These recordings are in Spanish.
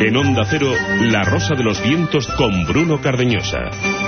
En Onda Cero, La Rosa de los Vientos con Bruno Cardeñosa.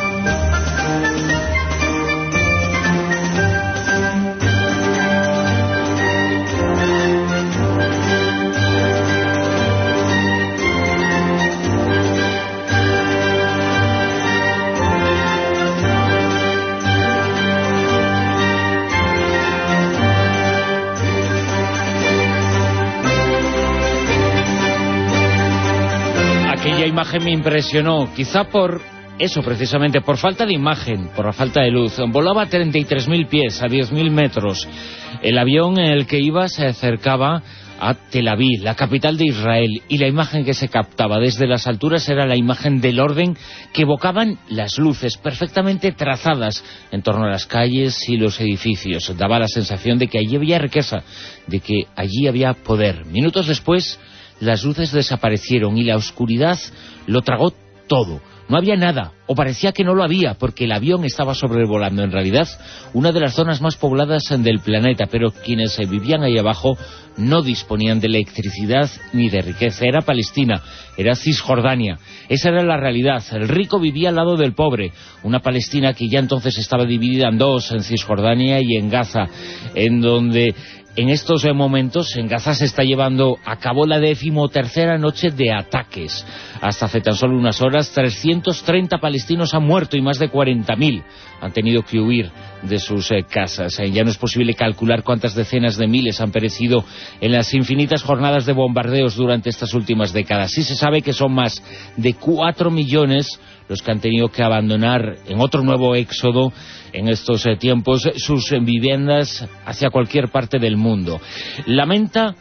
Aquella imagen me impresionó, quizá por eso precisamente, por falta de imagen, por la falta de luz. Volaba a 33.000 pies, a 10.000 metros. El avión en el que iba se acercaba a Tel Aviv, la capital de Israel, y la imagen que se captaba desde las alturas era la imagen del orden que evocaban las luces perfectamente trazadas en torno a las calles y los edificios. Daba la sensación de que allí había riqueza, de que allí había poder. Minutos después, las luces desaparecieron y la oscuridad lo tragó todo. No había nada, o parecía que no lo había, porque el avión estaba sobrevolando en realidad una de las zonas más pobladas del planeta, pero quienes vivían ahí abajo no disponían de electricidad ni de riqueza. Era Palestina, era Cisjordania, esa era la realidad. El rico vivía al lado del pobre, una Palestina que ya entonces estaba dividida en dos, en Cisjordania y en Gaza, en donde en estos momentos en Gaza se está llevando a cabo la 13ª noche de ataques. Hasta hace tan solo unas horas 330 palestinos han muerto y más de 40.000 han tenido que huir de sus casas. Ya no es posible calcular cuántas decenas de miles han perecido en las infinitas jornadas de bombardeos durante estas últimas décadas. Sí se sabe que son más de 4 millones los que han tenido que abandonar en otro nuevo éxodo en estos tiempos sus viviendas hacia cualquier parte del mundo. Lamenta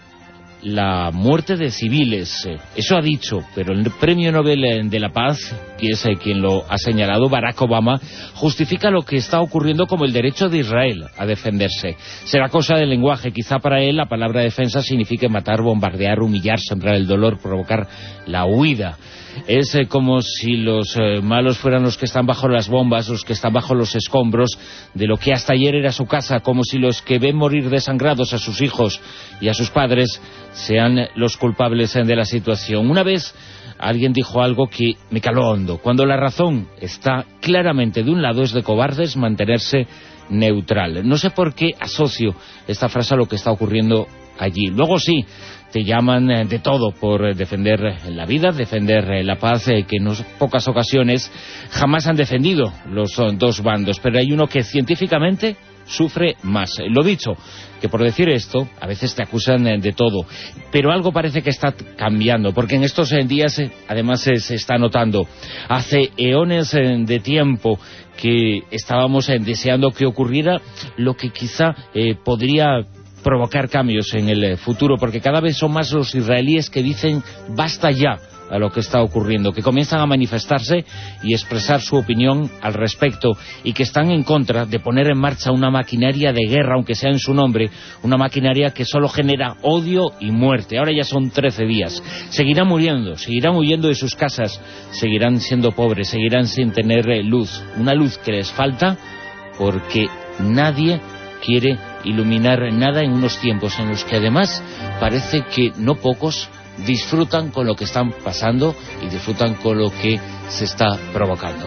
la muerte de civiles, eso ha dicho, pero el Premio Nobel de la Paz, que es quien lo ha señalado, Barack Obama, justifica lo que está ocurriendo como el derecho de Israel a defenderse. Será cosa del lenguaje, quizá para él la palabra defensa signifique matar, bombardear, humillar, sembrar el dolor, provocar la huida. Es como si los malos fueran los que están bajo las bombas, los que están bajo los escombros de lo que hasta ayer era su casa, como si los que ven morir desangrados a sus hijos y a sus padres sean los culpables de la situación. Una vez alguien dijo algo que me caló hondo: cuando la razón está claramente de un lado, es de cobardes mantenerse neutral. No sé por qué asocio esta frase a lo que está ocurriendo allí. Luego sí, te llaman de todo por defender la vida, defender la paz, que en pocas ocasiones jamás han defendido los dos bandos, pero hay uno que científicamente sufre más. Lo dicho, que por decir esto a veces te acusan de todo, pero algo parece que está cambiando, porque en estos días además se está notando. Hace eones de tiempo que estábamos deseando que ocurriera lo que quizá podría provocar cambios en el futuro, porque cada vez son más los israelíes que dicen basta ya a lo que está ocurriendo, que comienzan a manifestarse y expresar su opinión al respecto, y que están en contra de poner en marcha una maquinaria de guerra, aunque sea en su nombre, una maquinaria que solo genera odio y muerte. Ahora ya son 13 días. Seguirán muriendo, seguirán huyendo de sus casas, seguirán siendo pobres, seguirán sin tener luz, una luz que les falta porque nadie quiere iluminar nada en unos tiempos en los que además parece que no pocos disfrutan con lo que están pasando y disfrutan con lo que se está provocando.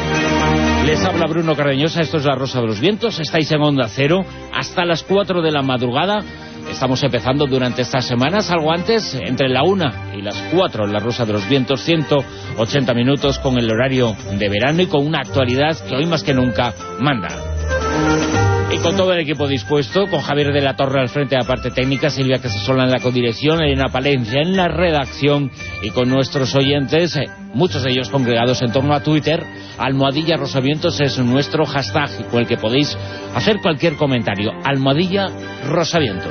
Les habla Bruno Cardeñosa, esto es La Rosa de los Vientos, estáis en Onda Cero hasta las 4 de la madrugada. Estamos empezando durante estas semanas, algo antes, entre la 1 y las 4, La Rosa de los Vientos, 180 minutos con el horario de verano y con una actualidad que hoy más que nunca manda. Y con todo el equipo dispuesto, con Javier de la Torre al frente de la parte técnica, Silvia Casasola en la codirección, Elena Palencia en la redacción, y con nuestros oyentes, muchos de ellos congregados en torno a Twitter. Almohadilla Rosavientos es nuestro hashtag con el que podéis hacer cualquier comentario. Almohadilla Rosavientos.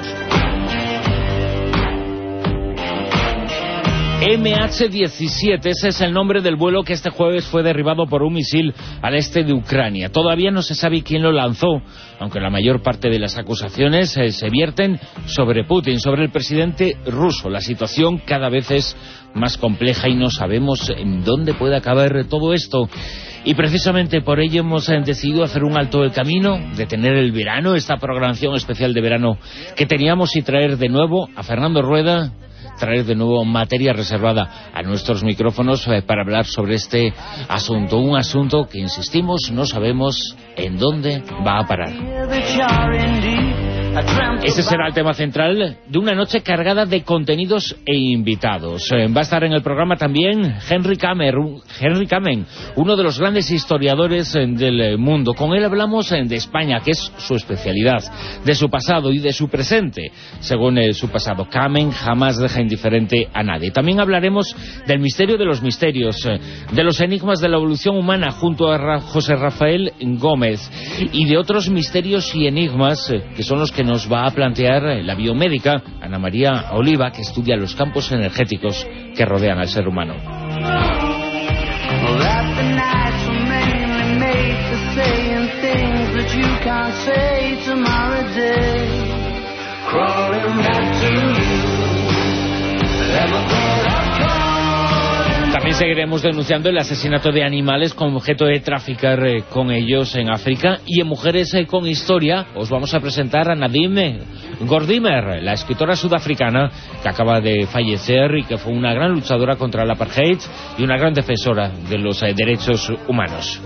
MH17, ese es el nombre del vuelo que este jueves fue derribado por un misil al este de Ucrania. Todavía no se sabe quién lo lanzó, aunque la mayor parte de las acusaciones se vierten sobre Putin, sobre el presidente ruso. La situación cada vez es más compleja y no sabemos en dónde puede acabar todo esto. Y precisamente por ello hemos decidido hacer un alto del camino, detener el verano, esta programación especial de verano que teníamos, y traer de nuevo a Fernando Rueda traer de nuevo Materia Reservada a nuestros micrófonos para hablar sobre este asunto, un asunto que, insistimos, no sabemos en dónde va a parar. Ese será el tema central de una noche cargada de contenidos e invitados. Va a estar en el programa también Henry Kamen, uno de los grandes historiadores del mundo. Con él hablamos de España, que es su especialidad, de su pasado y de su presente. Según su pasado, Kamen jamás deja indiferente a nadie. También hablaremos del misterio de los misterios, de los enigmas de la evolución humana junto a José Rafael Gómez, y de otros misterios y enigmas que son los que nos va a plantear la biomédica Ana María Oliva, que estudia los campos energéticos que rodean al ser humano. También seguiremos denunciando el asesinato de animales con objeto de traficar con ellos en África. Y en Mujeres con Historia os vamos a presentar a Nadine Gordimer, la escritora sudafricana que acaba de fallecer y que fue una gran luchadora contra el apartheid y una gran defensora de los derechos humanos.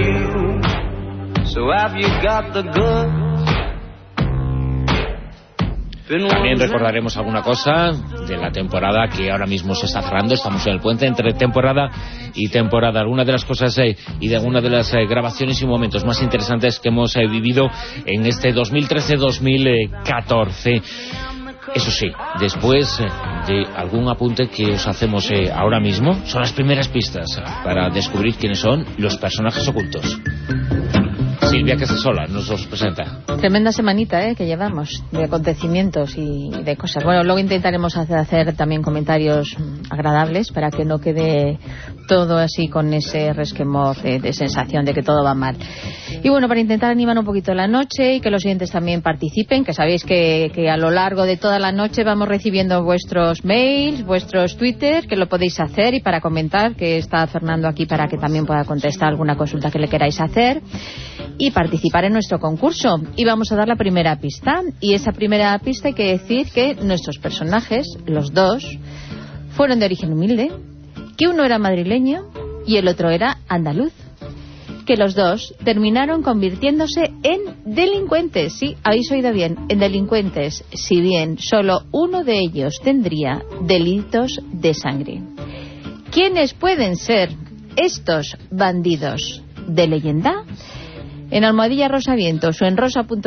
También recordaremos alguna cosa de la temporada que ahora mismo se está cerrando. Estamos en el puente entre temporada y temporada. Algunas de las cosas y de algunas de las grabaciones y momentos más interesantes que hemos vivido en este 2013-2014. Eso sí, después de algún apunte que os hacemos ahora mismo, son las primeras pistas para descubrir quiénes son los personajes ocultos. Silvia Casasola nos los presenta. Tremenda semanita que llevamos de acontecimientos y de cosas. Bueno, luego intentaremos hacer también comentarios agradables para que no quede todo así con ese resquemor de sensación de que todo va mal. Y bueno, para intentar animar un poquito la noche y que los oyentes también participen, que sabéis que a lo largo de toda la noche vamos recibiendo vuestros mails, vuestros Twitter, que lo podéis hacer, y para comentar, que está Fernando aquí para que también pueda contestar alguna consulta que le queráis hacer y participar en nuestro concurso. Y vamos a dar la primera pista, y esa primera pista hay que decir que nuestros personajes, los dos, fueron de origen humilde, que uno era madrileño y el otro era andaluz, que los dos terminaron convirtiéndose en delincuentes. Sí, habéis oído bien, en delincuentes, si bien solo uno de ellos tendría delitos de sangre. ¿Quiénes pueden ser estos bandidos de leyenda? En Almohadilla Rosavientos o en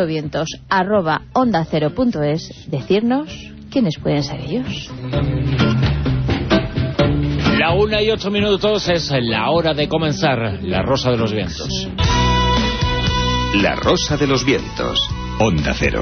rosa.vientos@ondacero.es decirnos quiénes pueden ser ellos. La 1:08 es la hora de comenzar La Rosa de los Vientos. La Rosa de los Vientos, Onda Cero.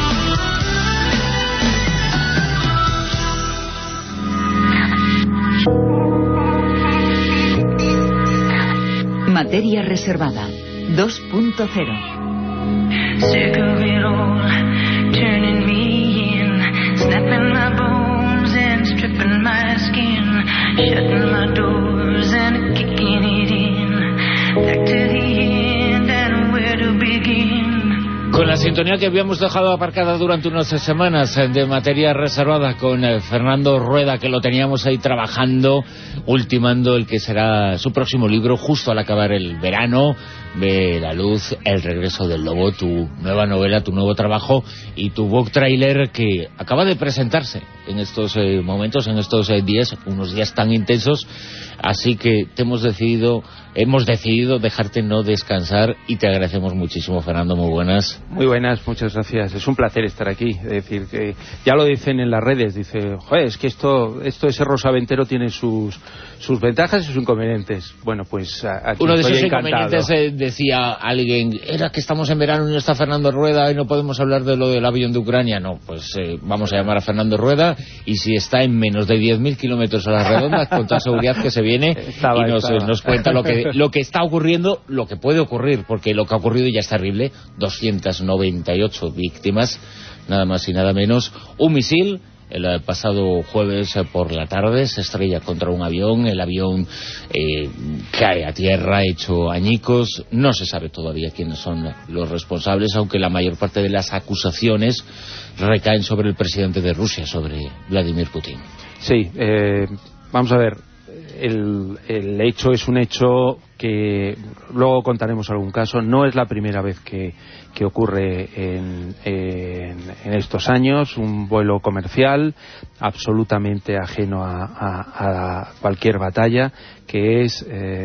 Materia reservada 2.0. Sick of it all, turning me in, snapping my bones and stripping my skin, shutting my doors and kicking it in, back to the end and where to begin. Con la sintonía que habíamos dejado aparcada durante unas semanas de Materia Reservada con Fernando Rueda, que lo teníamos ahí trabajando, ultimando el que será su próximo libro justo al acabar el verano. Ve la luz El regreso del lobo, tu nueva novela, tu nuevo trabajo y tu book trailer que acaba de presentarse en estos momentos, en estos días, unos días tan intensos. Así que hemos decidido dejarte no descansar y te agradecemos muchísimo, Fernando. Muy buenas. Muy buenas, muchas gracias. Es un placer estar aquí. Es decir, que ya lo dicen en las redes, dice, joder, es que esto de ser rosaventero tiene sus ventajas y sus inconvenientes. Bueno, pues aquí uno de esos encantado. Inconvenientes decía alguien, era que estamos en verano y no está Fernando Rueda y no podemos hablar de lo del avión de Ucrania. No, pues vamos a llamar a Fernando Rueda, y si está en menos de 10.000 kilómetros a la redonda, con toda seguridad que se viene nos cuenta lo que está ocurriendo, lo que puede ocurrir, porque lo que ha ocurrido ya es terrible. 298 víctimas, nada más y nada menos. Un misil El pasado jueves por la tarde se estrella contra un avión, el avión cae a tierra, hecho añicos. No se sabe todavía quiénes son los responsables, aunque la mayor parte de las acusaciones recaen sobre el presidente de Rusia, sobre Vladimir Putin. Sí, vamos a ver, el hecho es un hecho que luego contaremos algún caso. No es la primera vez que ocurre en estos años. Un vuelo comercial absolutamente ajeno a cualquier batalla, que es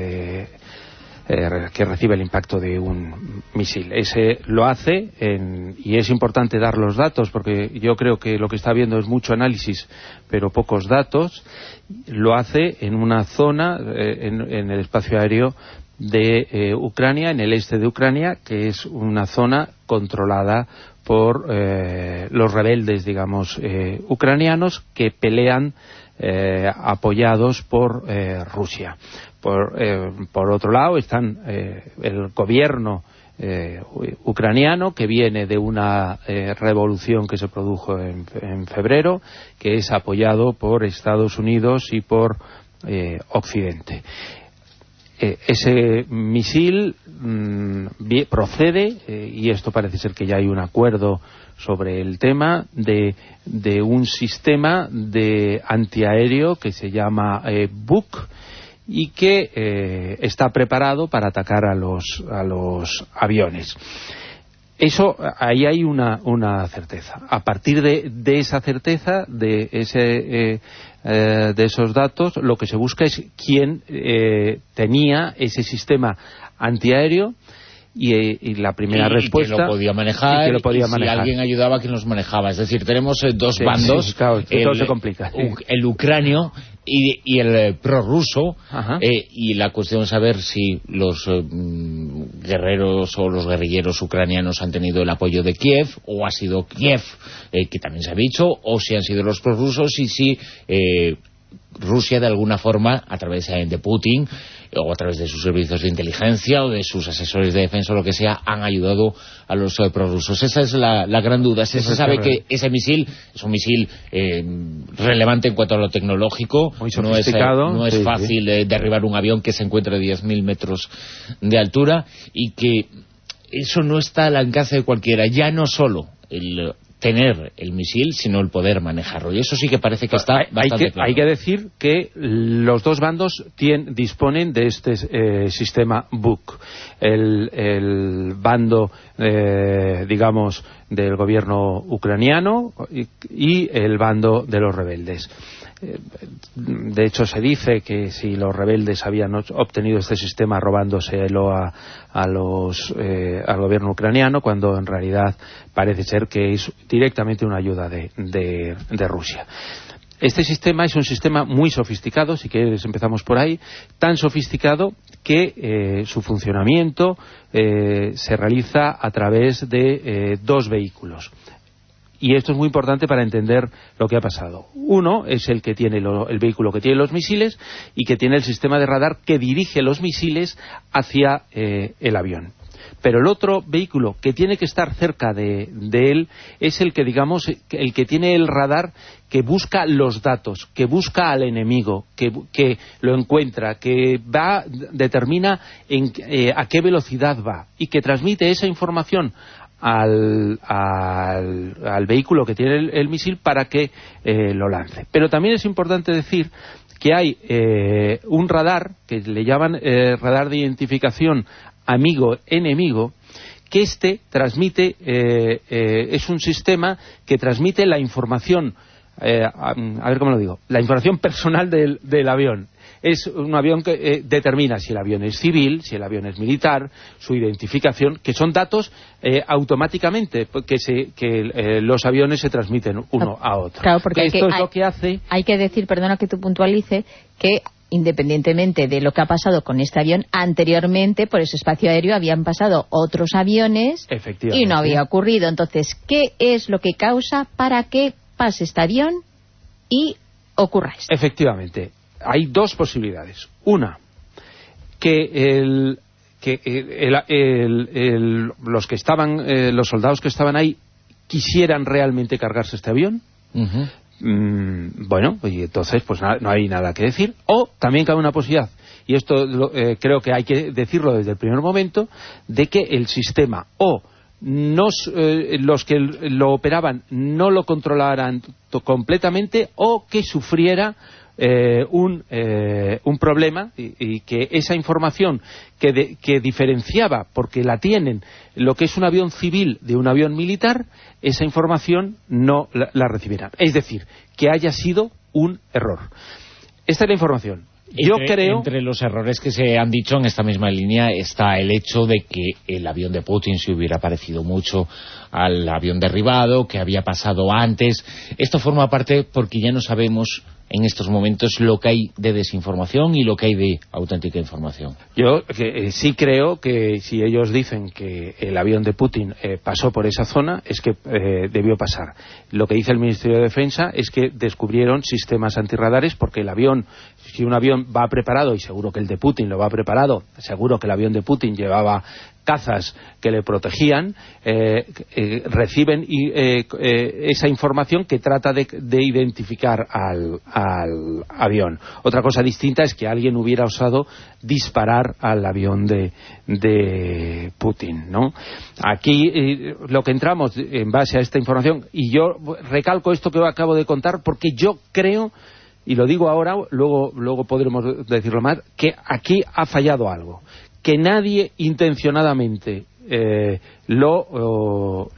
que recibe el impacto de un misil. Ese lo hace, y es importante dar los datos, porque yo creo que lo que está viendo es mucho análisis, pero pocos datos. Lo hace en una zona, en el espacio aéreo de Ucrania, en el este de Ucrania, que es una zona controlada por los rebeldes, digamos, ucranianos, que pelean apoyados por Rusia. Por otro lado están el gobierno ucraniano, que viene de una revolución que se produjo en febrero, que es apoyado por Estados Unidos y por Occidente. Ese misil procede, y esto parece ser que ya hay un acuerdo sobre el tema, de un sistema de antiaéreo que se llama Buk, y que está preparado para atacar a los aviones. Eso, ahí hay una certeza. A partir de esa certeza, de esos datos, lo que se busca es quién tenía ese sistema antiaéreo, y la primera respuesta... Y que lo podía manejar, si alguien ayudaba, ¿quién los manejaba? Es decir, tenemos dos bandos, sí, claro, todo se complica, sí. El ucranio y el prorruso, y la cuestión es saber si los guerreros o los guerrilleros ucranianos han tenido el apoyo de Kiev, o ha sido Kiev, que también se ha dicho, o si han sido los prorrusos, y si Rusia de alguna forma, a través de Putin, o a través de sus servicios de inteligencia o de sus asesores de defensa o lo que sea, han ayudado a los prorrusos. Esa es la gran duda. Se sabe que ese misil es un misil relevante en cuanto a lo tecnológico. Muy sofisticado. No es fácil derribar un avión que se encuentre a 10.000 metros de altura, y que eso no está al alcance de cualquiera. Ya no solo el tener el misil, sino el poder manejarlo, y eso sí que parece que está bastante claro. Hay que decir que los dos bandos disponen de este sistema Buk. El bando, digamos, del gobierno ucraniano y el bando de los rebeldes. De hecho, se dice que si los rebeldes habían obtenido este sistema robándoselo al gobierno ucraniano, cuando en realidad parece ser que es directamente una ayuda de Rusia. Este sistema es un sistema muy sofisticado, si quieres empezamos por ahí, tan sofisticado que su funcionamiento se realiza a través de dos vehículos. Y esto es muy importante para entender lo que ha pasado. Uno es el que tiene el vehículo que tiene los misiles, y que tiene el sistema de radar que dirige los misiles hacia el avión. Pero el otro vehículo que tiene que estar cerca de él es el que, digamos, el que tiene el radar que busca los datos, que busca al enemigo, que lo encuentra, que determina a qué velocidad va, y que transmite esa información al vehículo que tiene el misil para que lo lance. Pero también es importante decir que hay un radar que le llaman radar de identificación amigo-enemigo, que transmite, es un sistema que transmite la información, a ver cómo lo digo, la información personal del avión. Es un avión que determina si el avión es civil, si el avión es militar, su identificación, que son datos automáticamente, que los aviones se transmiten uno a otro. Claro, porque esto es lo que hace... Hay que decir, perdona que tú puntualice, que independientemente de lo que ha pasado con este avión, anteriormente por ese espacio aéreo habían pasado otros aviones y no había ocurrido. Entonces, ¿qué es lo que causa para que pase este avión y ocurra esto? Efectivamente. Hay dos posibilidades. Una, que los soldados que estaban ahí quisieran realmente cargarse este avión, bueno, y entonces pues no hay nada que decir. O también cabe una posibilidad, y esto creo que hay que decirlo desde el primer momento, de que el sistema los que lo operaban no lo controlaran completamente, o que sufriera un problema, y que esa información que diferenciaba, porque la tienen, lo que es un avión civil de un avión militar, esa información no la recibirán. Es decir, que haya sido un error. Esta es la información. Entre los errores que se han dicho en esta misma línea está el hecho de que el avión de Putin se hubiera parecido mucho al avión derribado, que había pasado antes. Esto forma parte porque ya no sabemos en estos momentos lo que hay de desinformación y lo que hay de auténtica información. Yo sí creo que si ellos dicen que el avión de Putin pasó por esa zona, es que debió pasar. Lo que dice el Ministerio de Defensa es que descubrieron sistemas antirradares, porque el avión, si un avión va preparado, y seguro que el de Putin lo va preparado, seguro que el avión de Putin llevaba cazas que le protegían, reciben esa información que trata de identificar al avión. Otra cosa distinta es que alguien hubiera osado disparar al avión de Putin, ¿no? Aquí lo que entramos en base a esta información, y yo recalco esto que acabo de contar, porque yo creo, y lo digo ahora, luego podremos decirlo más, que aquí ha fallado algo, que nadie intencionadamente lo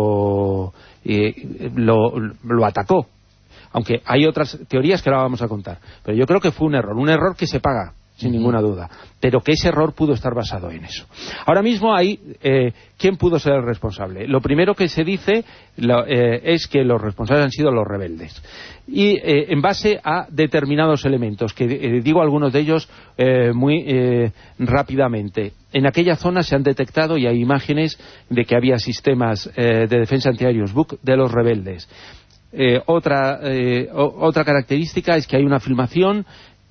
atacó, aunque hay otras teorías que ahora vamos a contar, pero yo creo que fue un error que se paga sin ninguna duda, pero que ese error pudo estar basado en eso. Ahora mismo hay ¿quién pudo ser el responsable? Lo primero que se dice es que los responsables han sido los rebeldes, y en base a determinados elementos, que digo algunos de ellos muy rápidamente. En aquella zona se han detectado, y hay imágenes de que había sistemas de defensa antiaéreos Buk de los rebeldes. Otra característica es que hay una filmación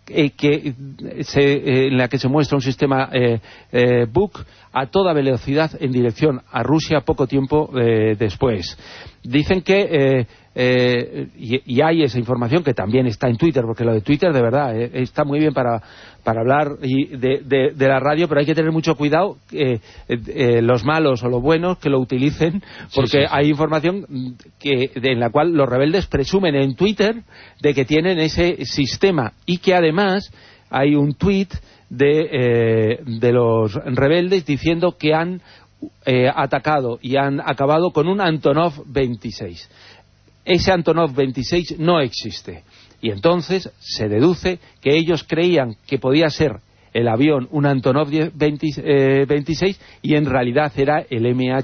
en la que se muestra un sistema Buk a toda velocidad en dirección a Rusia poco tiempo después. Dicen que y hay esa información que también está en Twitter, porque lo de Twitter de verdad está muy bien para hablar de la radio, pero hay que tener mucho cuidado, los malos o los buenos que lo utilicen, porque hay información en la cual los rebeldes presumen en Twitter de que tienen ese sistema, y que además hay un tuit de los rebeldes diciendo que han atacado y han acabado con un Antonov 26. Ese Antonov 26 no existe, y entonces se deduce que ellos creían que podía ser el avión un Antonov 26 y en realidad era el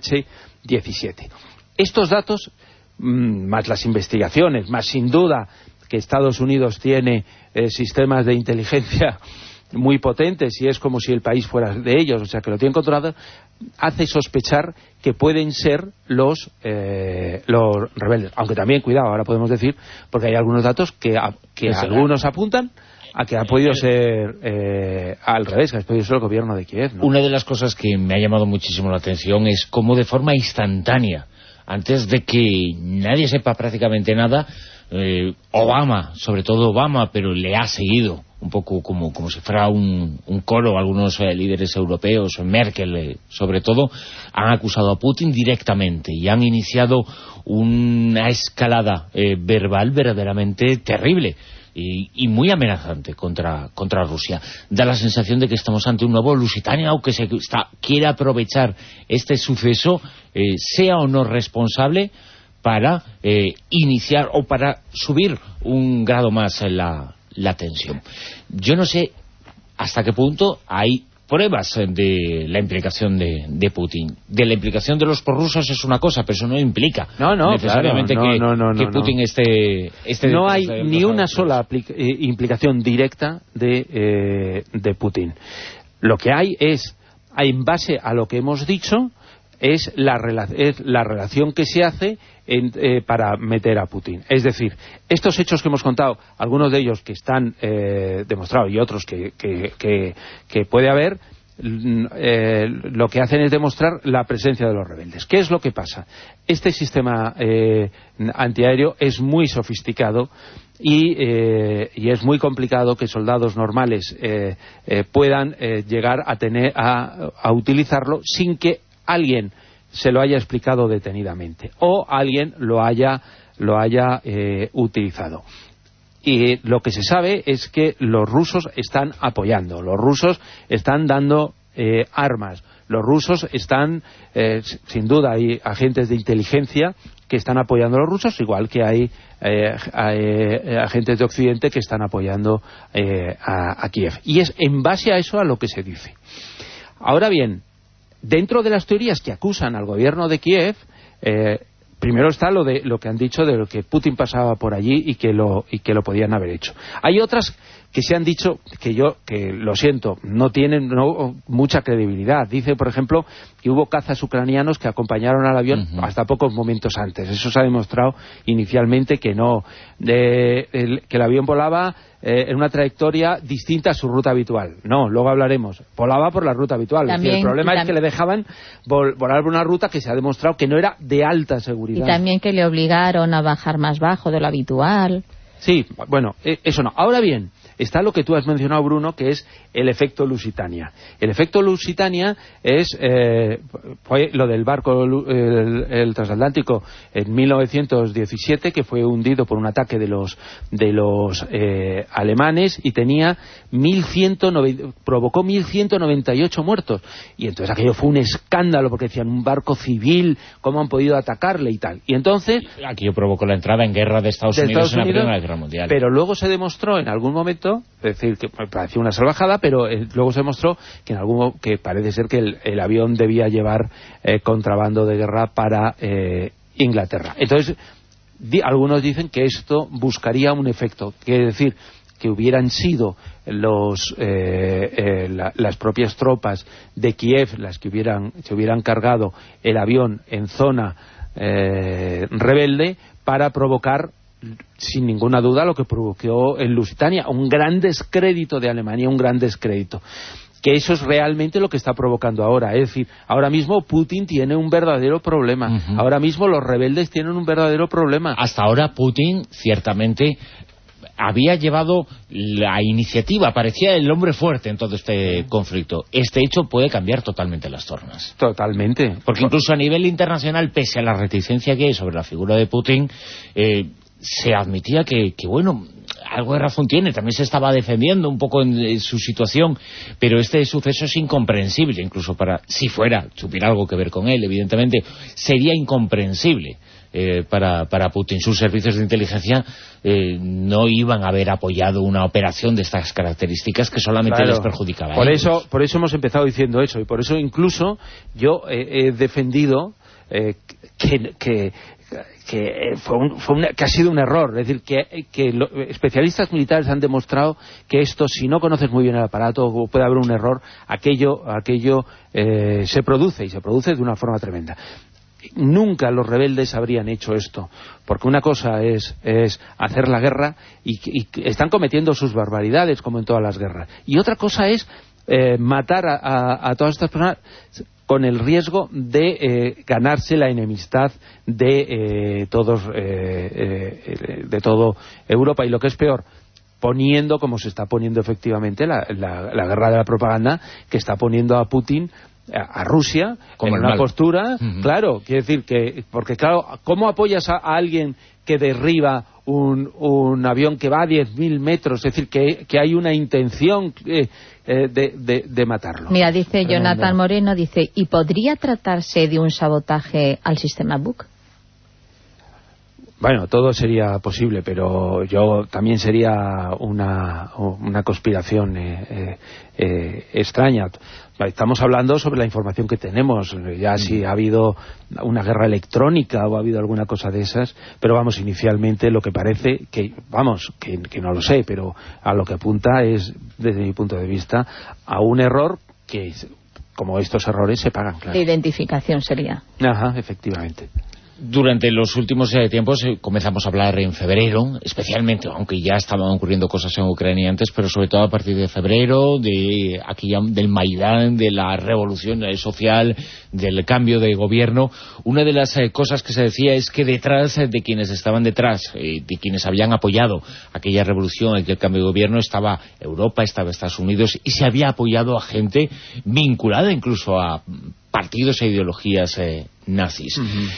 MH17. Estos datos, más las investigaciones, más sin duda que Estados Unidos tiene sistemas de inteligencia muy potentes, y es como si el país fuera de ellos, o sea que lo tienen controlado, hace sospechar que pueden ser los rebeldes. Aunque también, cuidado, ahora podemos decir, porque hay algunos datos que algunos apuntan a que ha podido ser al revés, que ha podido ser el gobierno de Kiev, ¿no? Una de las cosas que me ha llamado muchísimo la atención es cómo de forma instantánea, antes de que nadie sepa prácticamente nada, Obama, sobre todo Obama, pero le ha seguido un poco como si fuera un coro, algunos líderes europeos, Merkel sobre todo, han acusado a Putin directamente y han iniciado una escalada verbal verdaderamente terrible y muy amenazante contra Rusia. Da la sensación de que estamos ante un nuevo Lusitania, o que quiere aprovechar este suceso, sea o no responsable, para iniciar o para subir un grado más la tensión. Yo no sé hasta qué punto hay pruebas de la implicación de Putin. De la implicación de los prorrusos es una cosa, pero eso no implica necesariamente que Putin esté no hay ni una sola implicación directa de Putin. Lo que hay es, en base a lo que hemos dicho, es la relación que se hace para meter a Putin. Es decir, estos hechos que hemos contado, algunos de ellos que están demostrados y otros que puede haber, lo que hacen es demostrar la presencia de los rebeldes. ¿Qué es lo que pasa? Este sistema antiaéreo es muy sofisticado y es muy complicado que soldados normales puedan llegar a utilizarlo sin que alguien se lo haya explicado detenidamente o alguien lo haya utilizado. Y lo que se sabe es que los rusos están apoyando, los rusos están dando armas, los rusos están, sin duda hay agentes de inteligencia que están apoyando a los rusos, igual que hay agentes de Occidente que están apoyando a Kiev. Y es en base a eso a lo que se dice. Ahora bien, dentro de las teorías que acusan al gobierno de Kiev, primero está lo que han dicho de lo que Putin pasaba por allí y que lo podían haber hecho. Hay otras que se han dicho que lo siento, no tienen mucha credibilidad. Dice, por ejemplo, que hubo cazas ucranianos que acompañaron al avión hasta pocos momentos antes. Eso se ha demostrado inicialmente que no. Que el avión volaba en una trayectoria distinta a su ruta habitual. No, luego hablaremos. Volaba por la ruta habitual. También, es decir, el problema es que le dejaban volar por una ruta que se ha demostrado que no era de alta seguridad. Y también que le obligaron a bajar más bajo de lo habitual. Sí, bueno, eso no. Ahora bien, está lo que tú has mencionado, Bruno, que es el efecto Lusitania. El efecto Lusitania fue lo del barco el transatlántico en 1917, que fue hundido por un ataque de los alemanes y provocó 1.198 muertos. Y entonces aquello fue un escándalo, porque decían, un barco civil, ¿cómo han podido atacarle y tal? Y entonces aquello provocó la entrada en guerra de Estados Unidos en la Primera Guerra Mundial. Pero luego se demostró en algún momento, es decir, que parecía una salvajada, pero luego se demostró que parece ser que el avión debía llevar contrabando de guerra para Inglaterra. Entonces, algunos dicen que esto buscaría un efecto, quiere decir que hubieran sido las propias tropas de Kiev las que se hubieran cargado el avión en zona rebelde para provocar, sin ninguna duda, lo que provocó en Lusitania, un gran descrédito de Alemania, un gran descrédito. Que eso es realmente lo que está provocando ahora. Es decir, ahora mismo Putin tiene un verdadero problema. Ahora mismo los rebeldes tienen un verdadero problema. Hasta ahora Putin, ciertamente, había llevado la iniciativa, parecía el hombre fuerte en todo este conflicto. Este hecho puede cambiar totalmente las tornas. Totalmente. Porque incluso a nivel internacional, pese a la reticencia que hay sobre la figura de Putin, se admitía que bueno, algo de razón tiene, también se estaba defendiendo un poco en su situación, pero este suceso es incomprensible, incluso si tuviera algo que ver con él, evidentemente, sería incomprensible para Putin. Sus servicios de inteligencia no iban a haber apoyado una operación de estas características que solamente les perjudicaba. Por eso hemos empezado diciendo eso, y por eso incluso yo he defendido que ha sido un error. Es decir, que especialistas militares han demostrado que esto, si no conoces muy bien el aparato, puede haber un error, aquello se produce, y se produce de una forma tremenda. Nunca los rebeldes habrían hecho esto, porque una cosa es hacer la guerra y están cometiendo sus barbaridades como en todas las guerras, y otra cosa es matar a todas estas personas con el riesgo de ganarse la enemistad de toda Europa, y lo que es peor, poniendo, como se está poniendo efectivamente la guerra de la propaganda, que está poniendo a Putin, a Rusia, como en una postura, claro, quiere decir que, porque claro, ¿cómo apoyas a alguien que derriba un avión que va a 10.000 metros? Es decir, que hay una intención de matarlo. Mira, dice Jonathan Moreno, dice, ¿y podría tratarse de un sabotaje al sistema Buk? Bueno, todo sería posible, pero también sería una conspiración extraña. Estamos hablando sobre la información que tenemos, ya si ha habido una guerra electrónica o ha habido alguna cosa de esas, pero vamos, inicialmente lo que parece, que no lo sé, pero a lo que apunta es, desde mi punto de vista, a un error que, como estos errores, se pagan, claro. De identificación sería. Ajá, efectivamente. Durante los últimos tiempos comenzamos a hablar en febrero, especialmente, aunque ya estaban ocurriendo cosas en Ucrania antes, pero sobre todo a partir de febrero, del Maidán, de la revolución social, del cambio de gobierno. Una de las cosas que se decía es que detrás de quienes estaban detrás, de quienes habían apoyado aquella revolución, aquel cambio de gobierno, estaba Europa, estaba Estados Unidos, y se había apoyado a gente vinculada incluso a partidos e ideologías nazis.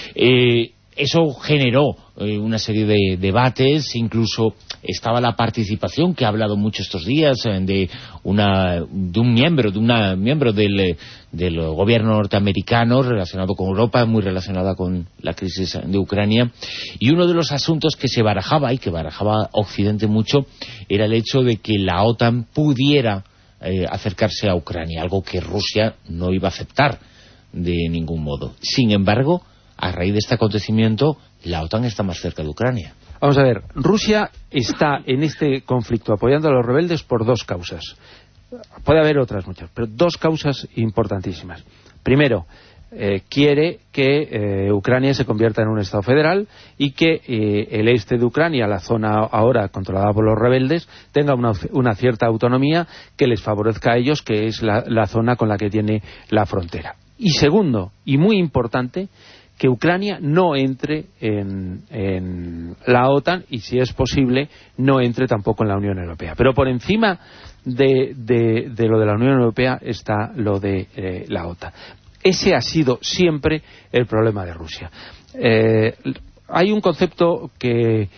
Eso generó una serie de debates, incluso estaba la participación, que ha hablado mucho estos días, de un miembro del gobierno norteamericano relacionado con Europa, muy relacionada con la crisis de Ucrania, y uno de los asuntos que se barajaba, y que barajaba Occidente mucho, era el hecho de que la OTAN pudiera acercarse a Ucrania, algo que Rusia no iba a aceptar de ningún modo. Sin embargo, a raíz de este acontecimiento, la OTAN está más cerca de Ucrania. Vamos a ver, Rusia está en este conflicto apoyando a los rebeldes por dos causas. Puede haber otras muchas, pero dos causas importantísimas. Primero, quiere que Ucrania se convierta en un Estado federal y que el este de Ucrania, la zona ahora controlada por los rebeldes, tenga una cierta autonomía que les favorezca a ellos, que es la zona con la que tiene la frontera. Y segundo, y muy importante, que Ucrania no entre en la OTAN y, si es posible, no entre tampoco en la Unión Europea. Pero por encima de lo de la Unión Europea está lo de la OTAN. Ese ha sido siempre el problema de Rusia. Hay un concepto que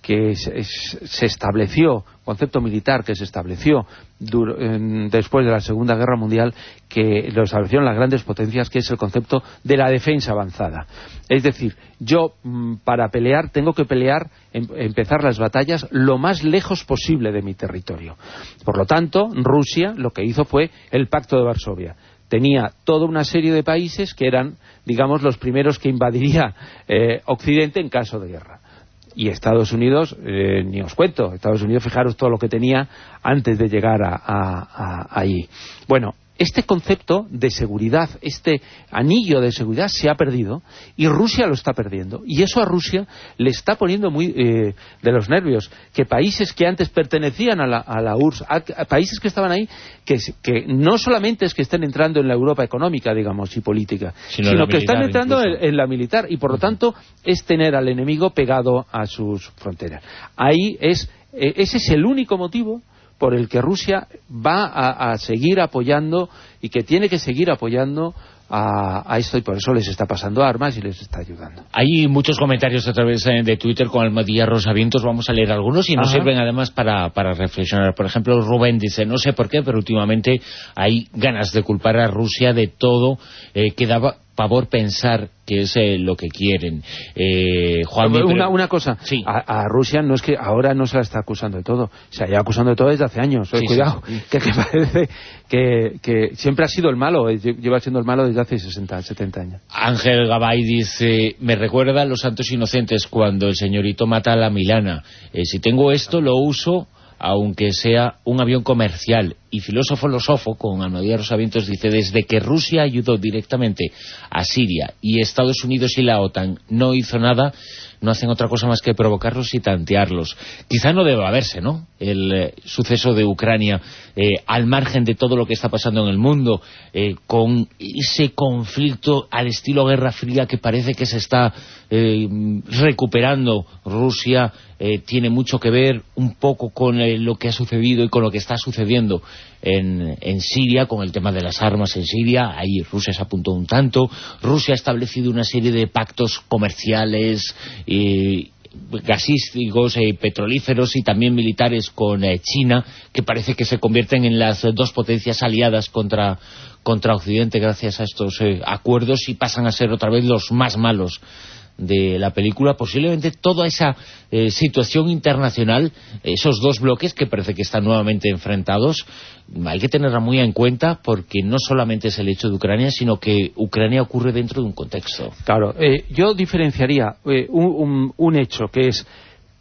se estableció, concepto militar que se estableció después de la Segunda Guerra Mundial, que lo establecieron las grandes potencias, que es el concepto de la defensa avanzada. Es decir, yo para pelear tengo que empezar las batallas lo más lejos posible de mi territorio. Por lo tanto, Rusia lo que hizo fue el Pacto de Varsovia. Tenía toda una serie de países que eran, digamos, los primeros que invadiría Occidente en caso de guerra. Y Estados Unidos, ni os cuento, Estados Unidos, fijaros todo lo que tenía antes de llegar allí. Bueno, este concepto de seguridad, este anillo de seguridad se ha perdido, y Rusia lo está perdiendo, y eso a Rusia le está poniendo muy de los nervios, que países que antes pertenecían a la URSS, países que estaban ahí, que no solamente es que estén entrando en la Europa económica, digamos, y política, sino que están entrando en la militar, y por lo tanto es tener al enemigo pegado a sus fronteras. Ese es el único motivo por el que Rusia va a seguir apoyando, y que tiene que seguir apoyando a esto, y por eso les está pasando armas y les está ayudando. Hay muchos comentarios a través de Twitter con Almadía Rosavientos. Vamos a leer algunos y nos sirven además para reflexionar. Por ejemplo, Rubén dice: no sé por qué, pero últimamente hay ganas de culpar a Rusia de todo, que daba pavor pensar que es lo que quieren. Una cosa, sí. A Rusia no es que ahora no se la está acusando de todo, se lleva acusando de todo desde hace años. Cuidado, sí. Que parece que siempre ha sido el malo, lleva siendo el malo desde hace 60, 70 años. Ángel Gabay dice: me recuerda a Los Santos Inocentes, cuando el señorito mata a la Milana. Si tengo esto, lo uso aunque sea un avión comercial. Y Filósofo con Almadía Rosavientos dice: desde que Rusia ayudó directamente a Siria y Estados Unidos y la OTAN no hizo nada, no hacen otra cosa más que provocarlos y tantearlos. Quizá no deba verse, ¿no?, el suceso de Ucrania al margen de todo lo que está pasando en el mundo, con ese conflicto al estilo Guerra Fría que parece que se está recuperando. Rusia tiene mucho que ver un poco con lo que ha sucedido y con lo que está sucediendo en Siria, con el tema de las armas en Siria. Ahí Rusia se apuntó un tanto. Rusia ha establecido una serie de pactos comerciales, gasísticos, petrolíferos y también militares con China, que parece que se convierten en las dos potencias aliadas contra Occidente gracias a estos acuerdos, y pasan a ser otra vez los más malos de la película. Posiblemente toda esa situación internacional, esos dos bloques que parece que están nuevamente enfrentados, hay que tenerla muy en cuenta, porque no solamente es el hecho de Ucrania, sino que Ucrania ocurre dentro de un contexto. Claro, yo diferenciaría un hecho, que es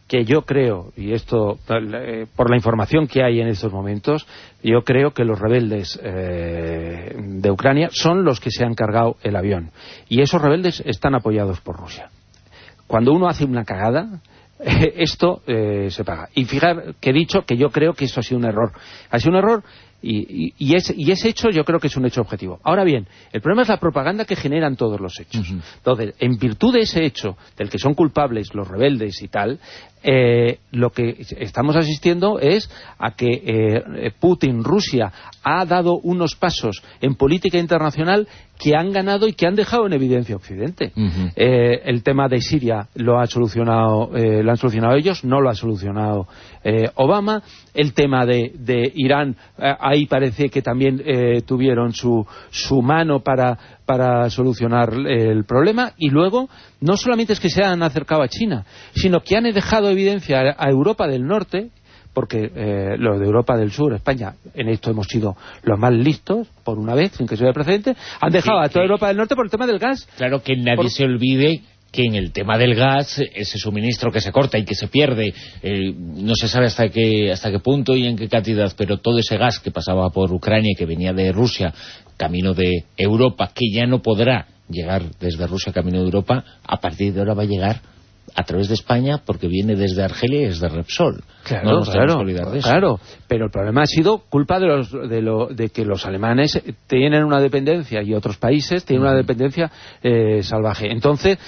que yo creo, y esto por la información que hay en estos momentos, yo creo que los rebeldes de Ucrania son los que se han cargado el avión. Y esos rebeldes están apoyados por Rusia. Cuando uno hace una cagada, esto se paga. Y fijar que he dicho que yo creo que eso ha sido un error. Ha sido un error y ese hecho yo creo que es un hecho objetivo. Ahora bien, el problema es la propaganda que generan todos los hechos. Entonces, en virtud de ese hecho, del que son culpables los rebeldes y tal, lo que estamos asistiendo es a que Putin, Rusia, ha dado unos pasos en política internacional que han ganado y que han dejado en evidencia a Occidente. El tema de Siria lo han solucionado ellos, no lo ha solucionado Obama. El tema de Irán, ahí parece que también tuvieron su mano para solucionar el problema. Y luego, no solamente es que se han acercado a China, sino que han dejado evidencia a Europa del Norte, porque los de Europa del Sur, España, en esto hemos sido los más listos, por una vez, sin que se vea precedente, han dejado a toda Europa del Norte por el tema del gas. Claro, que nadie se olvide que en el tema del gas, ese suministro que se corta y que se pierde, no se sabe hasta qué punto y en qué cantidad, pero todo ese gas que pasaba por Ucrania y que venía de Rusia, camino de Europa, que ya no podrá llegar desde Rusia camino de Europa, a partir de ahora va a llegar a través de España, porque viene desde Argelia y desde Repsol. Claro, no nos tenemos que olvidar de eso. Claro, pero el problema ha sido culpa de que los alemanes tienen una dependencia y otros países tienen una dependencia salvaje. Entonces,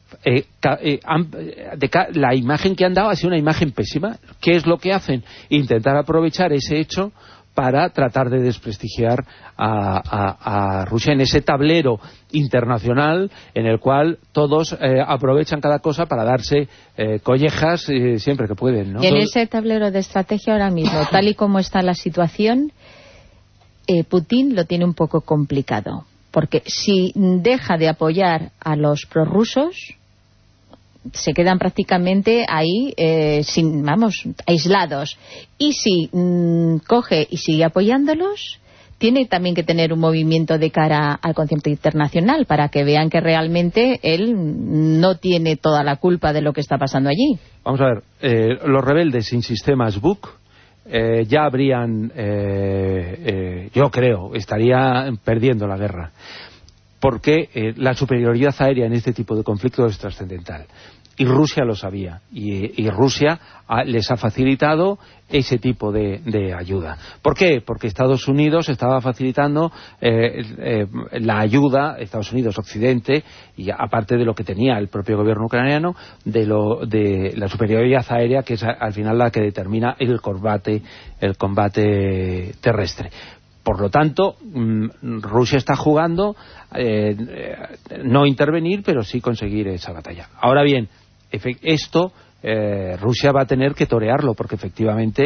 la imagen que han dado ha sido una imagen pésima. ¿Qué es lo que hacen? Intentar aprovechar ese hecho para tratar de desprestigiar a Rusia en ese tablero internacional en el cual todos aprovechan cada cosa para darse collejas siempre que pueden, ¿no? Y en ese tablero de estrategia ahora mismo, tal y como está la situación, Putin lo tiene un poco complicado, porque si deja de apoyar a los prorrusos, se quedan prácticamente ahí aislados, y si coge y sigue apoyándolos, tiene también que tener un movimiento de cara al concierto internacional para que vean que realmente él no tiene toda la culpa de lo que está pasando allí. Vamos a ver, los rebeldes sin sistemas BUK ya habrían, yo creo, estarían perdiendo la guerra, porque la superioridad aérea en este tipo de conflictos es trascendental. Y Rusia lo sabía, y Rusia les ha facilitado ese tipo de ayuda. ¿Por qué? Porque Estados Unidos estaba facilitando la ayuda, Estados Unidos, Occidente, y aparte de lo que tenía el propio gobierno ucraniano, de la superioridad aérea, que es al final la que determina el combate terrestre. Por lo tanto, Rusia está jugando no intervenir, pero sí conseguir esa batalla. Ahora bien, esto Rusia va a tener que torearlo, porque efectivamente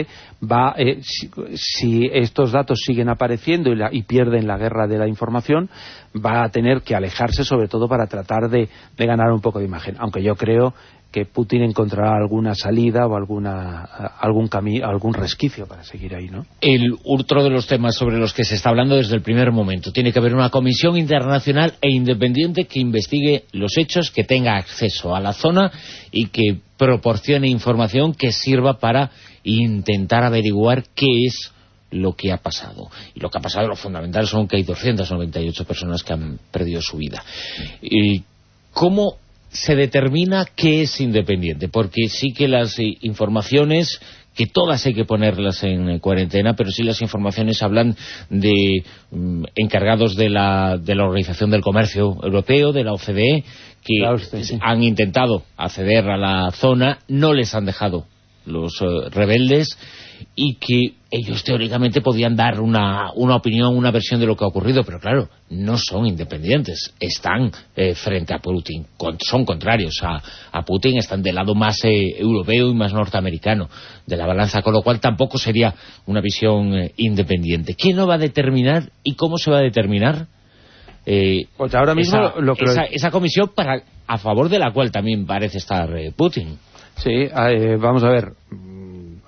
si estos datos siguen apareciendo y pierden la guerra de la información, va a tener que alejarse, sobre todo para tratar de ganar un poco de imagen, aunque yo creo que Putin encontrará alguna salida o algún resquicio para seguir ahí, ¿no? Otro de los temas sobre los que se está hablando desde el primer momento: tiene que haber una comisión internacional e independiente que investigue los hechos, que tenga acceso a la zona y que proporcione información que sirva para intentar averiguar qué es lo que ha pasado. Y lo que ha pasado, lo fundamental, son que hay 298 personas que han perdido su vida. ¿Y cómo se determina qué es independiente? Porque sí que las informaciones, que todas hay que ponerlas en cuarentena, pero sí las informaciones hablan de encargados de la Organización del Comercio Europeo, de la OCDE, que han intentado acceder a la zona, no les han dejado los rebeldes, y que ellos teóricamente podían dar una opinión, una versión de lo que ha ocurrido, pero claro, no son independientes, están frente a Putin, son contrarios a Putin, están del lado más europeo y más norteamericano de la balanza, con lo cual tampoco sería una visión independiente. ¿Quién lo va a determinar y cómo se va a determinar? Pues ahora mismo esa comisión a favor de la cual también parece estar Putin. Sí, vamos a ver.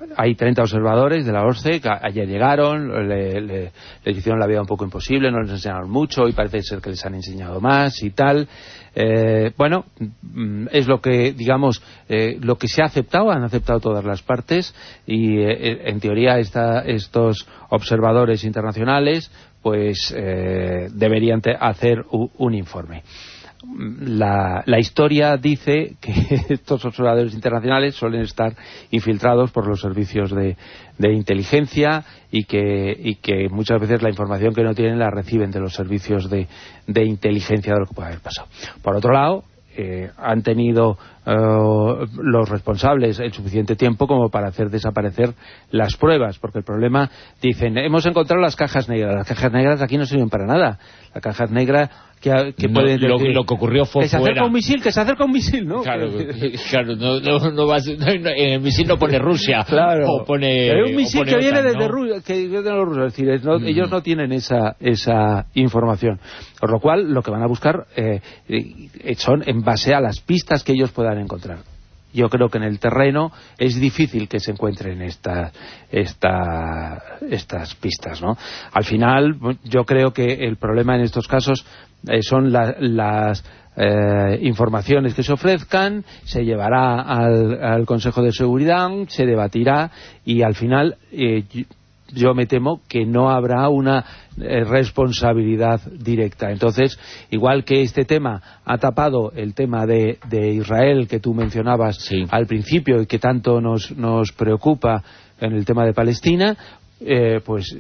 hay 30 observadores de la OSCE que ayer llegaron, les hicieron la vida un poco imposible, no les enseñaron mucho y parece ser que les han enseñado más y tal. Bueno, es lo que, digamos, lo que se ha aceptado, han aceptado todas las partes y en teoría estos observadores internacionales pues deberían hacer un informe. La historia dice que estos observadores internacionales suelen estar infiltrados por los servicios de inteligencia y que muchas veces la información que no tienen la reciben de los servicios de inteligencia de lo que puede haber pasado. Por otro lado, han tenido los responsables el suficiente tiempo como para hacer desaparecer las pruebas, porque el problema, dicen, hemos encontrado las cajas negras. Las cajas negras aquí no sirven para nada. Las cajas negras que pueden decir, lo que ocurrió fue que se acerca un misil, ¿no? Claro, no vas, en el misil no pone Rusia, claro, o pone pero un misil que viene OTAN, desde Rusia, que viene de los rusos, es decir, ellos no tienen esa información, por lo cual lo que van a buscar son en base a las pistas que ellos puedan encontrar. Yo creo que en el terreno es difícil que se encuentren estas pistas, ¿no? Al final, yo creo que el problema en estos casos son las informaciones que se ofrezcan, se llevará al Consejo de Seguridad, se debatirá y al final yo me temo que no habrá una responsabilidad directa. Entonces, igual que este tema ha tapado el tema de Israel que tú mencionabas al principio y que tanto nos preocupa en el tema de Palestina, pues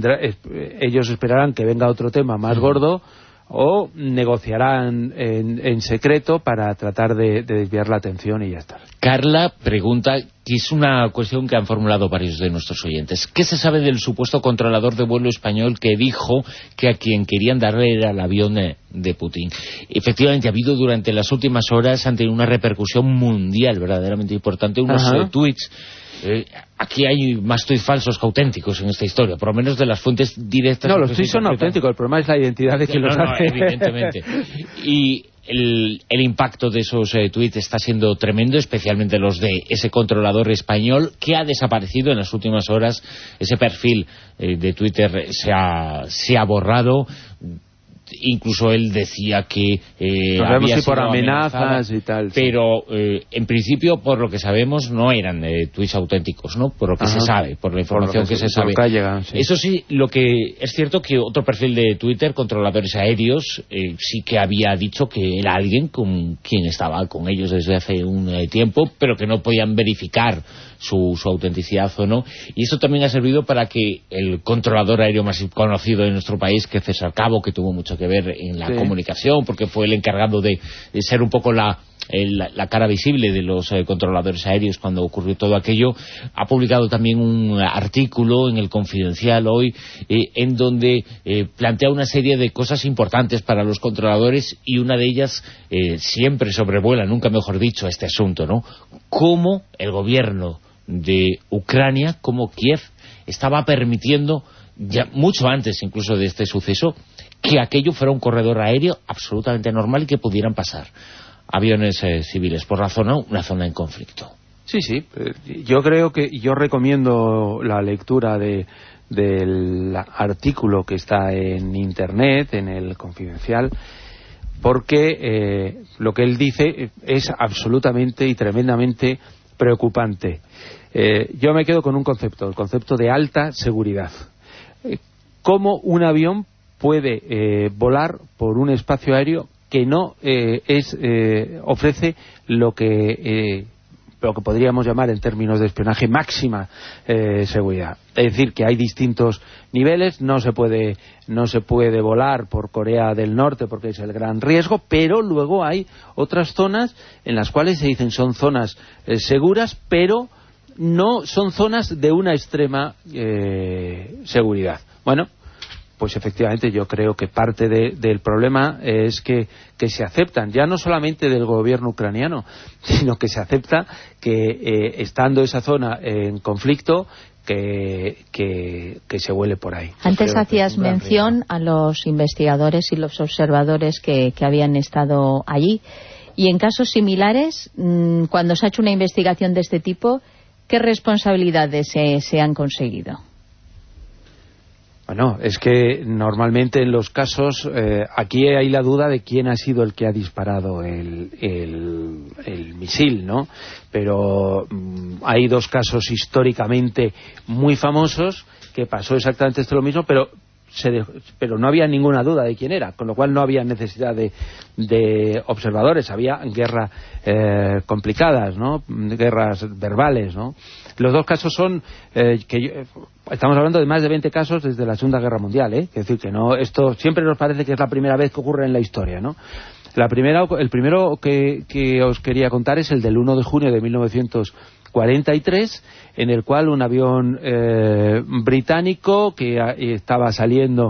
ellos esperarán que venga otro tema más gordo o negociarán en secreto para tratar de desviar la atención y ya está. Carla pregunta, que es una cuestión que han formulado varios de nuestros oyentes. ¿Qué se sabe del supuesto controlador de vuelo español que dijo que a quien querían darle era el avión de Putin? Efectivamente, ha habido durante las últimas horas, han tenido una repercusión mundial verdaderamente importante, unos tweets. Aquí hay más tuits falsos que auténticos en esta historia, por lo menos de las fuentes directas. No, los tuits son auténticos, el problema es la identidad de quien los hace. Evidentemente. Y el impacto de esos tuits está siendo tremendo, especialmente los de ese controlador español que ha desaparecido en las últimas horas. Ese perfil de Twitter se ha borrado. Incluso él decía que había sido por amenazas y tal, pero en principio, por lo que sabemos, no eran tuits auténticos, ¿no? Por lo que se sabe, por la información que se sabe. Eso sí, lo que es cierto que otro perfil de Twitter, controladores aéreos, sí que había dicho que era alguien con quien estaba con ellos desde hace un tiempo, pero que no podían verificar su autenticidad o no, y eso también ha servido para que el controlador aéreo más conocido de nuestro país, que César Cabo, que tuvo mucho que ver en la comunicación, porque fue el encargado de ser un poco la cara visible de los controladores aéreos cuando ocurrió todo aquello, ha publicado también un artículo en El Confidencial hoy, en donde plantea una serie de cosas importantes para los controladores, y una de ellas siempre sobrevuela, nunca mejor dicho, este asunto, ¿no? Cómo el gobierno de Ucrania, como Kiev, estaba permitiendo, ya mucho antes incluso de este suceso, que aquello fuera un corredor aéreo absolutamente normal y que pudieran pasar aviones civiles por la zona, una zona en conflicto. Sí, yo creo que yo recomiendo la lectura del artículo que está en internet, en El Confidencial, porque lo que él dice es absolutamente y tremendamente preocupante. Yo me quedo con un concepto, el concepto de alta seguridad. ¿Cómo un avión puede volar por un espacio aéreo que no ofrece lo que podríamos llamar en términos de espionaje máxima seguridad? Es decir, que hay distintos niveles, no se puede volar por Corea del Norte porque es el gran riesgo, pero luego hay otras zonas en las cuales se dicen son zonas seguras, pero no son zonas de una extrema seguridad. Bueno, pues efectivamente yo creo que parte del problema es que se aceptan, ya no solamente del gobierno ucraniano, sino que se acepta que estando esa zona en conflicto, que se vuele por ahí. Antes hacías mención a los investigadores y los observadores que habían estado allí, y en casos similares, cuando se ha hecho una investigación de este tipo, ¿Qué responsabilidades se han conseguido? Bueno, es que normalmente en los casos, aquí hay la duda de quién ha sido el que ha disparado el misil, ¿no? Pero hay dos casos históricamente muy famosos que pasó exactamente esto lo mismo, pero no había ninguna duda de quién era, con lo cual no había necesidad de observadores, había guerras complicadas, ¿no? Guerras verbales, ¿no? Los dos casos son estamos hablando de más de 20 casos desde la Segunda Guerra Mundial, ¿eh? Es decir, que no, esto siempre nos parece que es la primera vez que ocurre en la historia, ¿no? El primero que os quería contar es el del 1 de junio de 1943, en el cual un avión británico que estaba saliendo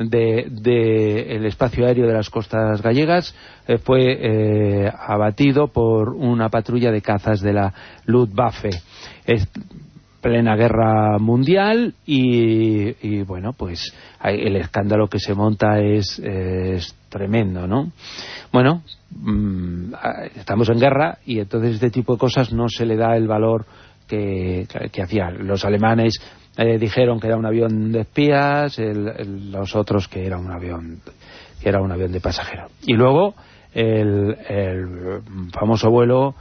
del espacio aéreo de las costas gallegas fue abatido por una patrulla de cazas de la Luftwaffe. Es plena guerra mundial y bueno, pues el escándalo que se monta es tremendo, ¿no? Bueno, estamos en guerra y entonces este tipo de cosas no se le da el valor que hacían. Los alemanes dijeron que era un avión de espías, los otros que era un avión de pasajeros. Y luego el famoso vuelo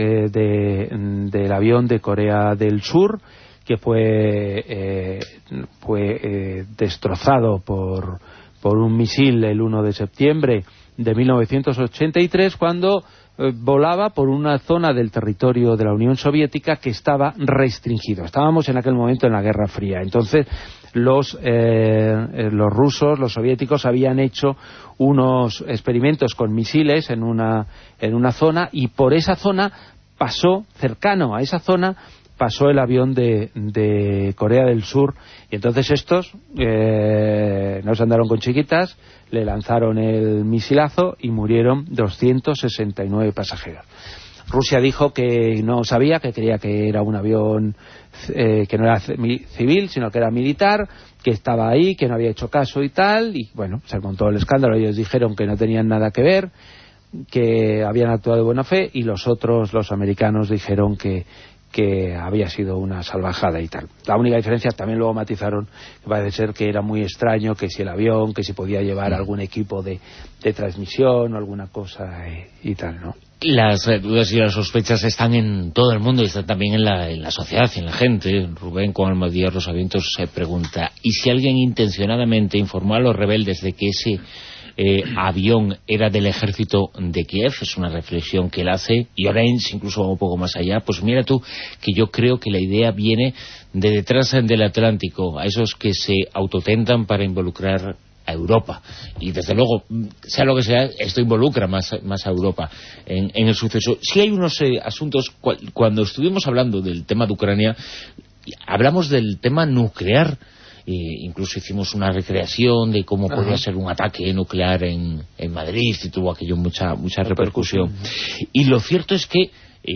del avión de Corea del Sur, que fue destrozado por un misil el 1 de septiembre de 1983, cuando volaba por una zona del territorio de la Unión Soviética que estaba restringido. Estábamos en aquel momento en la Guerra Fría. Entonces los rusos, los soviéticos, habían hecho unos experimentos con misiles en una zona, y por esa zona pasó, cercano a esa zona, pasó el avión de Corea del Sur, y entonces estos no se andaron con chiquitas, le lanzaron el misilazo y murieron 269 pasajeros. Rusia dijo que no sabía, que creía que era un avión que no era civil, sino que era militar, que estaba ahí, que no había hecho caso y tal, y bueno, se montó el escándalo. Ellos dijeron que no tenían nada que ver, que habían actuado de buena fe, y los americanos dijeron que había sido una salvajada y tal. La única diferencia, también luego matizaron, que parece ser que era muy extraño, que si el avión, que si podía llevar algún equipo de transmisión o alguna cosa y tal, ¿no? Las dudas y las sospechas están en todo el mundo y están también en la sociedad y en la gente. Rubén con Almadía Rosavientos se pregunta, ¿y si alguien intencionadamente informó a los rebeldes de que ese avión era del ejército de Kiev? Es una reflexión que él hace, y Orense incluso un poco más allá. Pues mira tú, que yo creo que la idea viene de detrás del Atlántico, a esos que se autotentan para involucrar a Europa, y desde luego, sea lo que sea, esto involucra más a Europa en el suceso. Sí hay unos asuntos, cuando estuvimos hablando del tema de Ucrania, hablamos del tema nuclear. Incluso hicimos una recreación de cómo podía ser un ataque nuclear en Madrid, y tuvo aquello mucha repercusión. Y lo cierto es que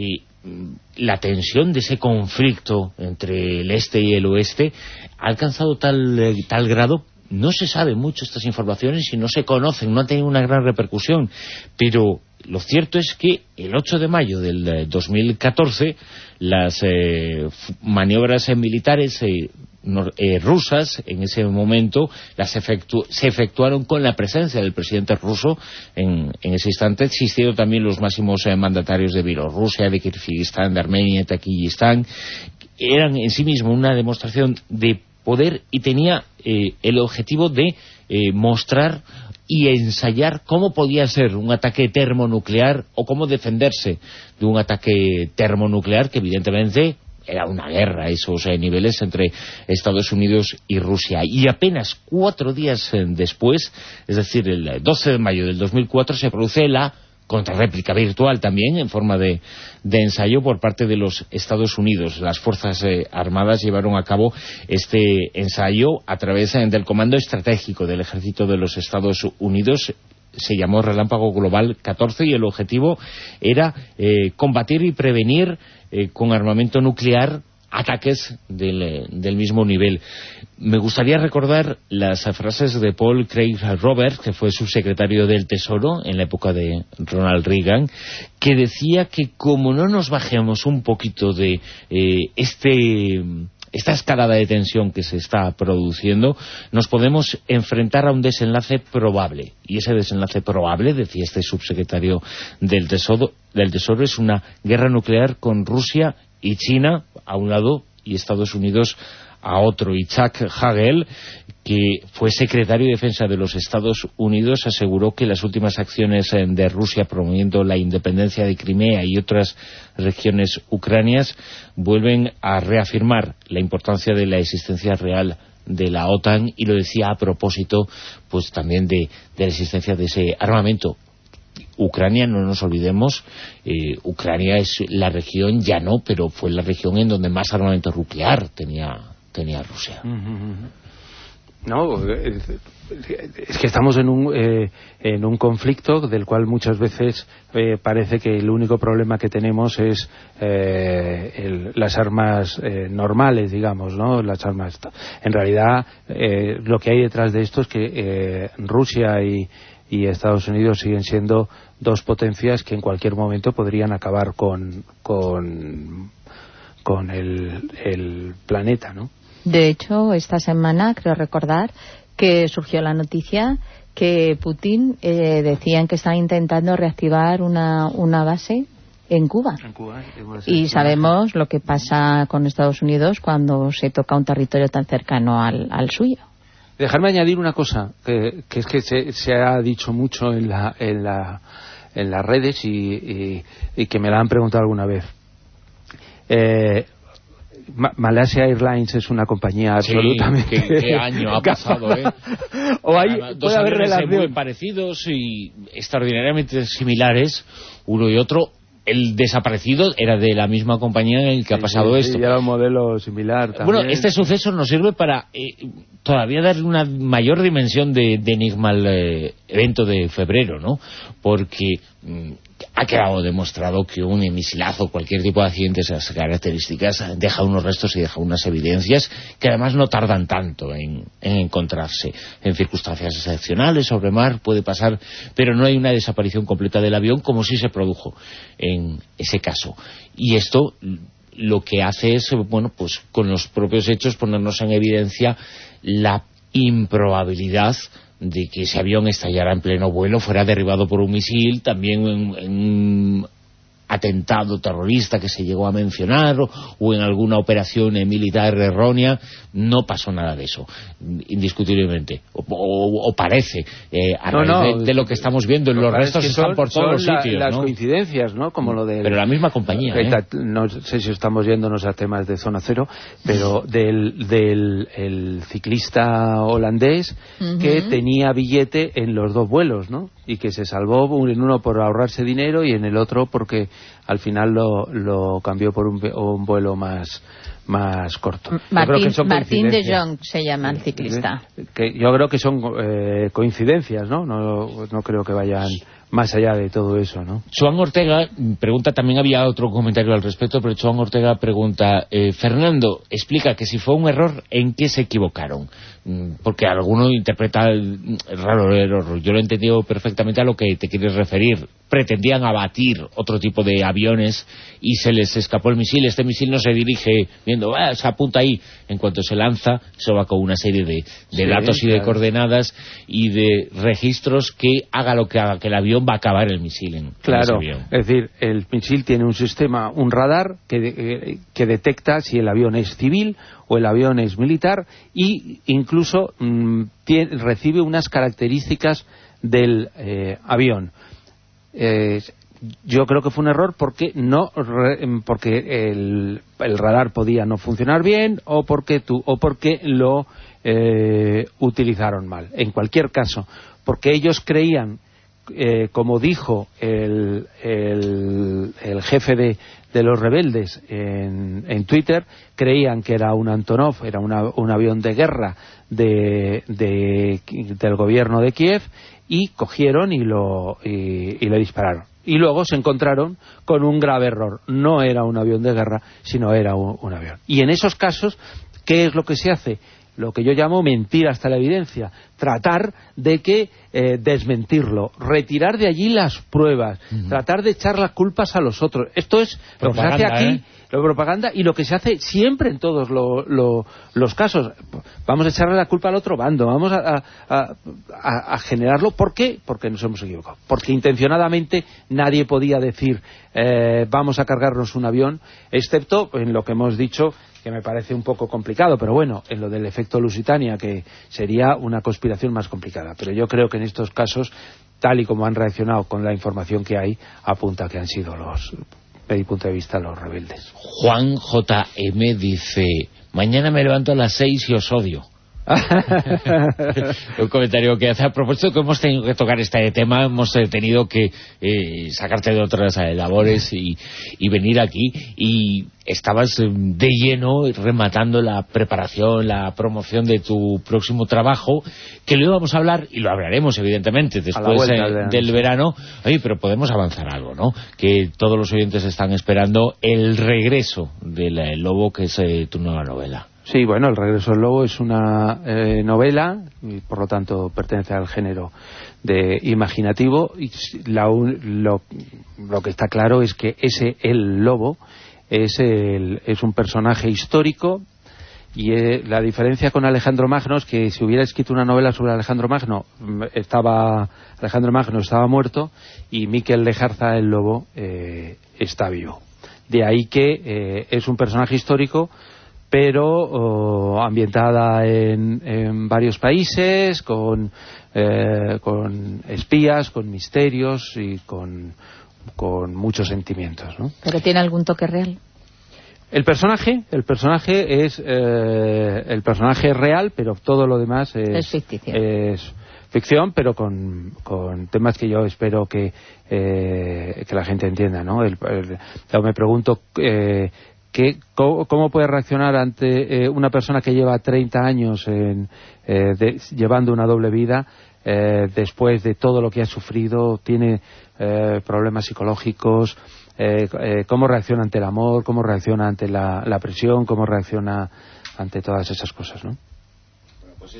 la tensión de ese conflicto entre el este y el oeste ha alcanzado tal grado. No se sabe mucho estas informaciones y no se conocen, no ha tenido una gran repercusión, pero lo cierto es que el 8 de mayo del 2014 las maniobras militares rusas en ese momento se efectuaron con la presencia del presidente ruso. En ese instante existieron también los máximos mandatarios de Bielorrusia, de Kirguistán, de Armenia, de Tayikistán. Eran en sí mismo una demostración de poder, y tenía el objetivo de mostrar y ensayar cómo podía ser un ataque termonuclear o cómo defenderse de un ataque termonuclear, que evidentemente era una guerra a esos niveles entre Estados Unidos y Rusia. Y apenas 4 días después, es decir, el 12 de mayo del 2004, se produce la contrarréplica virtual, también en forma de ensayo por parte de los Estados Unidos. Las Fuerzas Armadas llevaron a cabo este ensayo a través del Comando Estratégico del Ejército de los Estados Unidos. Se llamó Relámpago Global 14 y el objetivo era combatir y prevenir con armamento nuclear ataques del mismo nivel. Me gustaría recordar las frases de Paul Craig Roberts, que fue subsecretario del Tesoro en la época de Ronald Reagan, que decía que como no nos bajemos un poquito de esta escalada de tensión que se está produciendo, nos podemos enfrentar a un desenlace probable. Y ese desenlace probable, decía este subsecretario del Tesoro, es una guerra nuclear con Rusia y China a un lado y Estados Unidos a otro. Y Chuck Hagel, que fue secretario de Defensa de los Estados Unidos, aseguró que las últimas acciones de Rusia promoviendo la independencia de Crimea y otras regiones ucranianas vuelven a reafirmar la importancia de la existencia real de la OTAN, y lo decía a propósito pues también de la existencia de ese armamento. Ucrania, no nos olvidemos, Ucrania es la región, ya no, pero fue la región en donde más armamento nuclear tenía Rusia. No, es que estamos en un conflicto del cual muchas veces parece que el único problema que tenemos es las armas normales, digamos, ¿no? Las armas. En realidad, lo que hay detrás de esto es que Rusia y Estados Unidos siguen siendo dos potencias que en cualquier momento podrían acabar con el planeta, ¿no? De hecho, esta semana, creo recordar, que surgió la noticia que Putin decían que estaba intentando reactivar una base en Cuba. Y sabemos lo que pasa con Estados Unidos cuando se toca un territorio tan cercano al suyo. Dejarme añadir una cosa, que es que se ha dicho mucho en las redes y que me la han preguntado alguna vez. Malaysia Airlines es una compañía absolutamente... Sí, ¿qué año ha pasado, O hay, dos aviones muy parecidos y extraordinariamente similares, uno y otro. El desaparecido era de la misma compañía en el que ha pasado esto. Sí, era un modelo similar también. Bueno, este suceso nos sirve para todavía darle una mayor dimensión de enigma al evento de febrero, ¿no? Porque ha quedado demostrado que un misilazo, cualquier tipo de accidente de esas características, deja unos restos y deja unas evidencias que además no tardan tanto en encontrarse. En circunstancias excepcionales, sobre mar, puede pasar, pero no hay una desaparición completa del avión como sí se produjo en ese caso. Y esto lo que hace es, bueno, pues con los propios hechos ponernos en evidencia la improbabilidad de que ese avión estallara en pleno vuelo, fuera derribado por un misil, también en atentado terrorista que se llegó a mencionar o en alguna operación militar errónea. No pasó nada de eso, indiscutiblemente, o parece, raíz de lo que estamos viendo. Los restos están por todos los sitios, las ¿no? coincidencias, ¿no? Como lo de... Pero la misma compañía, No sé si estamos yéndonos a temas de zona cero, pero del ciclista holandés que tenía billete en los dos vuelos, ¿no? Y que se salvó en uno por ahorrarse dinero y en el otro porque al final lo cambió por un vuelo más corto. Martín de Jong se llama el ciclista. Yo creo que son coincidencias, ¿no? No creo que vayan más allá de todo eso, ¿no? Joan Ortega pregunta, también había otro comentario al respecto, pero Joan Ortega pregunta, Fernando, explica que si fue un error, ¿en qué se equivocaron? Porque alguno interpreta raro el error. Yo lo he entendido perfectamente a lo que te quieres referir. Pretendían abatir otro tipo de aviones y se les escapó el misil. Este misil no se dirige viendo, se apunta ahí. En cuanto se lanza, se va con una serie de datos y de coordenadas y de registros que haga lo que haga, que el avión va a acabar el misil en ese avión. Es decir, el misil tiene un sistema, un radar que detecta si el avión es civil o el avión es militar, y incluso recibe unas características del avión. Yo creo que fue un error porque el radar podía no funcionar bien o porque lo utilizaron mal. En cualquier caso, porque ellos creían, como dijo el jefe de los rebeldes en Twitter, creían que era un Antonov, era un avión de guerra del gobierno de Kiev, y cogieron y lo dispararon. Y luego se encontraron con un grave error. No era un avión de guerra, sino era un avión. Y en esos casos, ¿qué es lo que se hace? Lo que yo llamo mentir hasta la evidencia. Tratar de que desmentirlo, retirar de allí las pruebas, tratar de echar las culpas a los otros. Esto es lo que se hace aquí, la propaganda, y lo que se hace siempre en todos los casos. Vamos a echarle la culpa al otro bando, vamos a generarlo. ¿Por qué? Porque nos hemos equivocado. Porque intencionadamente nadie podía decir vamos a cargarnos un avión, excepto en lo que hemos dicho, que me parece un poco complicado, pero bueno, en lo del efecto Lusitania, que sería una conspiración más complicada. Pero yo creo que en estos casos, tal y como han reaccionado con la información que hay, apunta que han sido desde mi punto de vista, los rebeldes. Juan J.M. dice: mañana me levanto a las 6 y os odio. Un comentario que hace a propósito que hemos tenido que tocar este tema, hemos tenido que sacarte de otras labores y venir aquí, y estabas de lleno rematando la preparación, la promoción de tu próximo trabajo, que lo íbamos a hablar, y lo hablaremos evidentemente después del verano. Oye, pero podemos avanzar algo, ¿no? Que todos los oyentes están esperando el regreso del Lobo, que es tu nueva novela. Sí, bueno, El regreso del lobo es una novela, y por lo tanto pertenece al género de imaginativo, y lo que está claro es que el lobo es un personaje histórico, y la diferencia con Alejandro Magno es que si hubiera escrito una novela sobre Alejandro Magno estaba muerto, y Miquel Lejarza, el lobo, está vivo. De ahí que es un personaje histórico, pero ambientada en varios países, con espías, con misterios y con muchos sentimientos, ¿no? ¿Pero tiene algún toque real? El personaje es el personaje real, pero todo lo demás es ficticio. Es ficción, pero con temas que yo espero que la gente entienda, ¿no? Yo me pregunto ¿cómo puede reaccionar ante una persona que lleva 30 años llevando una doble vida, después de todo lo que ha sufrido, tiene problemas psicológicos, cómo reacciona ante el amor, cómo reacciona ante la presión, cómo reacciona ante todas esas cosas, ¿no? Bueno, pues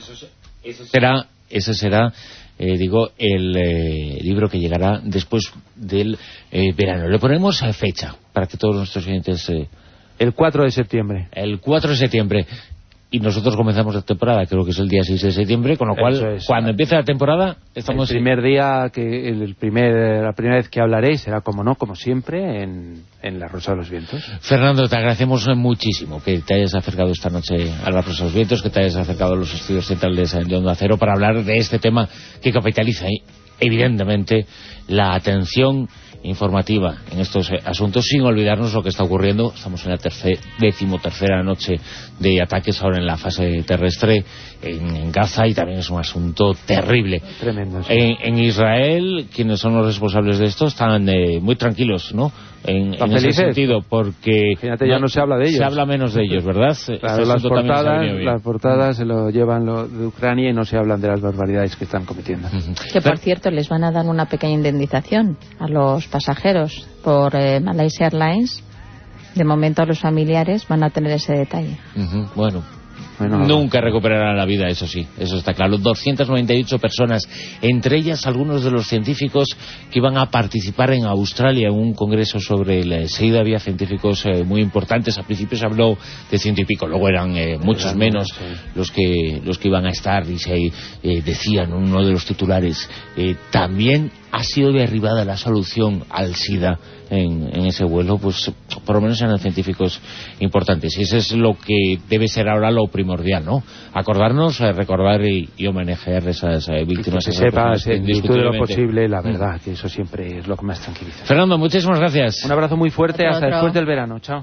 ese será el libro que llegará después del verano. Le ponemos fecha para que todos nuestros oyentes... El 4 de septiembre. El 4 de septiembre. Y nosotros comenzamos la temporada, creo que es el día 6 de septiembre, con lo cual, cuando empiece la temporada, estamos... El primer día, la primera vez que hablaré será, como siempre, en La Rosa de los Vientos. Fernando, te agradecemos muchísimo que te hayas acercado esta noche a La Rosa de los Vientos, que te hayas acercado a los estudios centrales de Onda Cero para hablar de este tema que capitaliza, evidentemente, la atención informativa en estos asuntos, sin olvidarnos lo que está ocurriendo. Estamos en la 13ª noche de ataques ahora en la fase terrestre en Gaza, y también es un asunto terrible. Tremendo, sí. En Israel, quienes son los responsables de esto están muy tranquilos, ¿no? En ese sentido, porque fíjate, ya no se habla de ellos. Se habla menos de ellos, ¿verdad? Claro, las portadas se lo llevan de Ucrania, y no se hablan de las barbaridades que están cometiendo. Que, por cierto, les van a dar una pequeña indemnización a los pasajeros por Malaysia Airlines. De momento los familiares van a tener ese detalle. Bueno, nunca recuperarán la vida, eso sí, eso está claro. 298 personas, entre ellas algunos de los científicos que iban a participar en Australia en un congreso sobre el SIDA. Había científicos muy importantes. Al principio se habló de 100 y pico, luego eran muchos menos los que iban a estar, y se decían, uno de los titulares, también ha sido derribada la solución al SIDA en ese vuelo. Pues por lo menos eran científicos importantes, y eso es lo que debe ser ahora lo primordial, ¿no? Acordarnos, recordar y homenajear esas víctimas. Que se sepa, en virtud de lo posible, la verdad, que eso siempre es lo que más tranquiliza. Fernando, muchísimas gracias. Un abrazo muy fuerte, hasta después del verano. Chao.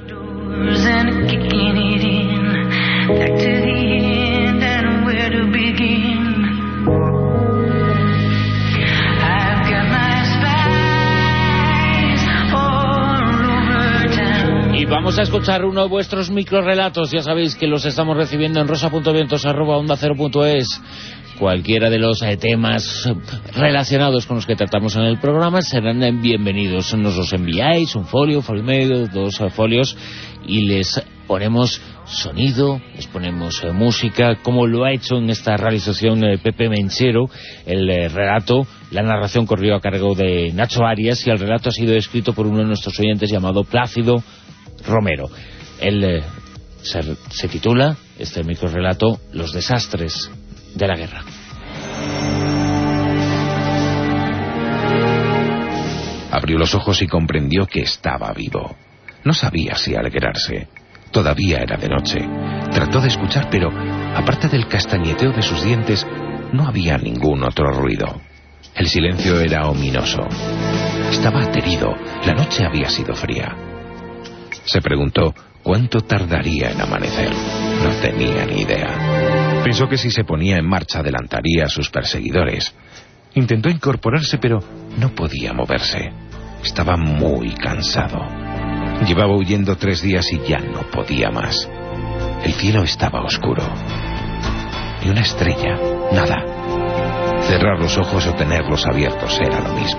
Y vamos a escuchar uno de vuestros microrelatos. Ya sabéis que los estamos recibiendo en rosa.vientos@ondacero.es. cualquiera de los temas relacionados con los que tratamos en el programa serán bienvenidos. Nos los enviáis, un folio y medio, 2 folios, y les ponemos sonido, les ponemos música, como lo ha hecho en esta realización Pepe Menchero. El relato, la narración corrió a cargo de Nacho Arias y el relato ha sido escrito por uno de nuestros oyentes llamado Plácido Romero. Se titula, este microrrelato, Los desastres de la guerra. Abrió los ojos y comprendió que estaba vivo. No sabía si alegrarse. Todavía era de noche. Trató de escuchar, pero aparte del castañeteo de sus dientes, no había ningún otro ruido. El silencio era ominoso. Estaba aterido. La noche había sido fría. Se preguntó cuánto tardaría en amanecer. No tenía ni idea. Pensó que si se ponía en marcha adelantaría a sus perseguidores. Intentó incorporarse, pero no podía moverse. Estaba muy cansado. Llevaba huyendo 3 días y ya no podía más. El cielo estaba oscuro. Ni una estrella, nada. Cerrar los ojos o tenerlos abiertos era lo mismo.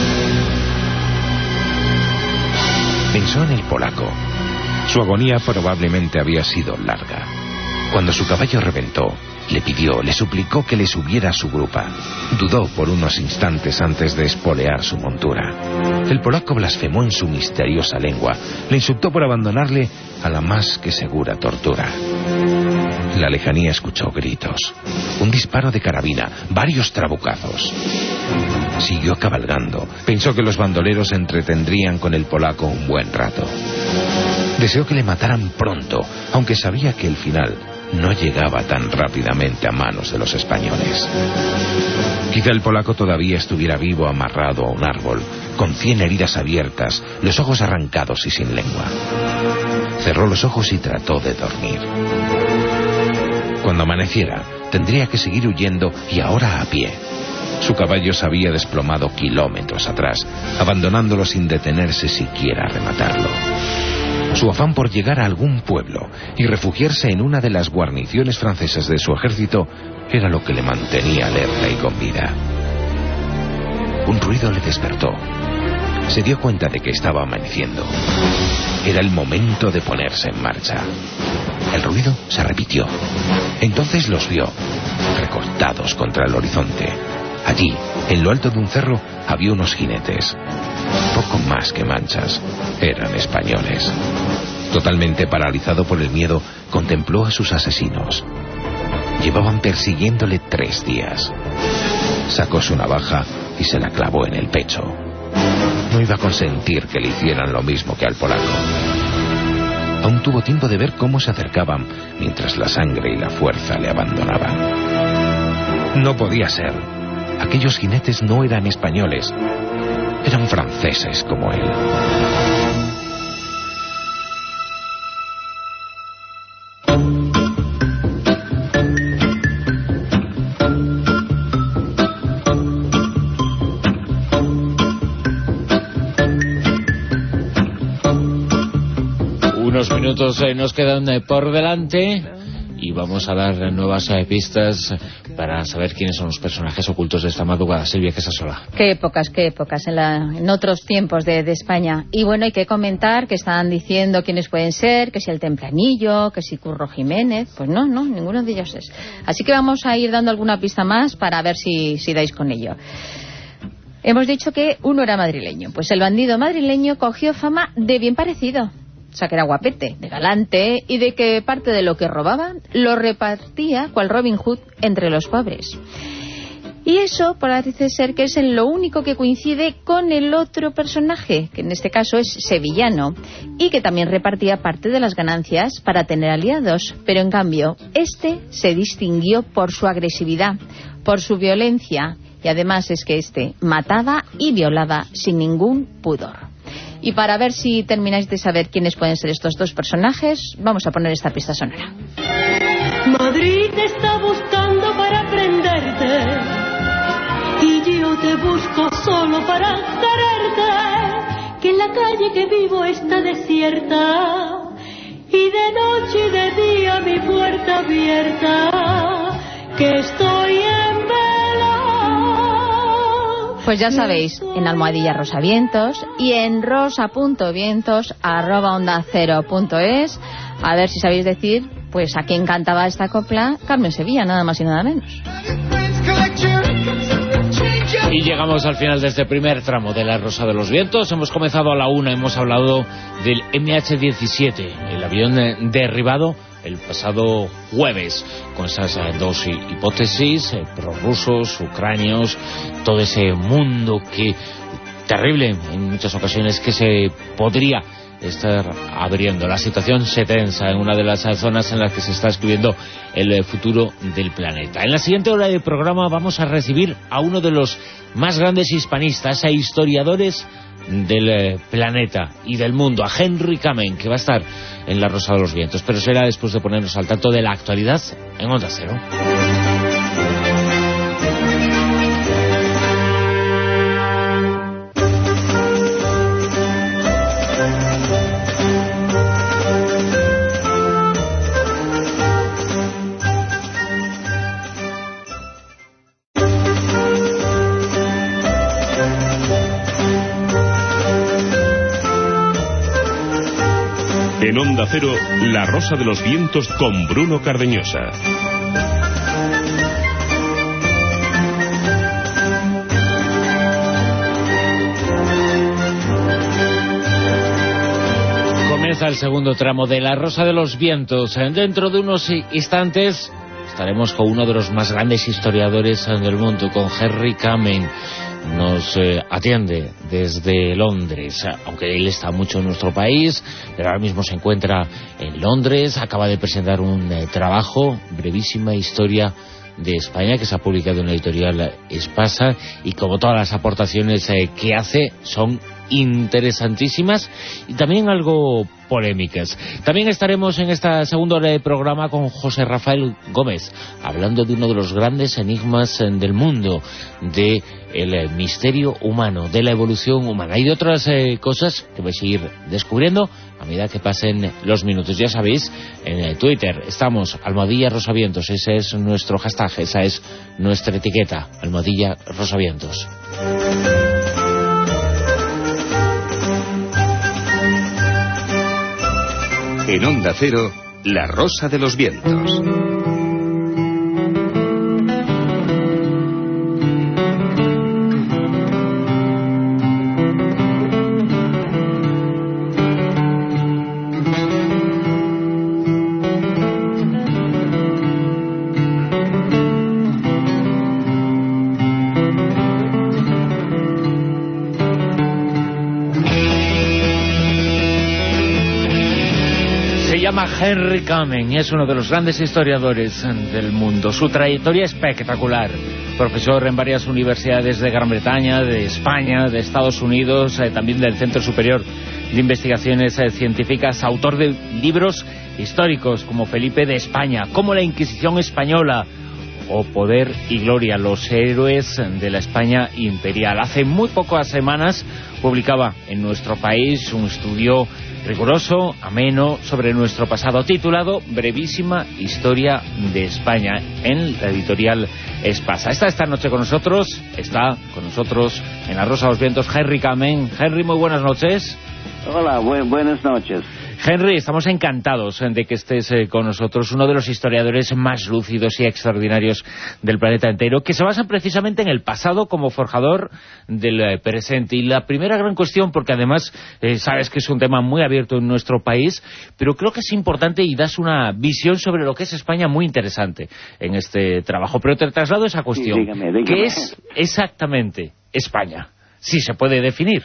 Pensó en el polaco. Su agonía probablemente había sido larga. Cuando su caballo reventó, le suplicó que le subiera a su grupa. Dudó por unos instantes antes de espolear su montura. El polaco blasfemó en su misteriosa lengua. Le insultó por abandonarle a la más que segura tortura. En la lejanía escuchó gritos, un disparo de carabina, varios trabucazos. Siguió cabalgando. Pensó que los bandoleros se entretendrían con el polaco un buen rato. Deseó que le mataran pronto, aunque sabía que el final no llegaba tan rápidamente a manos de los españoles. Quizá el polaco todavía estuviera vivo, amarrado a un árbol, con 100 heridas abiertas, los ojos arrancados y sin lengua. Cerró los ojos y trató de dormir. Cuando amaneciera, tendría que seguir huyendo, y ahora a pie. Su caballo se había desplomado kilómetros atrás, abandonándolo sin detenerse siquiera a rematarlo. Su afán por llegar a algún pueblo y refugiarse en una de las guarniciones francesas de su ejército era lo que le mantenía alerta y con vida. Un ruido le despertó. Se dio cuenta de que estaba amaneciendo. Era el momento de ponerse en marcha. El ruido se repitió. Entonces los vio, recortados contra el horizonte. Allí, en lo alto de un cerro, había unos jinetes. Poco más que manchas. Eran españoles. Totalmente paralizado por el miedo, contempló a sus asesinos. Llevaban persiguiéndole 3 días. Sacó su navaja y se la clavó en el pecho. No iba a consentir que le hicieran lo mismo que al polaco. Aún tuvo tiempo de ver cómo se acercaban, mientras la sangre y la fuerza le abandonaban. No podía ser. Aquellos jinetes no eran españoles. Eran franceses como él. Unos minutos nos quedan por delante y vamos a dar nuevas pistas para saber quiénes son los personajes ocultos de esta madrugada. Silvia Casasola. Qué épocas en otros tiempos de España. Y bueno, hay que comentar que están diciendo quiénes pueden ser, que si el Tempranillo, que si Curro Jiménez. Pues no, ninguno de ellos es. Así que vamos a ir dando alguna pista más para ver si dais con ello. Hemos dicho que uno era madrileño. Pues el bandido madrileño cogió fama de bien parecido. O sea, que era guapete, de galante, y de que parte de lo que robaba lo repartía, cual Robin Hood, entre los pobres. Y eso parece ser que es en lo único que coincide con el otro personaje, que en este caso es sevillano, y que también repartía parte de las ganancias para tener aliados. Pero en cambio, este se distinguió por su agresividad, por su violencia, y además es que este mataba y violaba sin ningún pudor. Y para ver si termináis de saber quiénes pueden ser estos dos personajes, vamos a poner esta pista sonora. Madrid te está buscando para prenderte, y yo te busco solo para quererte, que en la calle que vivo está desierta, y de noche y de día mi puerta abierta, que estoy Pues ya sabéis, en Almohadilla Rosavientos y en rosa.vientos@ondacero.es. A ver si sabéis decir, pues a quién cantaba esta copla Carmen Sevilla, nada más y nada menos. Y llegamos al final de este primer tramo de La Rosa de los Vientos. Hemos comenzado a la 1, hemos hablado del MH17, el avión derribado el pasado jueves, con esas dos hipótesis, prorrusos, ucranios, todo ese mundo que terrible en muchas ocasiones que se podría estar abriendo. La situación se tensa en una de las zonas en las que se está escribiendo el futuro del planeta. En la siguiente hora del programa vamos a recibir a uno de los más grandes hispanistas e historiadores del planeta y del mundo, a Henry Kamen, que va a estar en La Rosa de los Vientos, pero será después de ponernos al tanto de la actualidad en Onda Cero. En Onda Cero, La Rosa de los Vientos con Bruno Cardeñosa. Comienza el segundo tramo de La Rosa de los Vientos. Dentro de unos instantes estaremos con uno de los más grandes historiadores del mundo, con Henry Kamen. Nos atiende desde Londres, aunque él está mucho en nuestro país, pero ahora mismo se encuentra en Londres. Acaba de presentar un trabajo, Brevísima Historia de España, que se ha publicado en la editorial Espasa, y como todas las aportaciones que hace son interesantísimas y también algo polémicas. También estaremos en esta segunda hora de programa con José Rafael Gómez, hablando de uno de los grandes enigmas del mundo, de el misterio humano, de la evolución humana y de otras cosas que vais a ir descubriendo a medida que pasen los minutos. Ya sabéis, en Twitter estamos Almohadilla Rosavientos, ese es nuestro hashtag, esa es nuestra etiqueta, Almohadilla Rosavientos. En Onda Cero, La Rosa de los Vientos. Henry Kamen es uno de los grandes historiadores del mundo. Su trayectoria es espectacular. Profesor en varias universidades de Gran Bretaña, de España, de Estados Unidos, también del Centro Superior de Investigaciones Científicas. Autor de libros históricos como Felipe de España, como La Inquisición Española o Poder y Gloria, los héroes de la España imperial. Hace muy pocas semanas publicaba en nuestro país un estudio riguroso, ameno, sobre nuestro pasado, titulado Brevísima Historia de España, en la editorial Espasa. Está esta noche con nosotros, está con nosotros en La Rosa de los Vientos, Henry Kamen. Henry, muy buenas noches. Hola, buenas noches. Henry, estamos encantados de que estés con nosotros, uno de los historiadores más lúcidos y extraordinarios del planeta entero, que se basan precisamente en el pasado como forjador del presente. Y la primera gran cuestión, porque además sabes que es un tema muy abierto en nuestro país, pero creo que es importante y das una visión sobre lo que es España muy interesante en este trabajo. Pero te traslado esa cuestión. Sí, dígame. ¿Qué es exactamente España? Si se puede definir.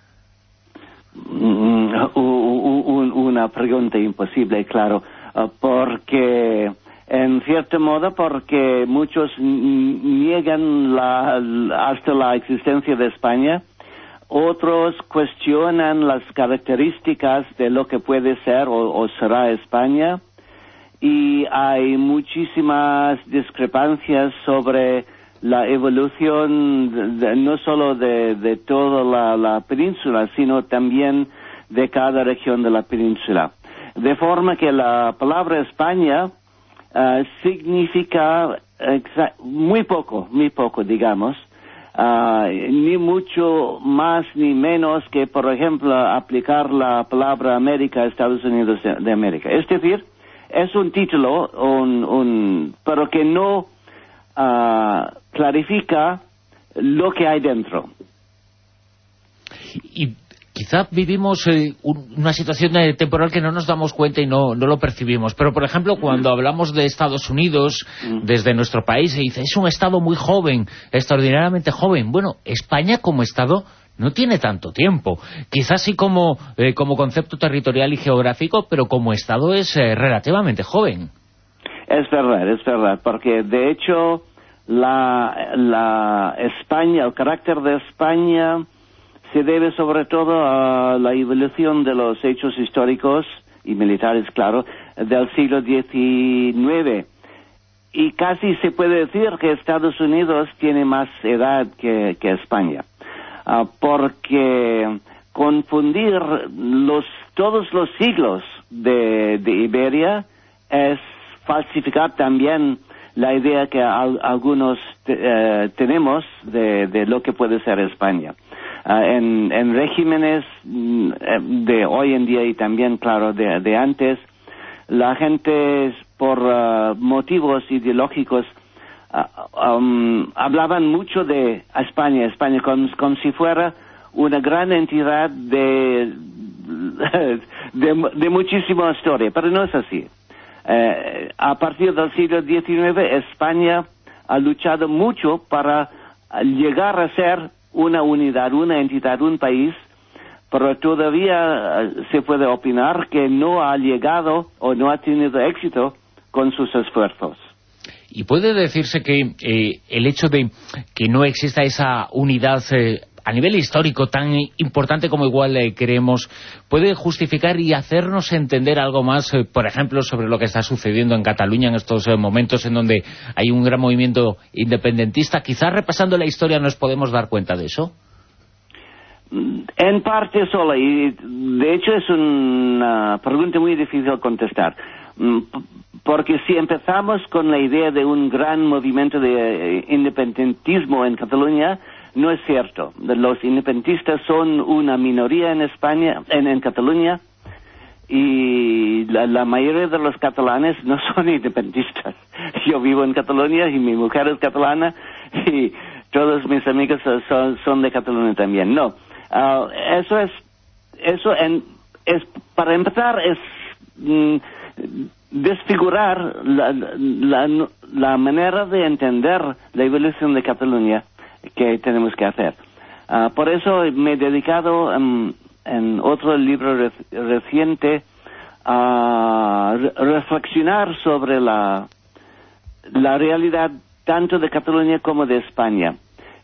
Una pregunta imposible, claro, porque en cierto modo porque muchos niegan hasta la existencia de España, otros cuestionan las características de lo que puede ser o será España, y hay muchísimas discrepancias sobre la evolución no solo de toda la península, sino también de cada región de la península. De forma que la palabra España significa muy poco, digamos. ni mucho más ni menos que, por ejemplo, aplicar la palabra América a Estados Unidos de América. Es decir, es un título, pero que no clarifica lo que hay dentro. Y quizá vivimos una situación temporal que no nos damos cuenta y no lo percibimos. Pero, por ejemplo, cuando hablamos de Estados Unidos, desde nuestro país, se dice, es un Estado muy joven, extraordinariamente joven. Bueno, España como Estado no tiene tanto tiempo. Quizás sí como concepto territorial y geográfico, pero como Estado es relativamente joven. Es verdad, porque de hecho la España, el carácter de España se debe sobre todo a la evolución de los hechos históricos y militares, claro, del siglo XIX. Y casi se puede decir que Estados Unidos tiene más edad que España, porque confundir todos los siglos de Iberia es falsificar también la idea que algunos tenemos de lo que puede ser España. En regímenes de hoy en día y también, claro, de antes, la gente por motivos ideológicos hablaban mucho de España como si fuera una gran entidad de muchísima historia, pero no es así. A partir del siglo XIX, España ha luchado mucho para llegar a ser una unidad, una entidad, un país, pero todavía se puede opinar que no ha llegado o no ha tenido éxito con sus esfuerzos. Y puede decirse que el hecho de que no exista esa unidad a nivel histórico tan importante como igual creemos, puede justificar y hacernos entender algo más, por ejemplo, sobre lo que está sucediendo en Cataluña en estos momentos en donde hay un gran movimiento independentista. Quizás repasando la historia nos podemos dar cuenta de eso. En parte solo, y de hecho es una pregunta muy difícil de contestar, porque si empezamos con la idea de un gran movimiento de independentismo en Cataluña, no es cierto. Los independentistas son una minoría en España, en Cataluña, y la mayoría de los catalanes no son independentistas. Yo vivo en Cataluña y mi mujer es catalana y todos mis amigos son de Cataluña también. No, para empezar es desfigurar la manera de entender la evolución de Cataluña que tenemos que hacer. Por eso me he dedicado en otro libro reciente a reflexionar sobre la realidad tanto de Cataluña como de España.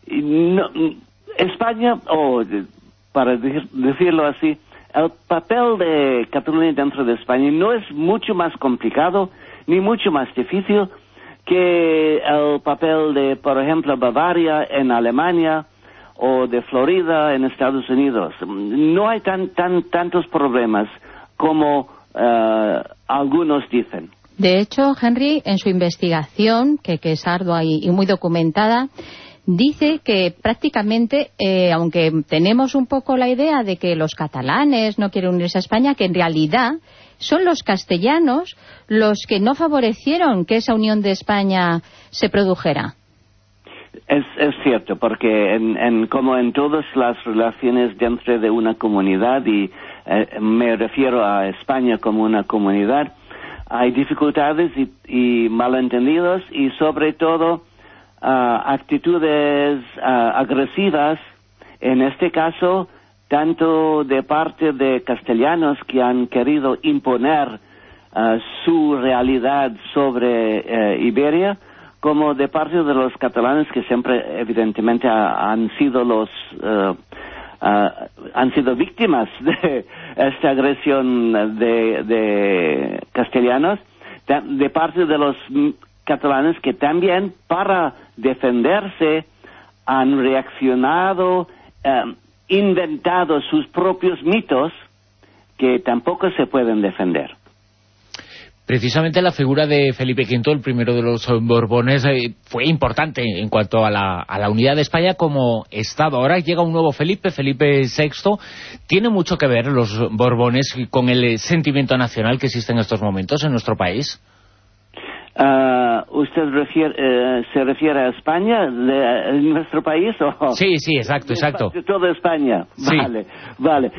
España, para decirlo así, el papel de Cataluña dentro de España no es mucho más complicado ni mucho más difícil que el papel de, por ejemplo, Bavaria en Alemania o de Florida en Estados Unidos. No hay tantos problemas como algunos dicen. De hecho, Henry, en su investigación, que es ardua y muy documentada, dice que prácticamente, aunque tenemos un poco la idea de que los catalanes no quieren unirse a España, que en realidad son los castellanos los que no favorecieron que esa unión de España se produjera. Es cierto, porque como en todas las relaciones dentro de una comunidad, y me refiero a España como una comunidad, hay dificultades y malentendidos y sobre todo actitudes agresivas, en este caso tanto de parte de castellanos que han querido imponer su realidad sobre Iberia, como de parte de los catalanes que siempre evidentemente han sido víctimas de esta agresión de castellanos, de parte de los catalanes que también para defenderse han reaccionado, inventado sus propios mitos que tampoco se pueden defender. Precisamente la figura de Felipe V, el primero de los Borbones, fue importante en cuanto a la unidad de España como Estado. Ahora llega un nuevo Felipe VI. ¿Tiene mucho que ver los Borbones con el sentimiento nacional que existe en estos momentos en nuestro país? ¿Usted se refiere a España, nuestro país? ¿O? Sí, exacto. De toda España. Sí. Vale.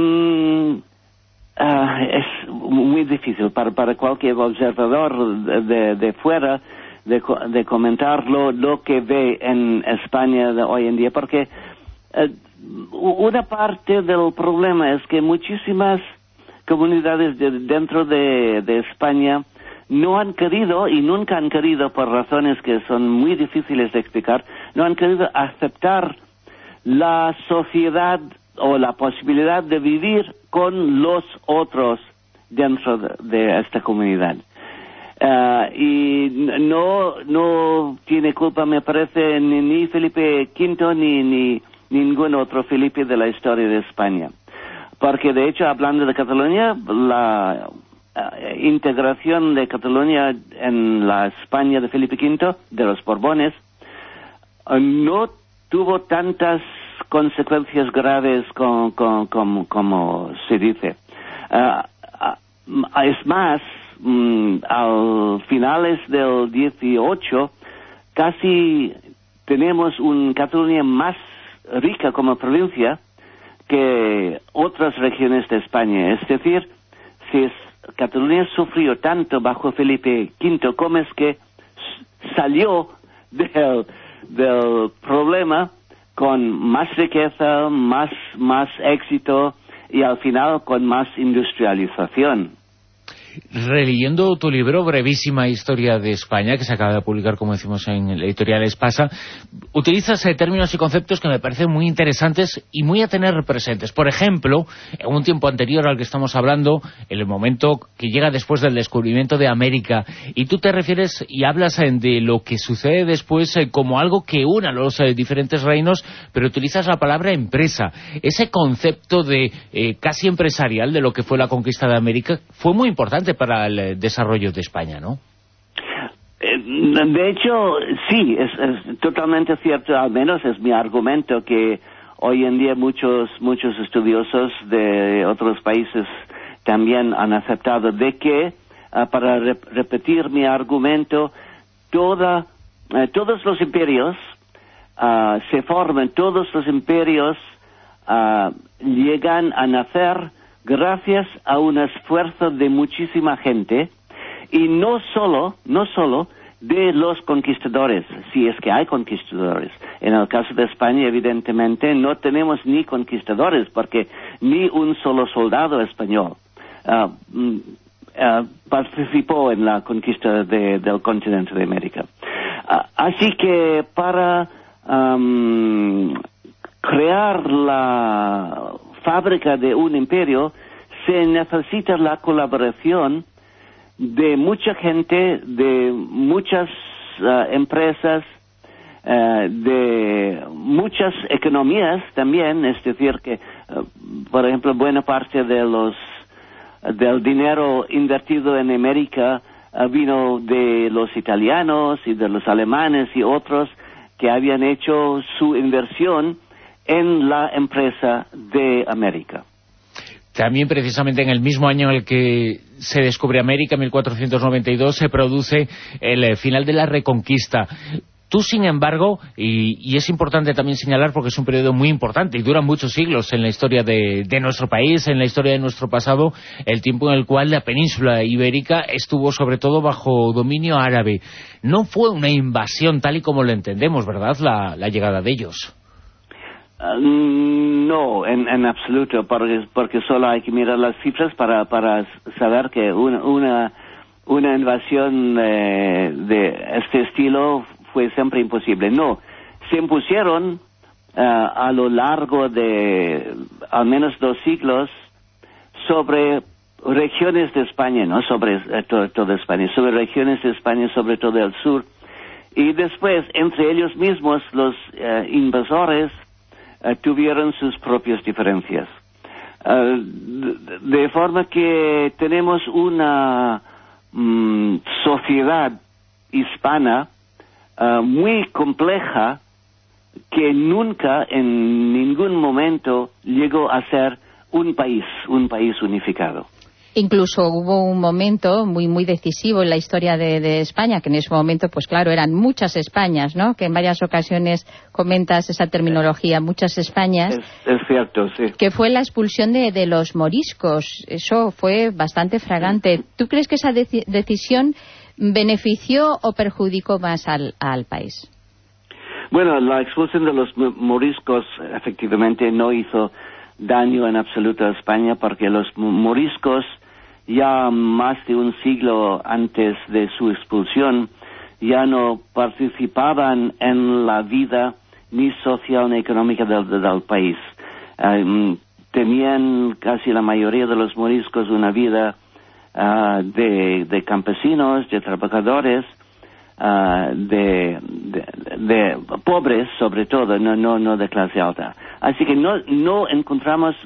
Es muy difícil para cualquier observador de fuera de comentar lo que ve en España de hoy en día, porque una parte del problema es que muchísimas comunidades dentro de España no han querido y nunca han querido, por razones que son muy difíciles de explicar, no han querido aceptar la sociedad o la posibilidad de vivir con los otros dentro de esta comunidad. Y no tiene culpa, me parece, ni Felipe V ni ningún otro Felipe de la historia de España. Porque, de hecho, hablando de Cataluña, la integración de Cataluña en la España de Felipe V, de los Borbones, no tuvo tantas consecuencias graves como se dice. Es más, al finales del 18 casi tenemos una Cataluña más rica como provincia que otras regiones de España. Es decir, Cataluña sufrió tanto bajo Felipe V como es que salió del problema con más riqueza, más éxito y al final con más industrialización. Releyendo tu libro, Brevísima Historia de España, que se acaba de publicar, como decimos, en la editorial Espasa, utilizas términos y conceptos que me parecen muy interesantes y muy a tener presentes. Por ejemplo, en un tiempo anterior al que estamos hablando, en el momento que llega después del descubrimiento de América, y tú te refieres y hablas de lo que sucede después como algo que une a los diferentes reinos, pero utilizas la palabra empresa. Ese concepto de casi empresarial de lo que fue la conquista de América fue muy importante para el desarrollo de España, ¿no? De hecho, sí, es totalmente cierto, al menos es mi argumento, que hoy en día muchos estudiosos de otros países también han aceptado, de que, para repetir mi argumento, todos los imperios se forman, todos los imperios llegan a nacer gracias a un esfuerzo de muchísima gente, y no solo de los conquistadores, si es que hay conquistadores. En el caso de España, evidentemente, no tenemos ni conquistadores, porque ni un solo soldado español participó en la conquista del continente de América. Así que para crear la fábrica de un imperio se necesita la colaboración de mucha gente, de muchas empresas, de muchas economías también. Es decir que, por ejemplo, buena parte del dinero invertido en América vino de los italianos y de los alemanes y otros que habían hecho su inversión en la empresa de América. También, precisamente, en el mismo año en el que se descubre América, 1492, se produce el final de la Reconquista. Tú, sin embargo, y es importante también señalar, porque es un periodo muy importante y dura muchos siglos en la historia de nuestro país, en la historia de nuestro pasado, el tiempo en el cual la península ibérica estuvo sobre todo bajo dominio árabe. No fue una invasión tal y como lo entendemos, ¿verdad?, la llegada de ellos. No, en absoluto, porque solo hay que mirar las cifras para saber que una invasión de este estilo fue siempre imposible. No, se impusieron a lo largo de al menos 2 siglos sobre regiones de España, no sobre toda España, sobre regiones de España, sobre todo el sur, y después entre ellos mismos los invasores tuvieron sus propias diferencias. De forma que tenemos una sociedad hispana muy compleja, que nunca en ningún momento llegó a ser un país unificado. Incluso hubo un momento muy decisivo en la historia de España, que en ese momento, pues claro, eran muchas Españas, ¿no? Que en varias ocasiones comentas esa terminología, muchas Españas. Es cierto, sí. Que fue la expulsión de los moriscos. Eso fue bastante fragante. ¿Tú crees que esa decisión benefició o perjudicó más al país? Bueno, la expulsión de los moriscos efectivamente no hizo daño en absoluto a España, porque los moriscos, ya más de un siglo antes de su expulsión, ya no participaban en la vida ni social ni económica del país. Tenían casi la mayoría de los moriscos una vida de campesinos, de trabajadores, de pobres sobre todo, no de clase alta. Así que no encontramos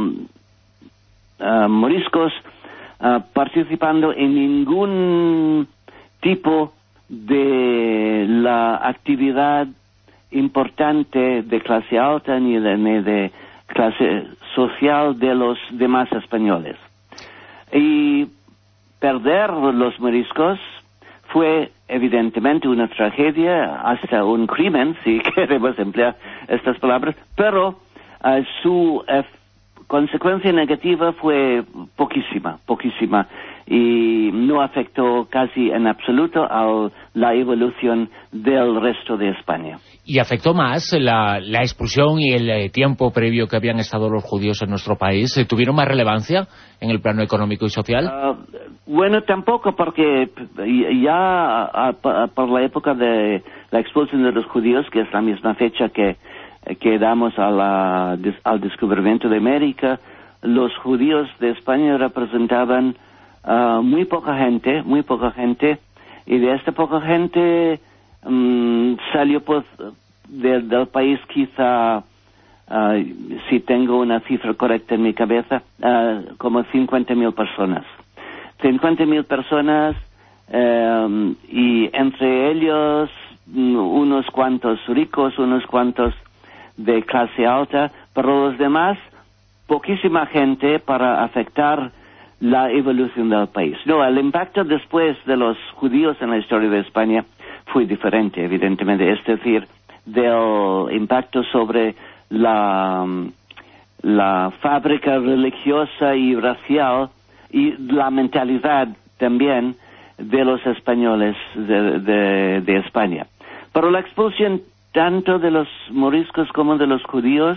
moriscos participando en ningún tipo de la actividad importante de clase alta ni de clase social de los demás españoles. Y perder los moriscos fue evidentemente una tragedia, hasta un crimen, si queremos emplear estas palabras, pero su consecuencia negativa fue poquísima, y no afectó casi en absoluto a la evolución del resto de España. ¿Y afectó más la expulsión y el tiempo previo que habían estado los judíos en nuestro país? ¿Tuvieron más relevancia en el plano económico y social? Bueno, tampoco, porque ya por la época de la expulsión de los judíos, que es la misma fecha que damos al descubrimiento de América, los judíos de España representaban muy poca gente, y de esta poca gente salió pues del país quizá, si tengo una cifra correcta en mi cabeza, como 50.000 personas. 50.000 personas, y entre ellos unos cuantos ricos, unos cuantos de clase alta, pero los demás, poquísima gente para afectar la evolución del país. No, el impacto después de los judíos en la historia de España fue diferente, evidentemente, es decir, del impacto sobre la fábrica religiosa y racial y la mentalidad también de los españoles de España. Pero la expulsión tanto de los moriscos como de los judíos,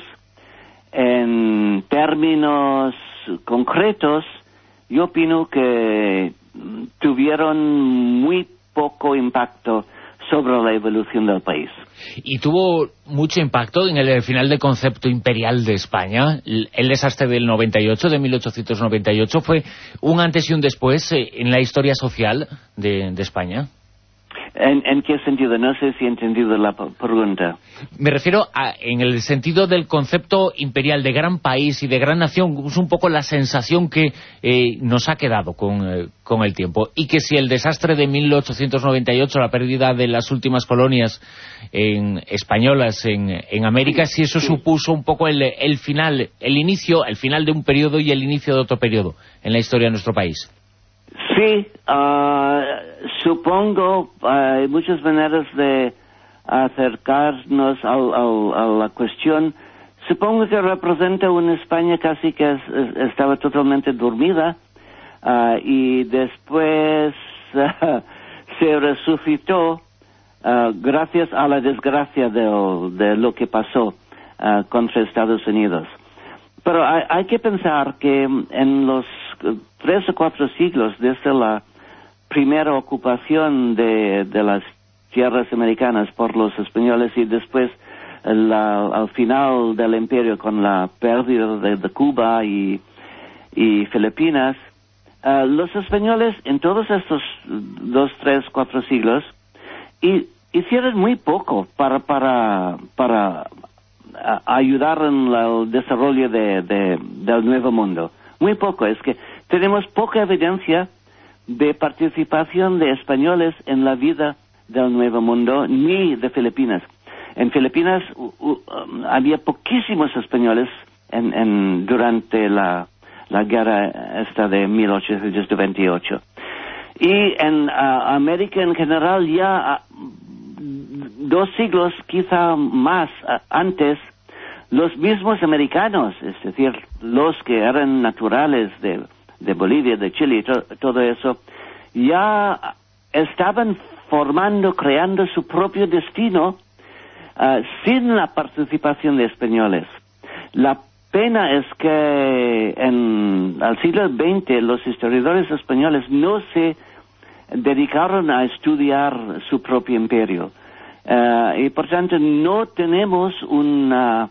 en términos concretos, yo opino que tuvieron muy poco impacto sobre la evolución del país. ¿Y tuvo mucho impacto en el final del concepto imperial de España? El desastre del 98, de 1898, fue un antes y un después en la historia social de España. ¿En qué sentido? No sé si he entendido la pregunta. Me refiero en el sentido del concepto imperial de gran país y de gran nación. Es un poco la sensación que nos ha quedado con el tiempo. Y que si el desastre de 1898, la pérdida de las últimas colonias españolas en América, si eso supuso un poco el final, el final de un periodo y el inicio de otro periodo en la historia de nuestro país. Sí, supongo, hay muchas maneras de acercarnos a la cuestión. Supongo que representa una España casi que estaba totalmente dormida, y después se resucitó gracias a la desgracia de lo que pasó contra Estados Unidos. Pero hay que pensar que en los 3 o 4 siglos desde la primera ocupación de las tierras americanas por los españoles y después al final del imperio con la pérdida de Cuba y Filipinas, los españoles en todos estos 2, 3, 4 siglos hicieron muy poco para ayudar en el desarrollo del nuevo mundo. Muy poco. Es que tenemos poca evidencia de participación de españoles en la vida del Nuevo Mundo, ni de Filipinas. En Filipinas había poquísimos españoles durante la guerra esta de 1828. Y en América en general ya 2 siglos, quizá más antes, los mismos americanos, es decir, los que eran naturales de Bolivia, de Chile, todo eso, ya estaban creando su propio destino sin la participación de españoles. La pena es que al siglo XX los historiadores españoles no se dedicaron a estudiar su propio imperio. Y por tanto no tenemos una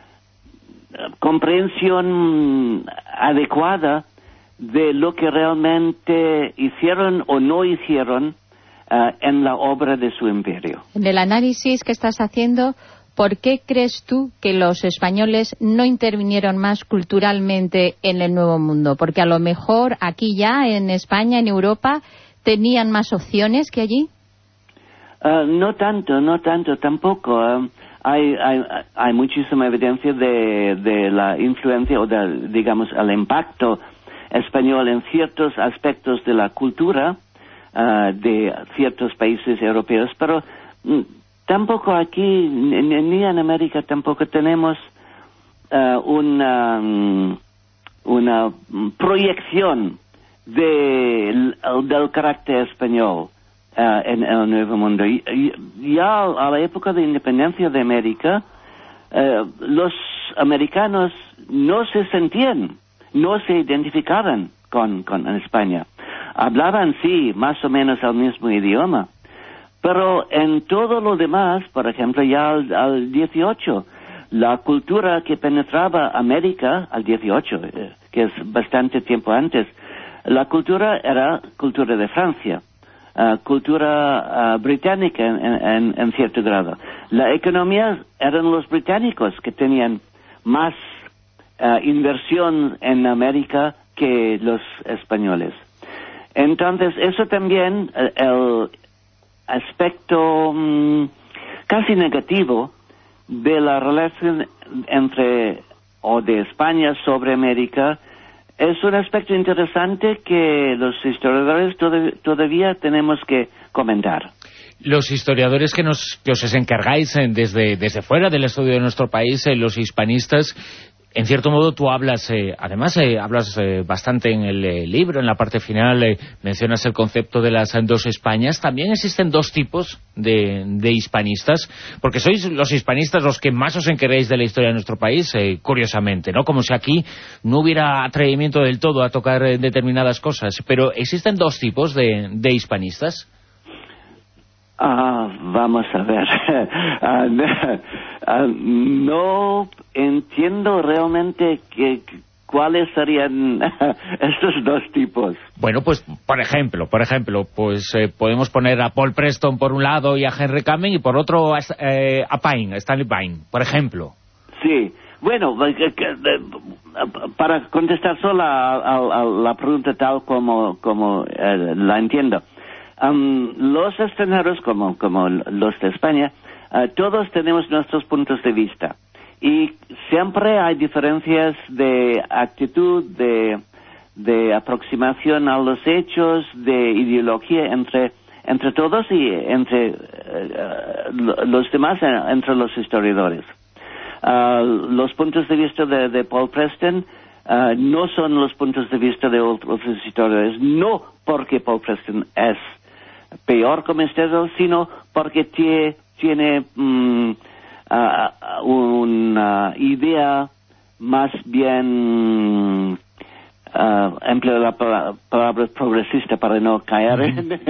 comprensión adecuada de lo que realmente hicieron o no hicieron en la obra de su imperio. En el análisis que estás haciendo, ¿por qué crees tú que los españoles no intervinieron más culturalmente en el Nuevo Mundo? Porque a lo mejor aquí ya, en España, en Europa, ¿tenían más opciones que allí? No tanto, tampoco. Hay muchísima evidencia de la influencia o digamos, el impacto español en ciertos aspectos de la cultura de ciertos países europeos, pero tampoco aquí, ni en América, tampoco tenemos una proyección del carácter español en el Nuevo Mundo. Ya a la época de independencia de América, los americanos no se sentían, no se identificaban con España. Hablaban, sí, más o menos el mismo idioma, pero en todo lo demás, por ejemplo, ya al 18, la cultura que penetraba América, al 18, que es bastante tiempo antes, la cultura era cultura de Francia, cultura británica en cierto grado. La economía eran los británicos que tenían más inversión en América que los españoles. Entonces, eso también, el aspecto casi negativo de la relación de España sobre América, es un aspecto interesante que los historiadores todavía tenemos que comentar. Los historiadores que os encargáis desde fuera del estudio de nuestro país, los hispanistas, en cierto modo tú hablas, además hablas bastante en el libro, en la parte final mencionas el concepto de las 2 Españas. También existen 2 tipos de hispanistas, porque sois los hispanistas los que más os encargáis de la historia de nuestro país, curiosamente, ¿no? Como si aquí no hubiera atrevimiento del todo a tocar determinadas cosas. Pero existen 2 tipos de hispanistas. Vamos a ver. No entiendo realmente cuáles serían estos 2 tipos. Bueno, pues, por ejemplo, pues podemos poner a Paul Preston por un lado y a Henry Kamen, y por otro a Stanley Pine, por ejemplo. Sí. Bueno, para contestar solo a la pregunta tal como la entiendo. Los extranjeros, como los de España, todos tenemos nuestros puntos de vista. Y siempre hay diferencias de actitud, de aproximación a los hechos, de ideología entre todos y entre los demás, entre los historiadores. Los puntos de vista de Paul Preston no son los puntos de vista de otros historiadores, no porque Paul Preston es peor como historiador, sino porque tiene una idea más bien, empleo la palabra progresista para no caer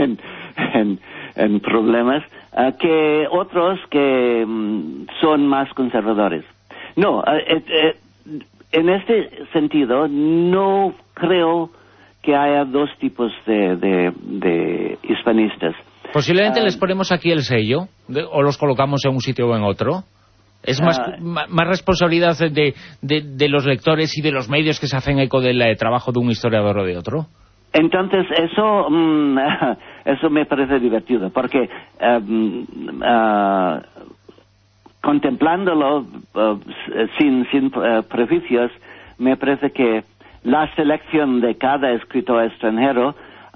en problemas, que otros que son más conservadores. No, en este sentido no creo que haya 2 tipos de hispanistas. Posiblemente les ponemos aquí el sello, o los colocamos en un sitio o en otro. Es más responsabilidad de los lectores y de los medios que se hacen eco del trabajo de un historiador o de otro. Entonces eso me parece divertido, porque contemplándolo sin prejuicios, me parece que la selección de cada escritor extranjero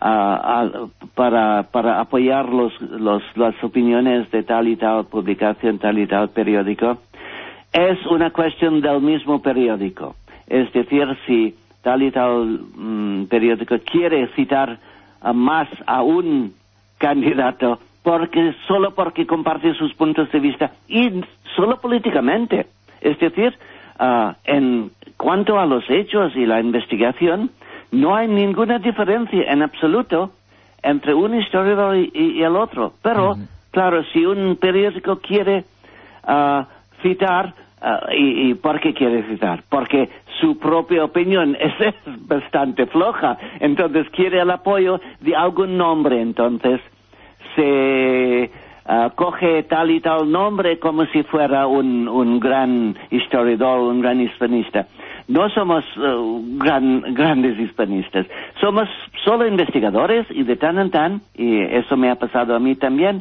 para apoyar las opiniones de tal y tal publicación, tal y tal periódico, es una cuestión del mismo periódico. Es decir, si tal y tal periódico quiere citar más a un candidato solo porque comparte sus puntos de vista, y solo políticamente. Es decir, en cuanto a los hechos y la investigación, no hay ninguna diferencia en absoluto entre un historiador y el otro. Pero, claro, si un periódico quiere citar, ¿y por qué quiere citar? Porque su propia opinión es bastante floja, entonces quiere el apoyo de algún nombre, entonces se coge tal y tal nombre como si fuera un gran historiador, un gran hispanista. No somos grandes hispanistas, somos solo investigadores, y de tan en tan, y eso me ha pasado a mí también,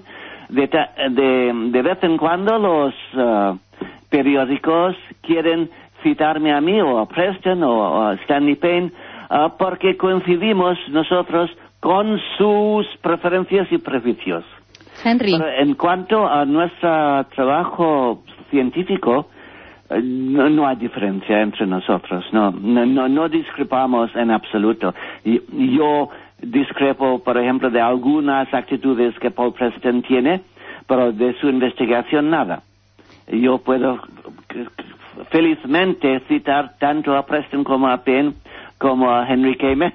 de vez en cuando los periódicos quieren citarme a mí o a Preston o a Stanley Payne porque coincidimos nosotros con sus preferencias y prejuicios. Henry. Pero en cuanto a nuestro trabajo científico, no hay diferencia entre nosotros, no discrepamos en absoluto. Yo discrepo, por ejemplo, de algunas actitudes que Paul Preston tiene, pero de su investigación nada. Yo puedo felizmente citar tanto a Preston como a Payne como a Henry Kamen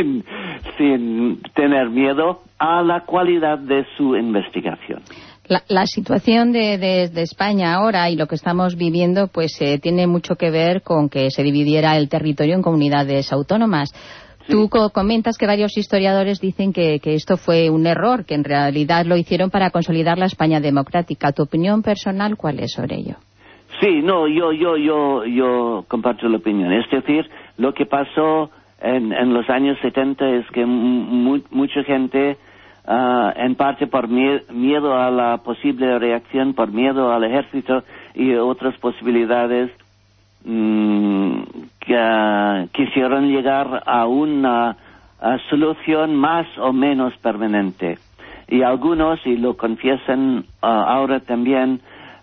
sin tener miedo a la cualidad de su investigación. La situación de España ahora y lo que estamos viviendo pues tiene mucho que ver con que se dividiera el territorio en comunidades autónomas. Sí. Tú comentas que varios historiadores dicen que esto fue un error, que en realidad lo hicieron para consolidar la España democrática. ¿Tu opinión personal cuál es sobre ello? Sí, no, yo comparto la opinión. Es decir, lo que pasó en los años 70 es que mucha gente, en parte por miedo a la posible reacción, por miedo al ejército y otras posibilidades, que quisieron llegar a una solución más o menos permanente. Y algunos, y lo confiesan ahora también,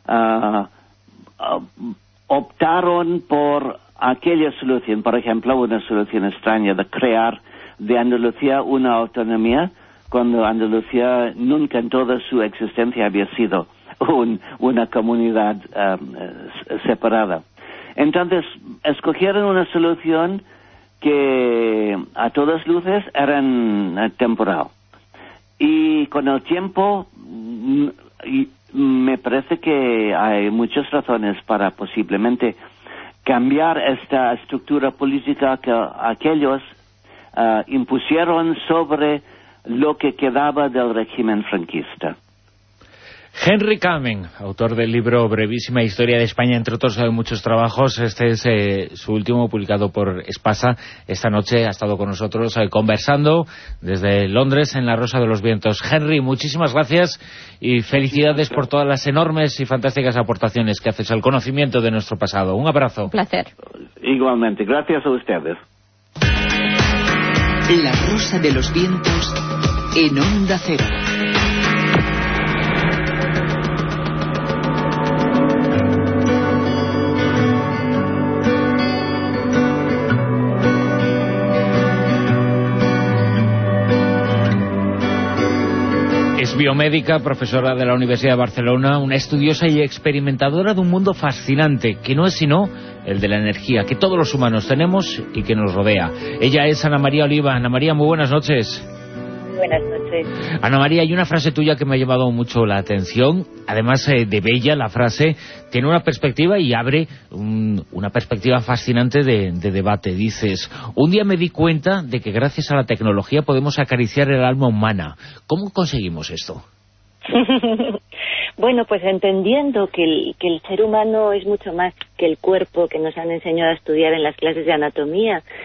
optaron por aquella solución, por ejemplo, una solución extraña de crear de Andalucía una autonomía, cuando Andalucía nunca en toda su existencia había sido una comunidad separada. Entonces, escogieron una solución que a todas luces era temporal. Y con el tiempo, me parece que hay muchas razones para posiblemente cambiar esta estructura política que aquellos impusieron sobre lo que quedaba del régimen franquista. Henry Kamen, autor del libro Brevísima Historia de España, entre otros muchos trabajos. Este es su último, publicado por Espasa. Esta noche ha estado con nosotros conversando desde Londres en La Rosa de los Vientos. Henry, muchísimas gracias y felicidades por todas las enormes y fantásticas aportaciones que haces al conocimiento de nuestro pasado. Un abrazo. Un placer. Igualmente, gracias a ustedes. La Rosa de los Vientos en Onda Cero. Biomédica, profesora de la Universidad de Barcelona, una estudiosa y experimentadora de un mundo fascinante, que no es sino el de la energía que todos los humanos tenemos y que nos rodea. Ella es Ana María Oliva. Ana María, muy buenas noches. Buenas noches. Ana María, hay una frase tuya que me ha llamado mucho la atención, además de bella la frase, tiene una perspectiva y abre una perspectiva fascinante de debate. Dices, un día me di cuenta de que gracias a la tecnología podemos acariciar el alma humana. ¿Cómo conseguimos esto? Bueno, pues entendiendo que el ser humano es mucho más que el cuerpo que nos han enseñado a estudiar en las clases de anatomía,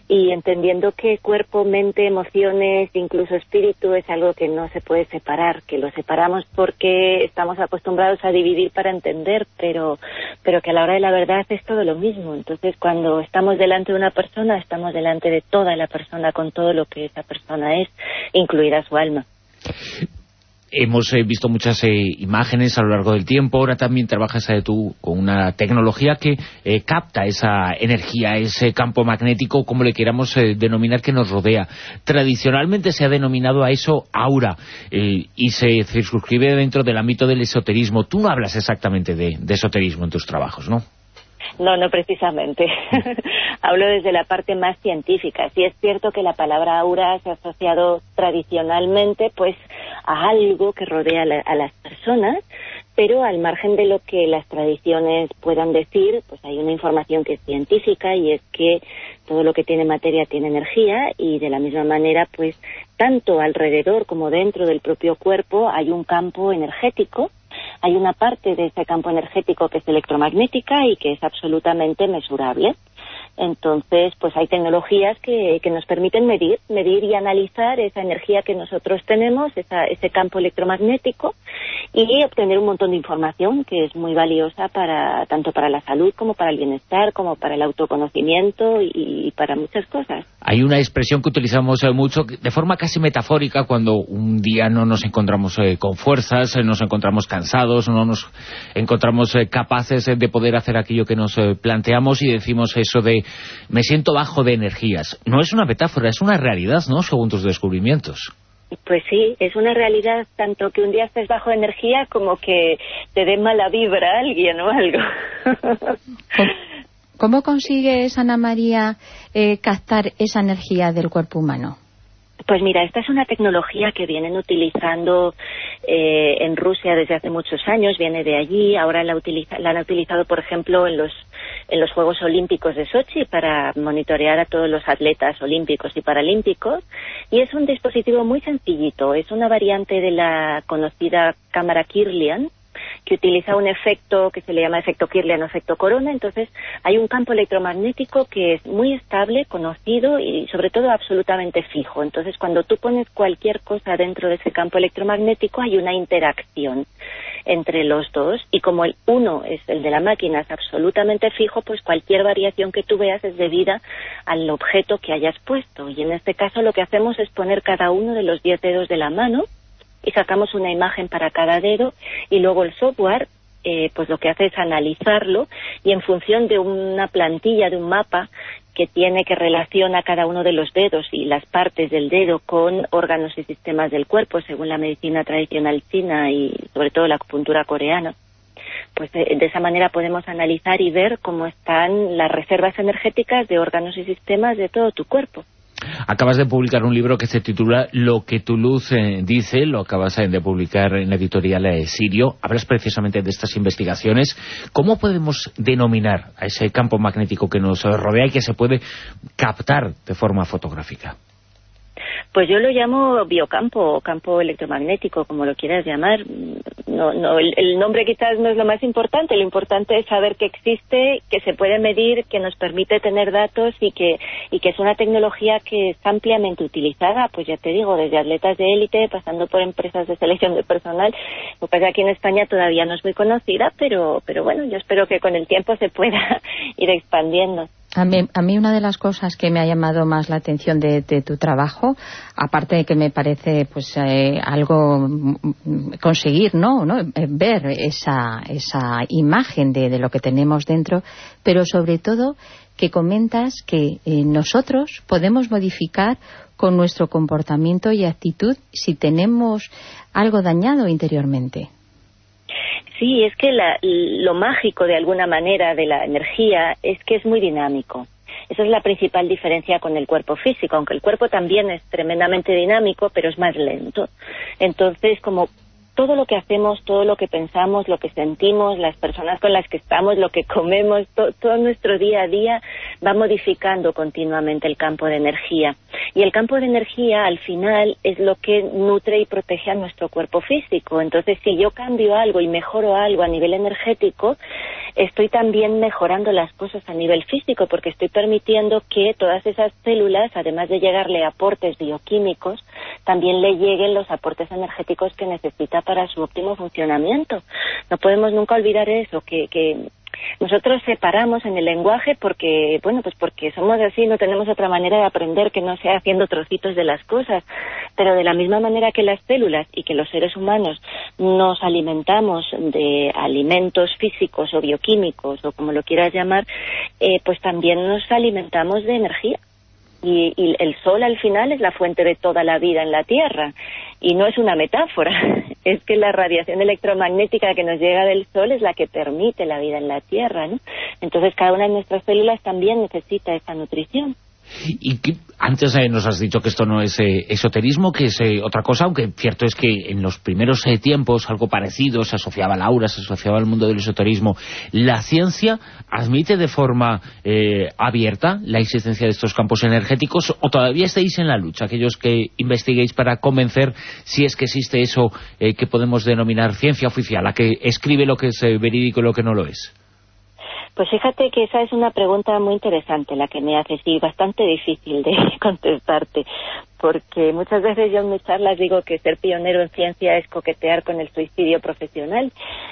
y entendiendo que cuerpo, mente, emociones, incluso espíritu es algo que no se puede separar, que lo separamos porque estamos acostumbrados a dividir para entender, pero que a la hora de la verdad es todo lo mismo. Entonces, cuando estamos delante de una persona, estamos delante de toda la persona, con todo lo que esa persona es, incluida su alma. Hemos visto muchas imágenes a lo largo del tiempo. Ahora también trabajas tú con una tecnología que capta esa energía, ese campo magnético, como le queramos denominar, que nos rodea. Tradicionalmente se ha denominado a eso aura y se circunscribe dentro del ámbito del esoterismo. Tú no hablas exactamente de esoterismo en tus trabajos, ¿no? No precisamente. Hablo desde la parte más científica. Sí es cierto que la palabra aura se ha asociado tradicionalmente pues a algo que rodea a las personas, pero al margen de lo que las tradiciones puedan decir, pues hay una información que es científica, y es que todo lo que tiene materia tiene energía, y de la misma manera pues tanto alrededor como dentro del propio cuerpo hay un campo energético. Hay una parte de ese campo energético que es electromagnética y que es absolutamente mesurable. Entonces, pues hay tecnologías que nos permiten medir y analizar esa energía que nosotros tenemos, ese campo electromagnético, y obtener un montón de información que es muy valiosa tanto para la salud como para el bienestar, como para el autoconocimiento y para muchas cosas. Hay una expresión que utilizamos mucho, de forma casi metafórica, cuando un día no nos encontramos con fuerzas, nos encontramos cansados, no nos encontramos capaces de poder hacer aquello que nos planteamos, y decimos eso de me siento bajo de energías. No es una metáfora, es una realidad, ¿no?, según tus descubrimientos. Pues sí, es una realidad, tanto que un día estés bajo energía como que te dé mala vibra a alguien o algo. ¿Cómo consigues, Ana María, captar esa energía del cuerpo humano? Pues mira, esta es una tecnología que vienen utilizando en Rusia desde hace muchos años, viene de allí. Ahora la han utilizado, por ejemplo, en los Juegos Olímpicos de Sochi para monitorear a todos los atletas olímpicos y paralímpicos, y es un dispositivo muy sencillito, es una variante de la conocida cámara Kirlian, que utiliza un efecto que se le llama efecto Kirlian o efecto corona. Entonces hay un campo electromagnético que es muy estable, conocido y sobre todo absolutamente fijo. Entonces cuando tú pones cualquier cosa dentro de ese campo electromagnético hay una interacción entre los dos, y como el uno es el de la máquina, es absolutamente fijo, pues cualquier variación que tú veas es debida al objeto que hayas puesto. Y en este caso lo que hacemos es poner cada uno de los 10 dedos de la mano y sacamos una imagen para cada dedo, y luego el software pues lo que hace es analizarlo, y en función de una plantilla, de un mapa que tiene, que relaciona cada uno de los dedos y las partes del dedo con órganos y sistemas del cuerpo, según la medicina tradicional china y sobre todo la acupuntura coreana, pues de esa manera podemos analizar y ver cómo están las reservas energéticas de órganos y sistemas de todo tu cuerpo. Acabas de publicar un libro que se titula Lo que tu luz dice, lo acabas de publicar en la editorial Sirio. Hablas precisamente de estas investigaciones. ¿Cómo podemos denominar a ese campo magnético que nos rodea y que se puede captar de forma fotográfica? Pues yo lo llamo biocampo o campo electromagnético, como lo quieras llamar. El nombre quizás no es lo más importante. Lo importante es saber que existe, que se puede medir, que nos permite tener datos y que es una tecnología que es ampliamente utilizada, pues ya te digo, desde atletas de élite, pasando por empresas de selección de personal. Lo que pasa es que aquí en España todavía no es muy conocida, pero bueno, yo espero que con el tiempo se pueda ir expandiendo. A mí una de las cosas que me ha llamado más la atención de tu trabajo, aparte de que me parece pues algo conseguir, ¿no? Ver esa imagen de lo que tenemos dentro, pero sobre todo que comentas que nosotros podemos modificar con nuestro comportamiento y actitud si tenemos algo dañado interiormente. Sí, es que lo mágico de alguna manera de la energía es que es muy dinámico. Esa es la principal diferencia con el cuerpo físico, aunque el cuerpo también es tremendamente dinámico, pero es más lento. Entonces, como todo lo que hacemos, todo lo que pensamos, lo que sentimos, las personas con las que estamos, lo que comemos, todo nuestro día a día va modificando continuamente el campo de energía. Y el campo de energía, al final, es lo que nutre y protege a nuestro cuerpo físico. Entonces, si yo cambio algo y mejoro algo a nivel energético, estoy también mejorando las cosas a nivel físico, porque estoy permitiendo que todas esas células, además de llegarle aportes bioquímicos, también le lleguen los aportes energéticos que necesita para su óptimo funcionamiento. No podemos nunca olvidar eso, que nosotros separamos en el lenguaje porque, bueno, pues porque somos así, no tenemos otra manera de aprender que no sea haciendo trocitos de las cosas, pero de la misma manera que las células y que los seres humanos nos alimentamos de alimentos físicos o bioquímicos o como lo quieras llamar, pues también nos alimentamos de energía. Y el sol al final es la fuente de toda la vida en la Tierra, y no es una metáfora, es que la radiación electromagnética que nos llega del sol es la que permite la vida en la Tierra, ¿no? Entonces cada una de nuestras células también necesita esa nutrición. Y que antes nos has dicho que esto no es esoterismo, que es otra cosa, aunque cierto es que en los primeros tiempos algo parecido se asociaba al aura, se asociaba al mundo del esoterismo. ¿La ciencia admite de forma abierta la existencia de estos campos energéticos o todavía estáis en la lucha, aquellos que investiguéis para convencer si es que existe eso que podemos denominar ciencia oficial, la que escribe lo que es verídico y lo que no lo es? Pues fíjate que esa es una pregunta muy interesante la que me haces y bastante difícil de contestarte, porque muchas veces yo en mis charlas digo que ser pionero en ciencia es coquetear con el suicidio profesional,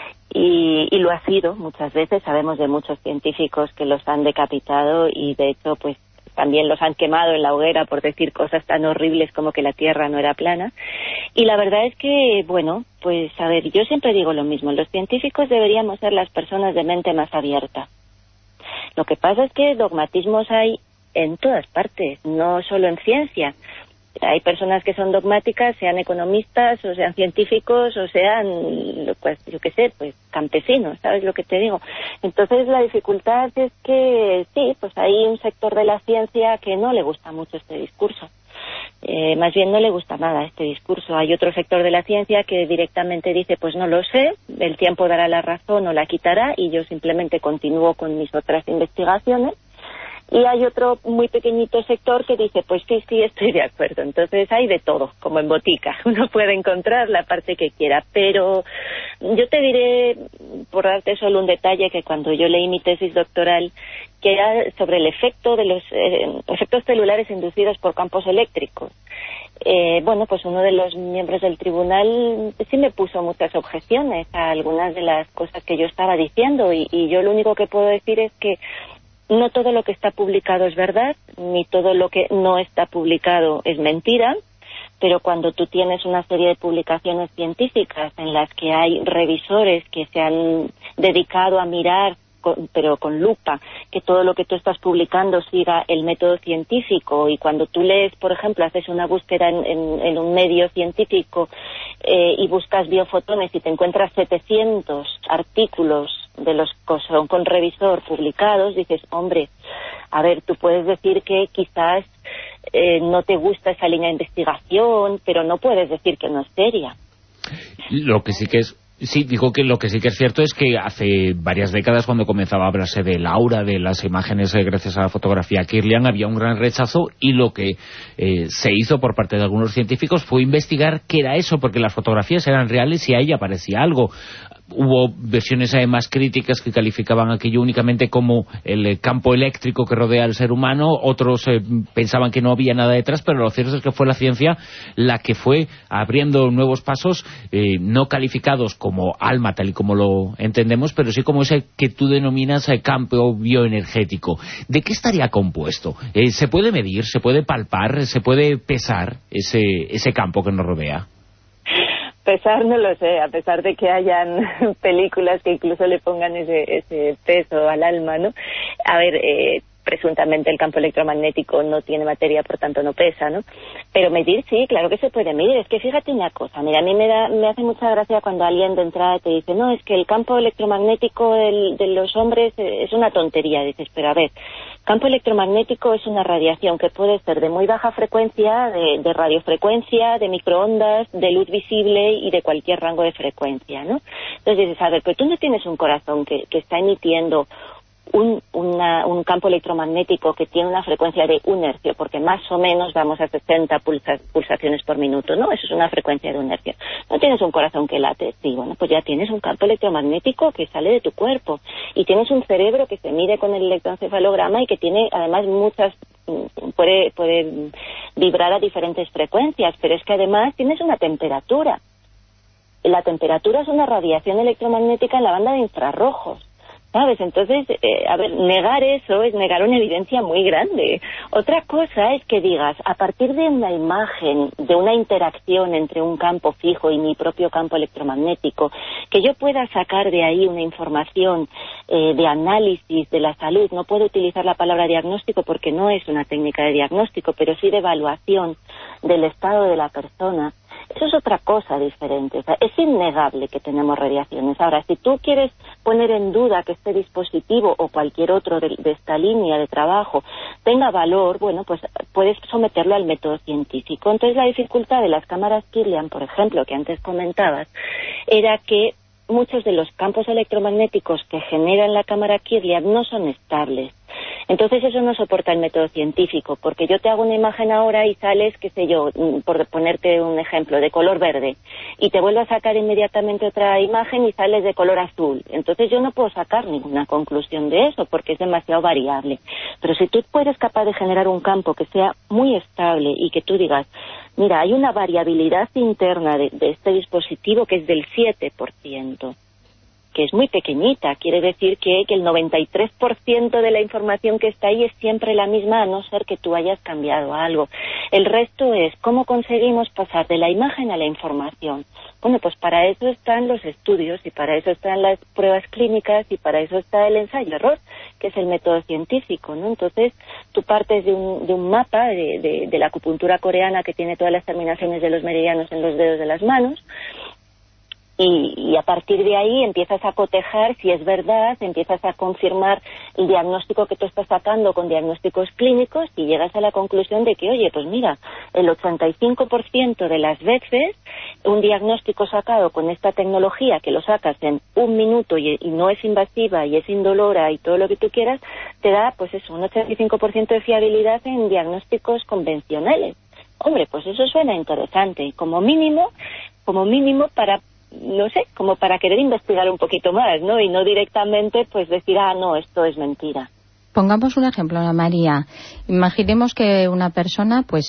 y lo ha sido muchas veces. Sabemos de muchos científicos que los han decapitado y de hecho pues también los han quemado en la hoguera por decir cosas tan horribles como que la Tierra no era plana. Y la verdad es que, bueno, pues a ver, yo siempre digo lo mismo, los científicos deberíamos ser las personas de mente más abierta. Lo que pasa es que dogmatismos hay en todas partes, no solo en ciencia. Hay personas que son dogmáticas, sean economistas, o sean científicos, o sean, pues, yo qué sé, pues campesinos, ¿sabes lo que te digo? Entonces la dificultad es que, sí, pues hay un sector de la ciencia que no le gusta mucho este discurso. Más bien no le gusta nada este discurso. Hay otro sector de la ciencia que directamente dice, pues no lo sé, el tiempo dará la razón o la quitará, y yo simplemente continúo con mis otras investigaciones. Y hay otro muy pequeñito sector que dice, pues sí, estoy de acuerdo. Entonces hay de todo, como en botica. Uno puede encontrar la parte que quiera. Pero yo te diré, por darte solo un detalle, que cuando yo leí mi tesis doctoral, que era sobre el efecto de los efectos celulares inducidos por campos eléctricos. Bueno, pues uno de los miembros del tribunal sí me puso muchas objeciones a algunas de las cosas que yo estaba diciendo. Y yo lo único que puedo decir es que no todo lo que está publicado es verdad, ni todo lo que no está publicado es mentira, pero cuando tú tienes una serie de publicaciones científicas en las que hay revisores que se han dedicado a mirar, pero con lupa, que todo lo que tú estás publicando siga el método científico, y cuando tú lees, por ejemplo, haces una búsqueda en un medio científico y buscas biofotones y te encuentras 700 artículos de los que son con revisor publicados, dices, hombre, a ver, tú puedes decir que quizás no te gusta esa línea de investigación, pero no puedes decir que no es seria. Lo que sí que es... Sí, digo que lo que sí que es cierto es que hace varias décadas, cuando comenzaba a hablarse del aura, de las imágenes gracias a la fotografía Kirlian, había un gran rechazo, y lo que se hizo por parte de algunos científicos fue investigar qué era eso, porque las fotografías eran reales y ahí aparecía algo. Hubo versiones más críticas que calificaban aquello únicamente como el campo eléctrico que rodea al ser humano, otros pensaban que no había nada detrás, pero lo cierto es que fue la ciencia la que fue abriendo nuevos pasos, no calificados como alma tal y como lo entendemos, pero sí como ese que tú denominas campo bioenergético. ¿De qué estaría compuesto? ¿Se puede medir, se puede palpar, se puede pesar ese campo que nos rodea? Pesar no lo sé, a pesar de que hayan películas que incluso le pongan ese peso al alma, ¿no? A ver, presuntamente el campo electromagnético no tiene materia, por tanto no pesa, ¿no? Pero medir sí, claro que se puede medir. Es que fíjate una cosa, mira, a mí me hace mucha gracia cuando alguien de entrada te dice, no, es que el campo electromagnético de los hombres es una tontería. Dices, pero a ver, campo electromagnético es una radiación que puede ser de muy baja frecuencia, de radiofrecuencia, de microondas, de luz visible y de cualquier rango de frecuencia, ¿no? Entonces dices, a ver, pero tú no tienes un corazón que está emitiendo un campo electromagnético que tiene una frecuencia de 1 hercio, porque más o menos vamos a 60 pulsaciones por minuto, ¿no? Eso es una frecuencia de 1 hercio. ¿No tienes un corazón que late? Sí, bueno, pues ya tienes un campo electromagnético que sale de tu cuerpo, y tienes un cerebro que se mide con el electroencefalograma y que tiene además puede vibrar a diferentes frecuencias, pero es que además tienes una temperatura. La temperatura es una radiación electromagnética en la banda de infrarrojos, ¿sabes? Entonces, negar eso es negar una evidencia muy grande. Otra cosa es que digas, a partir de una imagen, de una interacción entre un campo fijo y mi propio campo electromagnético, que yo pueda sacar de ahí una información de análisis de la salud. No puedo utilizar la palabra diagnóstico porque no es una técnica de diagnóstico, pero sí de evaluación del estado de la persona. Eso es otra cosa diferente. O sea, es innegable que tenemos radiaciones. Ahora, si tú quieres poner en duda que este dispositivo o cualquier otro de esta línea de trabajo tenga valor, bueno, pues puedes someterlo al método científico. Entonces, la dificultad de las cámaras Kirlian, por ejemplo, que antes comentabas, era que muchos de los campos electromagnéticos que generan la cámara Kirlian no son estables. Entonces eso no soporta el método científico, porque yo te hago una imagen ahora y sales, qué sé yo, por ponerte un ejemplo, de color verde, y te vuelvo a sacar inmediatamente otra imagen y sales de color azul. Entonces yo no puedo sacar ninguna conclusión de eso, porque es demasiado variable. Pero si tú eres capaz de generar un campo que sea muy estable y que tú digas, mira, hay una variabilidad interna de este dispositivo que es del 7%, que es muy pequeñita, quiere decir que el 93% de la información que está ahí es siempre la misma, a no ser que tú hayas cambiado algo. El resto es cómo conseguimos pasar de la imagen a la información. Bueno, pues para eso están los estudios y para eso están las pruebas clínicas y para eso está el ensayo-error, que es el método científico, ¿no? Entonces, tú partes de un mapa de la acupuntura coreana que tiene todas las terminaciones de los meridianos en los dedos de las manos, y a partir de ahí empiezas a cotejar si es verdad, empiezas a confirmar el diagnóstico que tú estás sacando con diagnósticos clínicos y llegas a la conclusión de que, oye, pues mira, el 85% de las veces un diagnóstico sacado con esta tecnología, que lo sacas en 1 minuto y no es invasiva y es indolora y todo lo que tú quieras, te da pues eso, un 85% de fiabilidad en diagnósticos convencionales. Hombre, pues eso suena interesante, como mínimo para, no sé, como para querer investigar un poquito más, ¿no? Y no directamente pues decir, no, esto es mentira. Pongamos un ejemplo, Ana María. Imaginemos que una persona pues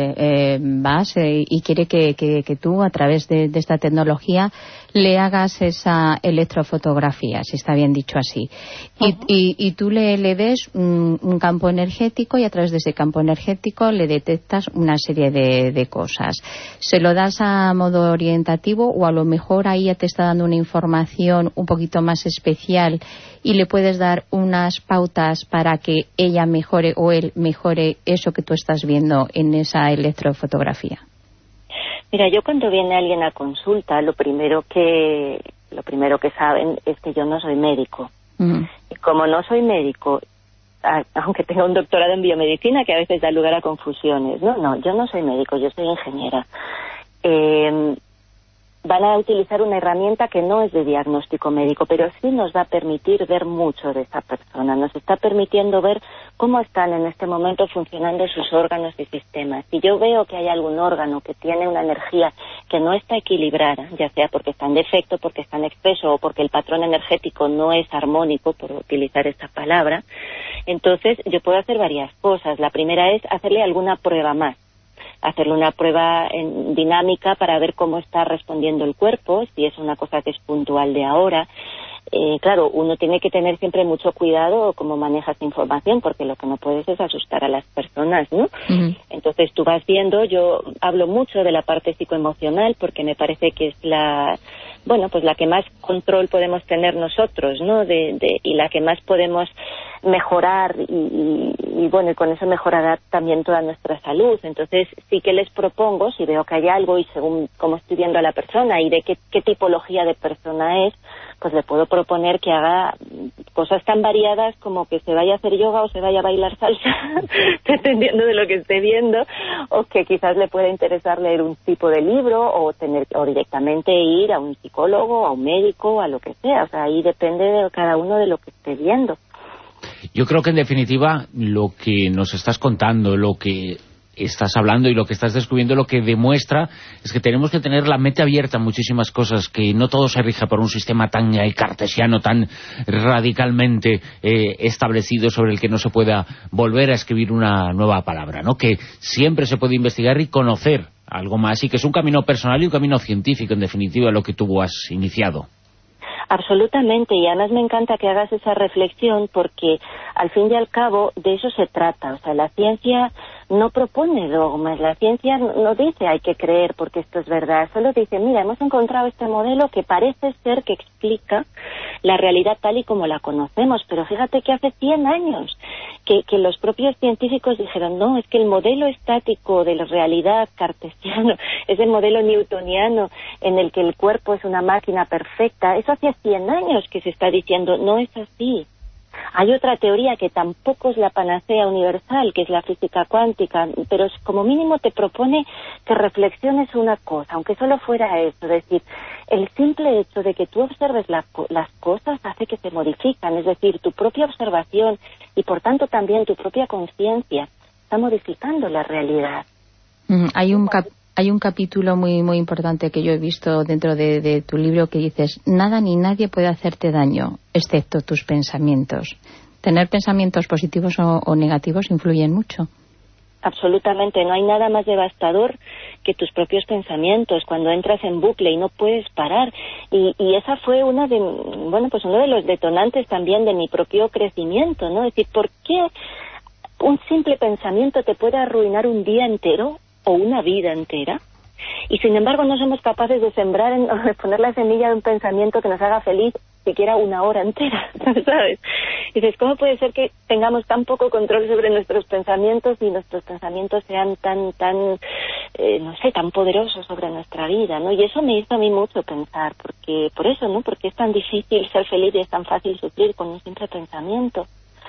vas y quiere que tú, a través de esta tecnología, le hagas esa electrofotografía, si está bien dicho así. Y tú le des un campo energético y a través de ese campo energético le detectas una serie de cosas. ¿Se lo das a modo orientativo o a lo mejor ahí ya te está dando una información un poquito más especial y le puedes dar unas pautas para que ella mejore o él mejore eso que tú estás viendo en esa electrofotografía? Mira, yo cuando viene alguien a consulta, lo primero que saben es que yo no soy médico. Y como no soy médico, aunque tenga un doctorado en biomedicina, que a veces da lugar a confusiones, no, yo no soy médico, yo soy ingeniera. Van a utilizar una herramienta que no es de diagnóstico médico, pero sí nos va a permitir ver mucho de esa persona. Nos está permitiendo ver cómo están en este momento funcionando sus órganos y sistemas. Si yo veo que hay algún órgano que tiene una energía que no está equilibrada, ya sea porque está en defecto, porque está en exceso o porque el patrón energético no es armónico, por utilizar esta palabra, entonces yo puedo hacer varias cosas. La primera es hacerle alguna prueba más. Hacerle una prueba dinámica para ver cómo está respondiendo el cuerpo, si es una cosa que es puntual de ahora. Claro, uno tiene que tener siempre mucho cuidado cómo manejas información, porque lo que no puedes es asustar a las personas, ¿no? Entonces tú vas viendo, yo hablo mucho de la parte psicoemocional porque me parece que es la que más control podemos tener nosotros, ¿no? Y la que más podemos mejorar y con eso mejorará también toda nuestra salud. Entonces sí que les propongo, si veo que hay algo y según cómo estoy viendo a la persona y de qué tipología de persona es, pues le puedo proponer que haga cosas tan variadas como que se vaya a hacer yoga o se vaya a bailar salsa, dependiendo de lo que esté viendo, o que quizás le pueda interesar leer un tipo de libro o directamente ir a un psicólogo, a un médico, a lo que sea. O sea, ahí depende de cada uno de lo que esté viendo. Yo creo que en definitiva lo que nos estás contando, lo que estás hablando y lo que estás descubriendo, lo que demuestra es que tenemos que tener la mente abierta a muchísimas cosas, que no todo se rija por un sistema tan cartesiano, tan radicalmente establecido, sobre el que no se pueda volver a escribir una nueva palabra, ¿no? Que siempre se puede investigar y conocer algo más, y que es un camino personal y un camino científico, en definitiva, lo que tú has iniciado. Absolutamente, y además me encanta que hagas esa reflexión, porque al fin y al cabo de eso se trata. O sea, la ciencia no propone dogmas, la ciencia no dice hay que creer porque esto es verdad, solo dice, mira, hemos encontrado este modelo que parece ser que explica la realidad tal y como la conocemos, pero fíjate que hace 100 años que los propios científicos dijeron, no, es que el modelo estático de la realidad cartesiano es el modelo newtoniano en el que el cuerpo es una máquina perfecta. Eso hace 100 años que se está diciendo, no es así. Hay otra teoría que tampoco es la panacea universal, que es la física cuántica, pero como mínimo te propone que reflexiones una cosa, aunque solo fuera eso, es decir, el simple hecho de que tú observes las cosas hace que se modifican, es decir, tu propia observación y por tanto también tu propia conciencia está modificando la realidad. Hay un capítulo muy muy importante que yo he visto dentro de tu libro que dices, nada ni nadie puede hacerte daño, excepto tus pensamientos. Tener pensamientos positivos o negativos influyen mucho. Absolutamente, no hay nada más devastador que tus propios pensamientos, cuando entras en bucle y no puedes parar. Y esa fue uno de los detonantes también de mi propio crecimiento, ¿no? Es decir, ¿por qué un simple pensamiento te puede arruinar un día entero o una vida entera? Y sin embargo no somos capaces de sembrar, de poner la semilla de un pensamiento que nos haga feliz siquiera una hora entera, ¿sabes? Y dices, ¿cómo puede ser que tengamos tan poco control sobre nuestros pensamientos y nuestros pensamientos sean tan poderosos sobre nuestra vida, ¿no? Y eso me hizo a mí mucho pensar, porque por eso, ¿no? Porque es tan difícil ser feliz y es tan fácil sufrir con un simple pensamiento.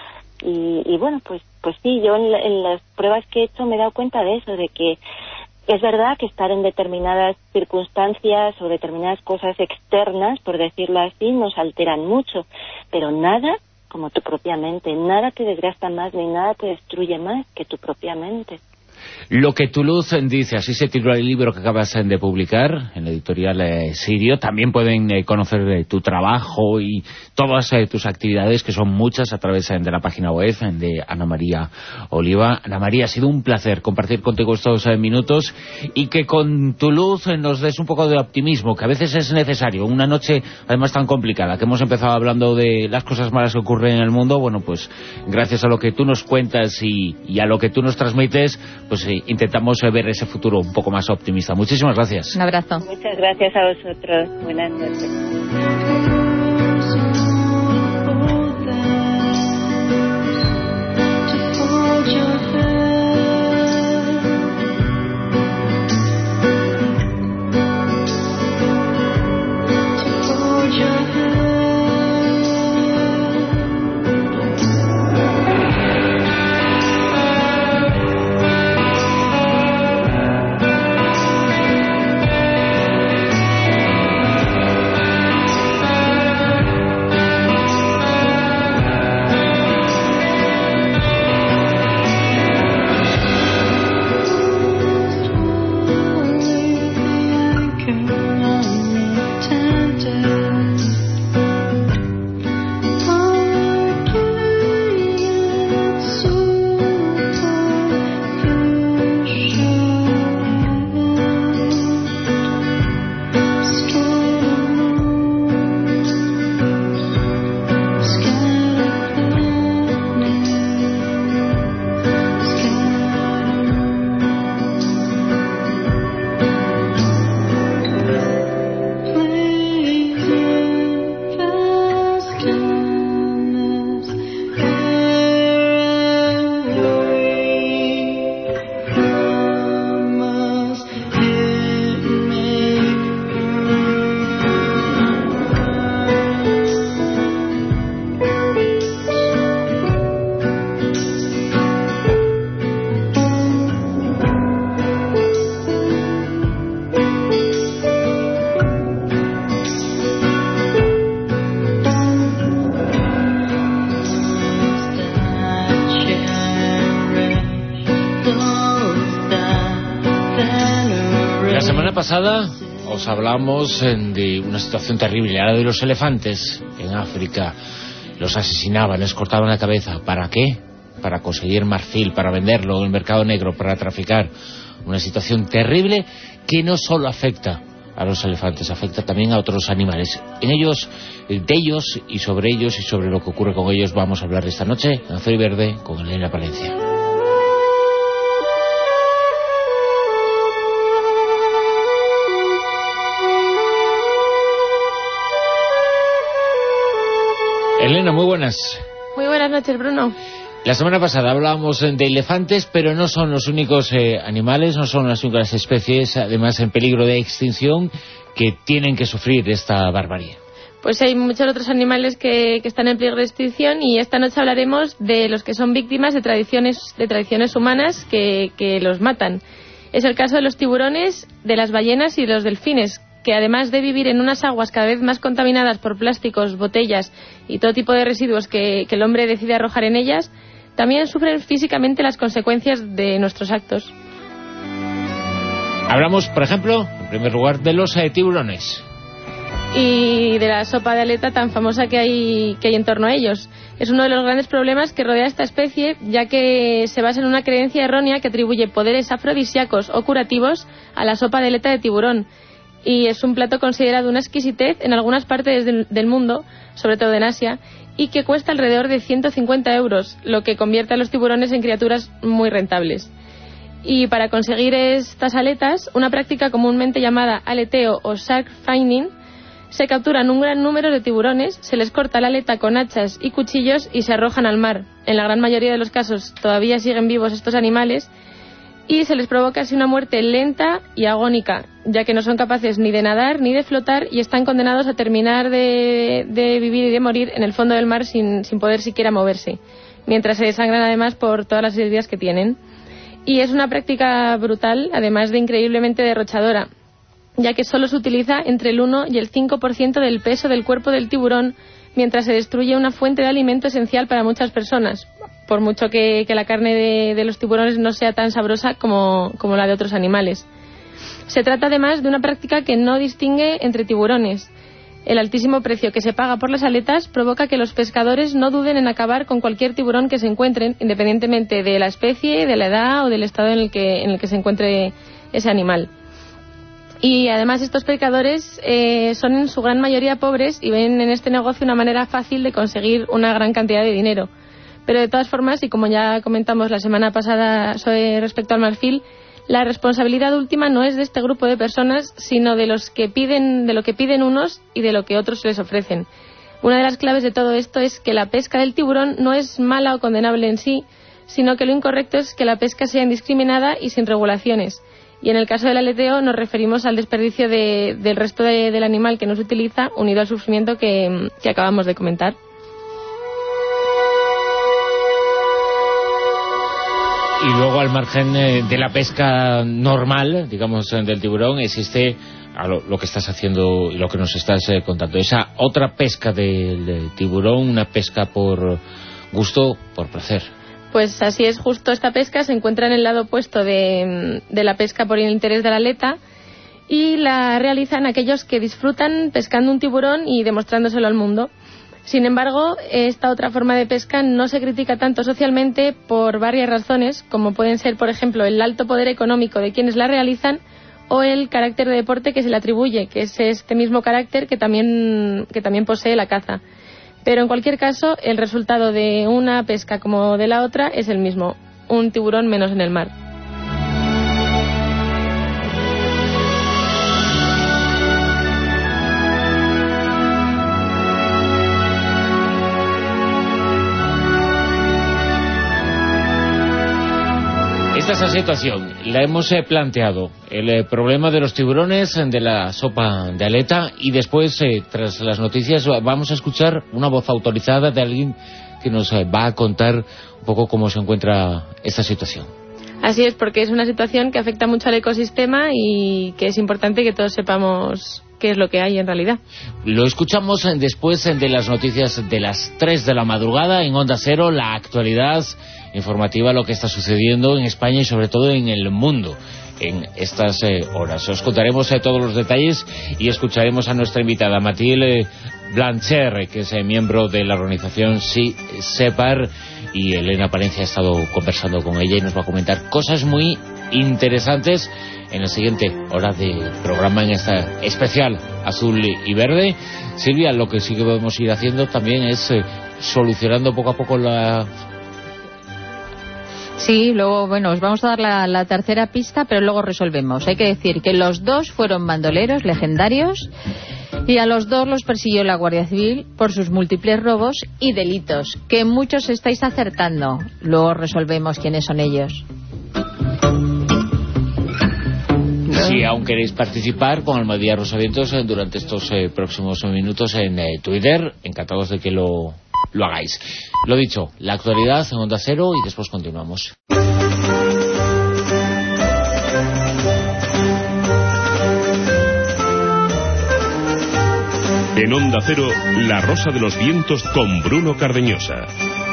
Y bueno, pues sí, yo en las pruebas que he hecho me he dado cuenta de eso, de que es verdad que estar en determinadas circunstancias o determinadas cosas externas, por decirlo así, nos alteran mucho, pero nada como tu propia mente, nada te desgasta más ni nada te destruye más que tu propia mente. Lo que tu luz dice, así se titula el libro que acabas de publicar en la editorial Sirio. También pueden conocer tu trabajo y todas tus actividades, que son muchas, a través de la página web de Ana María Oliva. Ana María, ha sido un placer compartir contigo estos minutos, y que con tu luz nos des un poco de optimismo, que a veces es necesario. Una noche además tan complicada, que hemos empezado hablando de las cosas malas que ocurren en el mundo, bueno, pues gracias a lo que tú nos cuentas y a lo que tú nos transmites, pues intentamos ver ese futuro un poco más optimista. Muchísimas gracias. Un abrazo. Muchas gracias a vosotros. Buenas noches. semana pasada os hablamos de una situación terrible, la de los elefantes en África. Los asesinaban, les cortaban la cabeza. ¿Para qué? Para conseguir marfil, para venderlo en el mercado negro, para traficar. Una situación terrible que no solo afecta a los elefantes, afecta también a otros animales. De ellos y sobre lo que ocurre con ellos vamos a hablar esta noche en Azul y Verde con Elena Palencia. Elena, muy buenas. Muy buenas noches, Bruno. La semana pasada hablábamos de elefantes, pero no son los únicos animales, no son las únicas especies, además en peligro de extinción, que tienen que sufrir esta barbarie. Pues hay muchos otros animales que están en peligro de extinción, y esta noche hablaremos de los que son víctimas de tradiciones humanas que los matan. Es el caso de los tiburones, de las ballenas y de los delfines, que además de vivir en unas aguas cada vez más contaminadas por plásticos, botellas y todo tipo de residuos que el hombre decide arrojar en ellas, también sufren físicamente las consecuencias de nuestros actos. Hablamos, por ejemplo, en primer lugar, de los tiburones. Y de la sopa de aleta tan famosa que hay en torno a ellos. Es uno de los grandes problemas que rodea a esta especie, ya que se basa en una creencia errónea que atribuye poderes afrodisíacos o curativos a la sopa de aleta de tiburón. Y es un plato considerado una exquisitez en algunas partes del mundo, sobre todo en Asia, y que cuesta alrededor de 150 €, lo que convierte a los tiburones en criaturas muy rentables. Y para conseguir estas aletas, una práctica comúnmente llamada aleteo o shark fining, se capturan un gran número de tiburones, se les corta la aleta con hachas y cuchillos y se arrojan al mar. En la gran mayoría de los casos todavía siguen vivos estos animales, y se les provoca así una muerte lenta y agónica, ya que no son capaces ni de nadar ni de flotar y están condenados a terminar de vivir y de morir en el fondo del mar sin poder siquiera moverse, mientras se desangran además por todas las heridas que tienen. Y es una práctica brutal, además de increíblemente derrochadora, ya que solo se utiliza entre el 1 y el 5% del peso del cuerpo del tiburón, mientras se destruye una fuente de alimento esencial para muchas personas, por mucho que la carne de los tiburones no sea tan sabrosa como la de otros animales. Se trata además de una práctica que no distingue entre tiburones. El altísimo precio que se paga por las aletas provoca que los pescadores no duden en acabar con cualquier tiburón que se encuentren, independientemente de la especie, de la edad o del estado en el que se encuentre ese animal. Y además estos pescadores son en su gran mayoría pobres y ven en este negocio una manera fácil de conseguir una gran cantidad de dinero. Pero de todas formas, y como ya comentamos la semana pasada respecto al marfil, la responsabilidad última no es de este grupo de personas, sino de lo que piden unos y de lo que otros les ofrecen. Una de las claves de todo esto es que la pesca del tiburón no es mala o condenable en sí, sino que lo incorrecto es que la pesca sea indiscriminada y sin regulaciones. Y en el caso del aleteo nos referimos al desperdicio del resto del animal que no se utiliza, unido al sufrimiento que acabamos de comentar. Y luego, al margen de la pesca normal, digamos, del tiburón, existe lo que estás haciendo y lo que nos estás contando. Esa otra pesca del tiburón, una pesca por gusto, por placer. Pues así es, justo esta pesca se encuentra en el lado opuesto de la pesca por el interés de la aleta, y la realizan aquellos que disfrutan pescando un tiburón y demostrándoselo al mundo. Sin embargo, esta otra forma de pesca no se critica tanto socialmente por varias razones, como pueden ser, por ejemplo, el alto poder económico de quienes la realizan o el carácter de deporte que se le atribuye, que es este mismo carácter que también posee la caza. Pero en cualquier caso, el resultado de una pesca como de la otra es el mismo: un tiburón menos en el mar. Esta es la situación, la hemos planteado, el problema de los tiburones, de la sopa de aleta, y después, tras las noticias, vamos a escuchar una voz autorizada de alguien que nos va a contar un poco cómo se encuentra esta situación. Así es, porque es una situación que afecta mucho al ecosistema y que es importante que todos sepamos qué es lo que hay en realidad. Lo escuchamos después de las noticias de las 3 de la madrugada en Onda Cero, la actualidad informativa lo que está sucediendo en España y sobre todo en el mundo en estas horas. Os contaremos todos los detalles y escucharemos a nuestra invitada Mathilde Blancher, que es miembro de la organización SEPAR, y Elena Palencia ha estado conversando con ella y nos va a comentar cosas muy interesantes en la siguiente hora de programa, en esta especial azul y verde. Silvia, lo que sí que podemos ir haciendo también es solucionando poco a poco la... Sí, luego, bueno, os vamos a dar la tercera pista, pero luego resolvemos. Hay que decir que los dos fueron bandoleros legendarios y a los dos los persiguió la Guardia Civil por sus múltiples robos y delitos, que muchos estáis acertando. Luego resolvemos quiénes son ellos. Si aún queréis participar con Almadía Rosavientos durante estos próximos minutos en Twitter, encantados de que lo hagáis. Lo dicho, la actualidad en Onda Cero y después continuamos. En Onda Cero, La Rosa de los Vientos con Bruno Cardeñosa.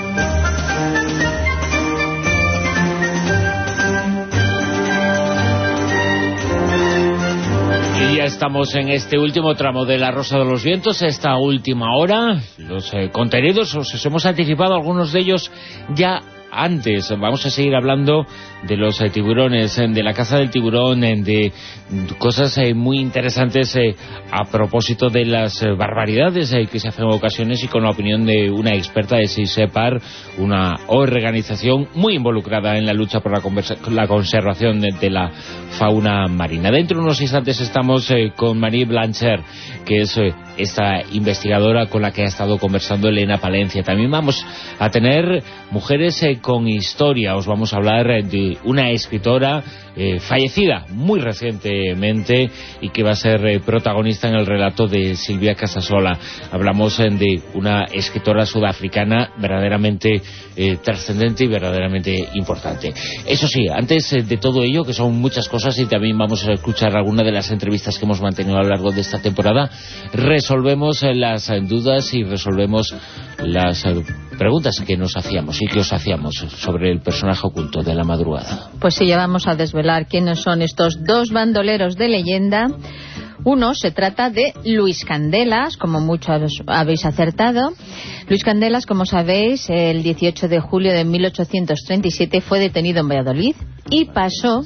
Y ya estamos en este último tramo de La Rosa de los Vientos, esta última hora. Los contenidos os hemos anticipado, algunos de ellos ya antes. Vamos a seguir hablando de los tiburones, de la caza del tiburón, de cosas muy interesantes a propósito de las barbaridades que se hacen en ocasiones, y con la opinión de una experta de SEPAR, una organización muy involucrada en la lucha por la conservación de la fauna marina. Dentro de unos instantes estamos con Mathilde Blancher, que es esta investigadora con la que ha estado conversando Elena Palencia. También vamos a tener mujeres con historia. Os vamos a hablar de una escritora fallecida muy recientemente y que va a ser protagonista en el relato de Silvia Casasola. Hablamos de una escritora sudafricana verdaderamente trascendente y verdaderamente importante. Eso sí, antes de todo ello, que son muchas cosas, y también vamos a escuchar algunas de las entrevistas que hemos mantenido a lo largo de esta temporada, resolvemos las dudas y resolvemos las preguntas que nos hacíamos y que os hacíamos sobre el personaje oculto de la madrugada. Pues sí, ya vamos a desvelar quiénes son estos dos bandoleros de leyenda. Uno se trata de Luis Candelas, como muchos habéis acertado. Luis Candelas, como sabéis, el 18 de julio de 1837 fue detenido en Valladolid y pasó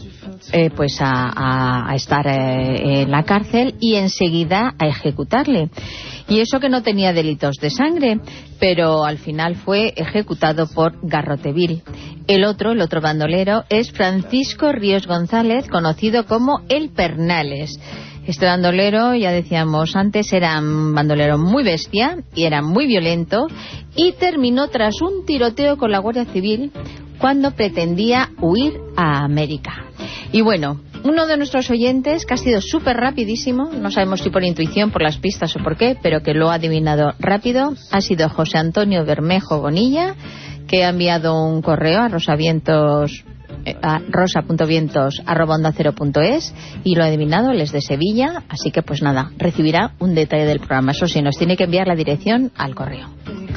pues a estar en la cárcel y enseguida a ejecutarle. Y eso que no tenía delitos de sangre, pero al final fue ejecutado por garrote vil. El otro bandolero es Francisco Ríos González, conocido como el Pernales. Este bandolero, ya decíamos antes, era un bandolero muy bestia y era muy violento, y terminó tras un tiroteo con la Guardia Civil cuando pretendía huir a América. Y bueno, uno de nuestros oyentes, que ha sido súper rapidísimo, no sabemos si por intuición, por las pistas o por qué, pero que lo ha adivinado rápido, ha sido José Antonio Bermejo Bonilla, que ha enviado un correo a rosa.vientos@ondacero.es y lo ha adivinado. Él es de Sevilla, así que pues nada, recibirá un detalle del programa. Eso sí, nos tiene que enviar la dirección al correo.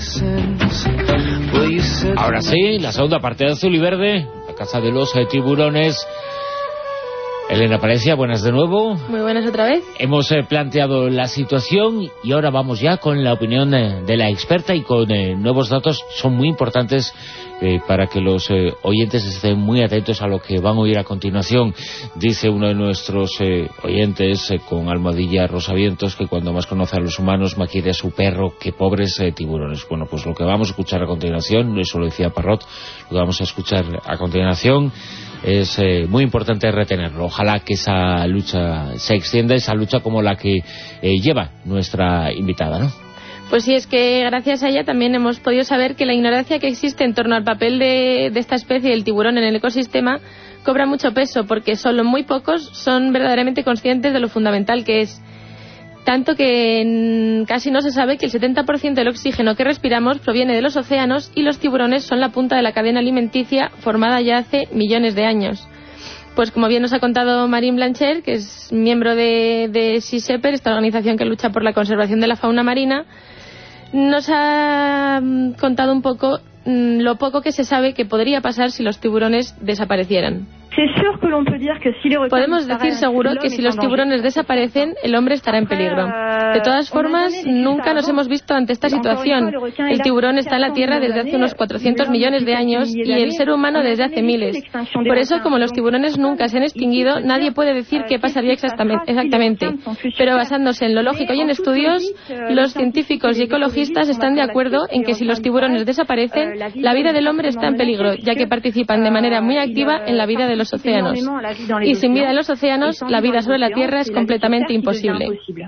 Ahora sí, la segunda parte de Azul y Verde, la caza de los tiburones. Elena Palencia, buenas de nuevo. Muy buenas otra vez. Hemos planteado la situación y ahora vamos ya con la opinión de la experta y con nuevos datos. Son muy importantes para que los oyentes estén muy atentos a lo que van a oír a continuación. Dice uno de nuestros oyentes con almohadilla Rosavientos que cuando más conoce a los humanos más quiere a su perro que pobres tiburones. Bueno, pues lo que vamos a escuchar a continuación, eso lo decía Parrot, lo que vamos a escuchar a continuación es muy importante retenerlo. Ojalá que esa lucha se extienda, esa lucha como la que lleva nuestra invitada, ¿no? Pues sí, es que gracias a ella también hemos podido saber que la ignorancia que existe en torno al papel de esta especie del tiburón en el ecosistema cobra mucho peso, porque solo muy pocos son verdaderamente conscientes de lo fundamental que es. Tanto que casi no se sabe que el 70% del oxígeno que respiramos proviene de los océanos, y los tiburones son la punta de la cadena alimenticia formada ya hace millones de años. Pues como bien nos ha contado Mathilde Blancher, que es miembro de SEPAR, esta organización que lucha por la conservación de la fauna marina, nos ha contado un poco lo poco que se sabe que podría pasar si los tiburones desaparecieran. Podemos decir seguro que si los tiburones desaparecen, el hombre estará en peligro. De todas formas, nunca nos hemos visto ante esta situación. El tiburón está en la Tierra desde hace unos 400 millones de años y el ser humano desde hace miles. Por eso, como los tiburones nunca se han extinguido, nadie puede decir qué pasaría exactamente. Pero basándose en lo lógico y en estudios, los científicos y ecologistas están de acuerdo en que si los tiburones desaparecen, la vida del hombre está en peligro, ya que participan de manera muy activa en la vida de los océanos. Y sin vida en los océanos, la vida sobre la Tierra es completamente imposible.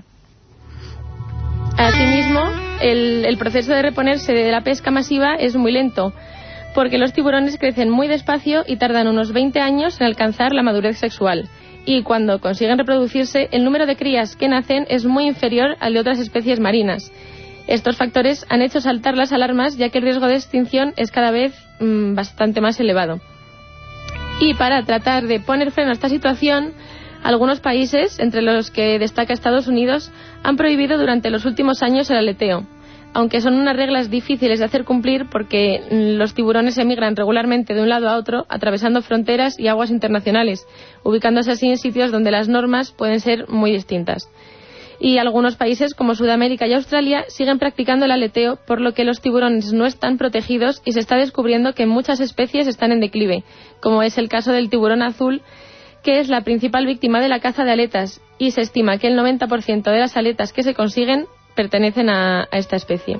Asimismo, el proceso de reponerse de la pesca masiva es muy lento, porque los tiburones crecen muy despacio y tardan unos 20 años en alcanzar la madurez sexual. Y cuando consiguen reproducirse, el número de crías que nacen es muy inferior al de otras especies marinas. Estos factores han hecho saltar las alarmas, ya que el riesgo de extinción es cada vez bastante más elevado. Y para tratar de poner freno a esta situación, algunos países, entre los que destaca Estados Unidos, han prohibido durante los últimos años el aleteo, aunque son unas reglas difíciles de hacer cumplir porque los tiburones emigran regularmente de un lado a otro, atravesando fronteras y aguas internacionales, ubicándose así en sitios donde las normas pueden ser muy distintas. Y algunos países como Sudamérica y Australia siguen practicando el aleteo, por lo que los tiburones no están protegidos y se está descubriendo que muchas especies están en declive, como es el caso del tiburón azul, que es la principal víctima de la caza de aletas, y se estima que el 90% de las aletas que se consiguen pertenecen a esta especie.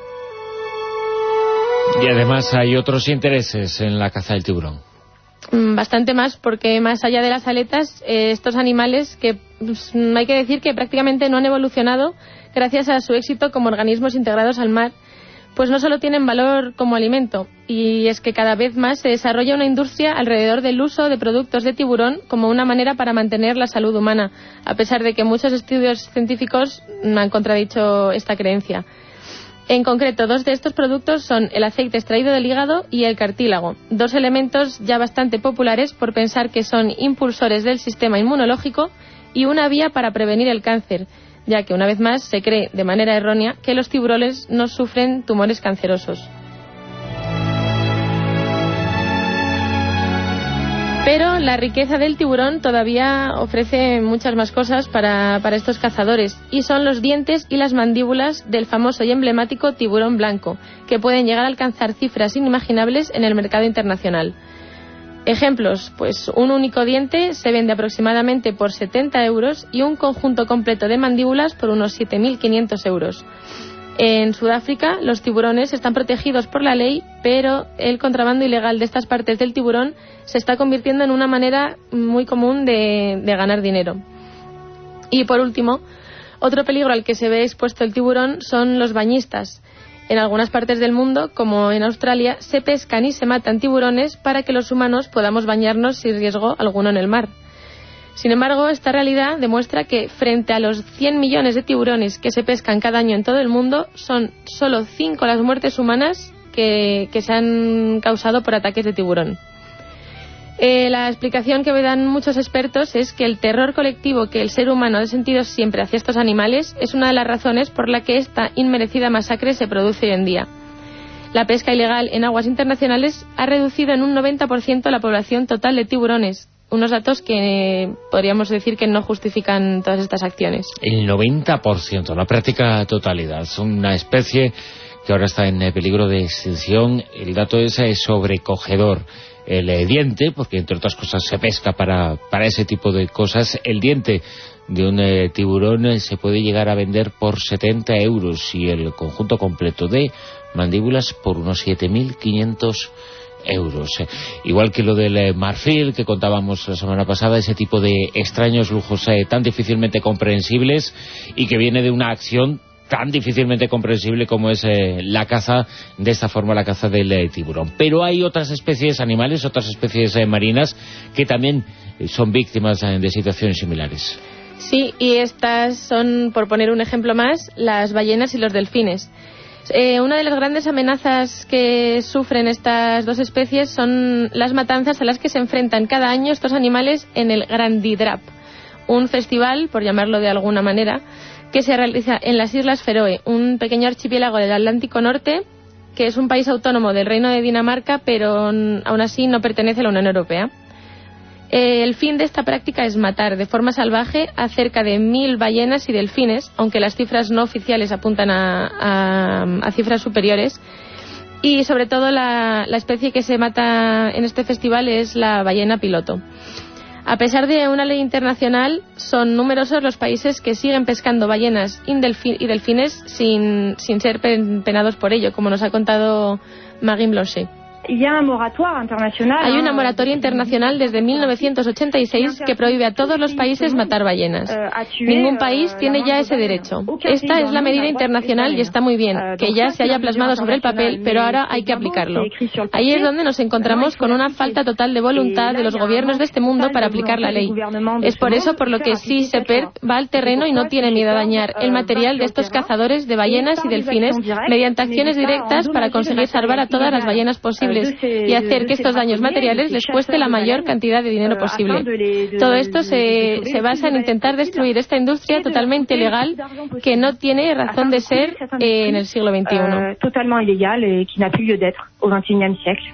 Y además hay otros intereses en la caza del tiburón. Bastante más, porque más allá de las aletas, estos animales que hay que decir que prácticamente no han evolucionado gracias a su éxito como organismos integrados al mar, pues no solo tienen valor como alimento, y es que cada vez más se desarrolla una industria alrededor del uso de productos de tiburón como una manera para mantener la salud humana, a pesar de que muchos estudios científicos han contradicho esta creencia. En concreto, dos de estos productos son el aceite extraído del hígado y el cartílago, dos elementos ya bastante populares por pensar que son impulsores del sistema inmunológico y una vía para prevenir el cáncer, ya que una vez más se cree de manera errónea que los tiburones no sufren tumores cancerosos. Pero la riqueza del tiburón todavía ofrece muchas más cosas para estos cazadores, y son los dientes y las mandíbulas del famoso y emblemático tiburón blanco, que pueden llegar a alcanzar cifras inimaginables en el mercado internacional. Ejemplos, pues un único diente se vende aproximadamente por 70 euros y un conjunto completo de mandíbulas por unos 7.500 euros. En Sudáfrica los tiburones están protegidos por la ley, pero el contrabando ilegal de estas partes del tiburón se está convirtiendo en una manera muy común de ganar dinero. Y por último, otro peligro al que se ve expuesto el tiburón son los bañistas. En algunas partes del mundo, como en Australia, se pescan y se matan tiburones para que los humanos podamos bañarnos sin riesgo alguno en el mar. Sin embargo, esta realidad demuestra que frente a los 100 millones de tiburones que se pescan cada año en todo el mundo, son solo 5 las muertes humanas que se han causado por ataques de tiburón. La explicación que me dan muchos expertos es que el terror colectivo que el ser humano ha sentido siempre hacia estos animales es una de las razones por la que esta inmerecida masacre se produce hoy en día. La pesca ilegal en aguas internacionales ha reducido en un 90% la población total de tiburones, unos datos que podríamos decir que no justifican todas estas acciones. El 90%, la práctica totalidad. Es una especie que ahora está en peligro de extinción. El dato es sobrecogedor. El diente, porque entre otras cosas se pesca para ese tipo de cosas, el diente de un tiburón se puede llegar a vender por 70 euros y el conjunto completo de mandíbulas por unos 7.500 euros. Igual que lo del marfil que contábamos la semana pasada, ese tipo de extraños lujos tan difícilmente comprensibles y que viene de una acción tan difícilmente comprensible como es la caza, de esta forma la caza del tiburón. Pero hay otras especies animales, otras especies marinas que también son víctimas de situaciones similares. Sí, y estas son, por poner un ejemplo más, las ballenas y los delfines. Una de las grandes amenazas que sufren estas dos especies son las matanzas a las que se enfrentan cada año estos animales en el Grandidrap, un festival, por llamarlo de alguna manera, que se realiza en las Islas Feroe, un pequeño archipiélago del Atlántico Norte, que es un país autónomo del Reino de Dinamarca, pero aún así no pertenece a la Unión Europea. El fin de esta práctica es matar de forma salvaje a cerca de 1000 ballenas y delfines, aunque las cifras no oficiales apuntan a cifras superiores. Y sobre todo la especie que se mata en este festival es la ballena piloto. A pesar de una ley internacional, son numerosos los países que siguen pescando ballenas y delfines sin ser penados por ello, como nos ha contado Marine Blanchet. Hay una moratoria internacional desde 1986 que prohíbe a todos los países matar ballenas. Ningún país tiene ya ese derecho. Esta es la medida internacional y está muy bien que ya se haya plasmado sobre el papel, pero ahora hay que aplicarlo. Ahí es donde nos encontramos con una falta total de voluntad de los gobiernos de este mundo para aplicar la ley. Es por eso por lo que CICEPER va al terreno y no tiene miedo a dañar el material de estos cazadores de ballenas y delfines mediante acciones directas para conseguir salvar a todas las ballenas posibles y hacer que estos daños materiales les cueste la mayor cantidad de dinero posible. Todo esto se basa en intentar destruir esta industria totalmente ilegal que no tiene razón de ser en el siglo XXI. Totalmente ilegal y que no tiene lieu d'être au XXIe siècle.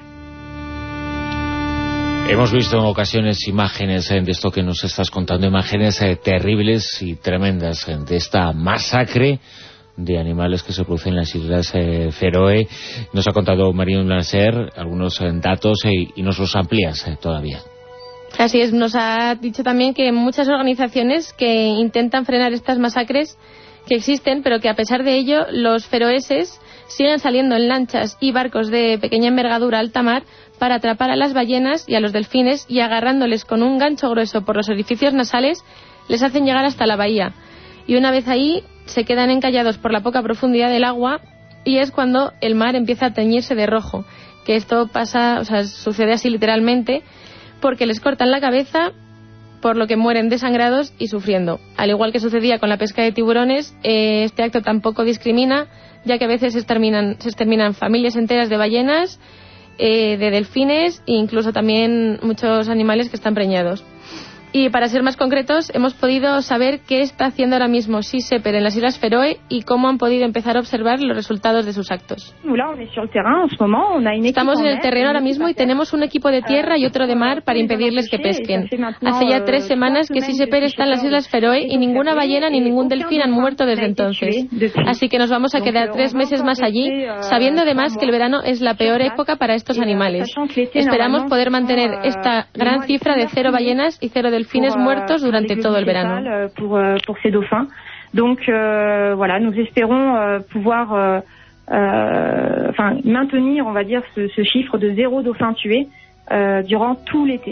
Hemos visto en ocasiones imágenes de esto que nos estás contando, imágenes terribles y tremendas de esta masacre de animales que se producen en las Islas Feroe. Nos ha contado Marine Blanchet algunos datos y nos los amplías todavía. Así es, nos ha dicho también que muchas organizaciones que intentan frenar estas masacres que existen, pero que a pesar de ello los feroeses siguen saliendo en lanchas y barcos de pequeña envergadura a alta mar para atrapar a las ballenas y a los delfines y agarrándoles con un gancho grueso por los orificios nasales les hacen llegar hasta la bahía. Y una vez ahí se quedan encallados por la poca profundidad del agua y es cuando el mar empieza a teñirse de rojo, que esto pasa, sucede así literalmente, porque les cortan la cabeza, por lo que mueren desangrados y sufriendo. Al igual que sucedía con la pesca de tiburones, este acto tampoco discrimina, ya que a veces se exterminan familias enteras de ballenas, de delfines e incluso también muchos animales que están preñados. Y para ser más concretos, hemos podido saber qué está haciendo ahora mismo CICEPER en las Islas Feroe y cómo han podido empezar a observar los resultados de sus actos. Estamos en el terreno ahora mismo y tenemos un equipo de tierra y otro de mar para impedirles que pesquen. Hace ya 3 semanas que CICEPER está en las Islas Feroe y ninguna ballena ni ningún delfín han muerto desde entonces. Así que nos vamos a quedar 3 meses más allí, sabiendo además que el verano es la peor época para estos animales. Esperamos poder mantener esta gran cifra de 0 ballenas y 0 delfines muertos durante todo el verano. Pour ces dauphins. Donc voilà, nous espérons pouvoir maintenir, on va dire, ce chiffre de 0 dauphins tués durant tout l'été.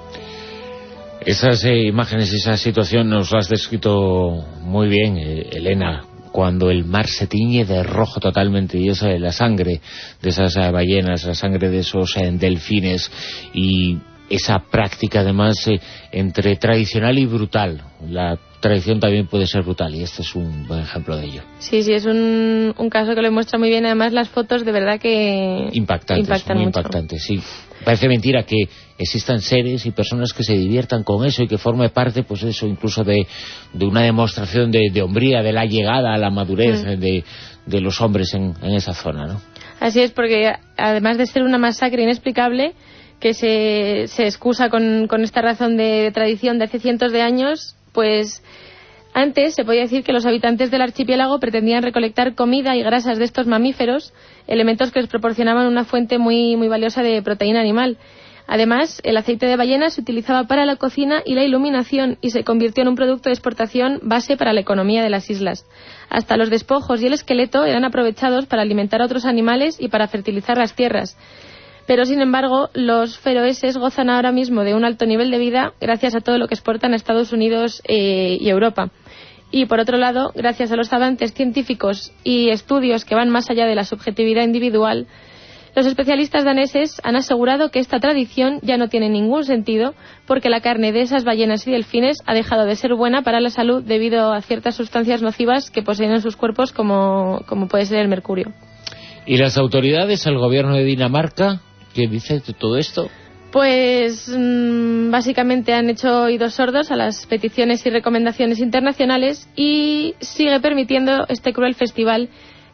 Esas imágenes, esa situación nos la has descrito muy bien, Elena, cuando el mar se tiñe de rojo totalmente y es la sangre de esas ballenas, la sangre de esos delfines y esa práctica además entre tradicional y brutal. La tradición también puede ser brutal y este es un buen ejemplo de ello. Sí, es un caso que lo muestra muy bien. Además las fotos de verdad que impactan muy mucho. Impactantes, sí. Parece mentira que existan seres y personas que se diviertan con eso y que forme parte, pues eso, incluso de una demostración de hombría, de la llegada a la madurez de los hombres en esa zona, ¿no? Así es, porque además de ser una masacre inexplicable que se excusa con esta razón de tradición de hace cientos de años, pues antes se podía decir que los habitantes del archipiélago pretendían recolectar comida y grasas de estos mamíferos, elementos que les proporcionaban una fuente muy, muy valiosa de proteína animal. Además, el aceite de ballena se utilizaba para la cocina y la iluminación y se convirtió en un producto de exportación base para la economía de las islas. Hasta los despojos y el esqueleto eran aprovechados para alimentar a otros animales y para fertilizar las tierras. Pero, sin embargo, los feroeses gozan ahora mismo de un alto nivel de vida gracias a todo lo que exportan a Estados Unidos y Europa. Y, por otro lado, gracias a los avances científicos y estudios que van más allá de la subjetividad individual, los especialistas daneses han asegurado que esta tradición ya no tiene ningún sentido porque la carne de esas ballenas y delfines ha dejado de ser buena para la salud debido a ciertas sustancias nocivas que poseen en sus cuerpos como puede ser el mercurio. ¿Y las autoridades, el gobierno de Dinamarca, qué dice de todo esto? Pues básicamente han hecho oídos sordos a las peticiones y recomendaciones internacionales y sigue permitiendo este cruel festival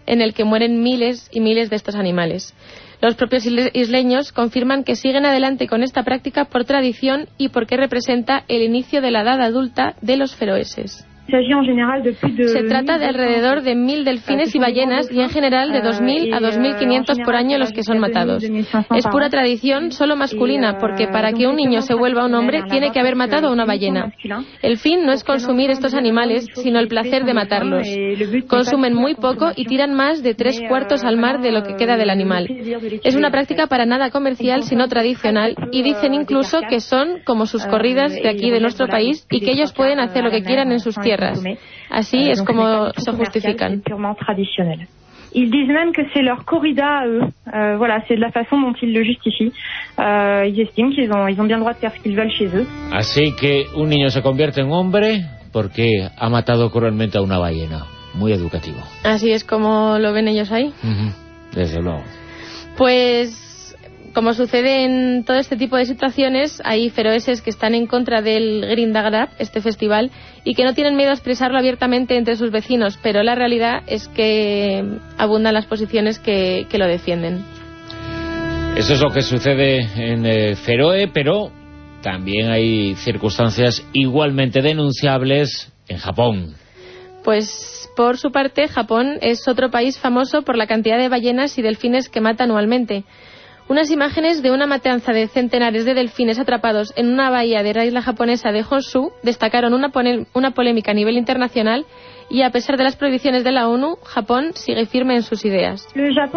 en el que mueren miles y miles de estos animales. Los propios isleños confirman que siguen adelante con esta práctica por tradición y porque representa el inicio de la edad adulta de los feroeses. Se trata de alrededor de 1.000 delfines y ballenas y en general de 2.000 a 2.500 por año los que son matados. Es pura tradición, solo masculina, porque para que un niño se vuelva un hombre tiene que haber matado a una ballena. El fin no es consumir estos animales, sino el placer de matarlos. Consumen muy poco y tiran más de 3/4 al mar de lo que queda del animal. Es una práctica para nada comercial, sino tradicional, y dicen incluso que son como sus corridas de aquí de nuestro país y que ellos pueden hacer lo que quieran en sus tierras. Así es como se justifican. Ils disent même que c'est leur corrida à eux. Voilà, c'est de la façon dont ils le justifient. Ils estiment qu'ils ont bien le droit de faire ce qu'ils veulent chez eux. Así que un niño se convierte en hombre porque ha matado cruelmente a una ballena. Muy educativo. Así es como lo ven ellos ahí. Desde luego. Pues, como sucede en todo este tipo de situaciones, hay feroeses que están en contra del Grindagrap, este festival, y que no tienen miedo a expresarlo abiertamente entre sus vecinos, pero la realidad es que abundan las posiciones que lo defienden. Eso es lo que sucede en Feroe, pero también hay circunstancias igualmente denunciables en Japón. Pues, por su parte, Japón es otro país famoso por la cantidad de ballenas y delfines que mata anualmente. Unas imágenes de una matanza de centenares de delfines atrapados en una bahía de la isla japonesa de Honshu destacaron una polémica a nivel internacional y a pesar de las prohibiciones de la ONU, Japón sigue firme en sus ideas.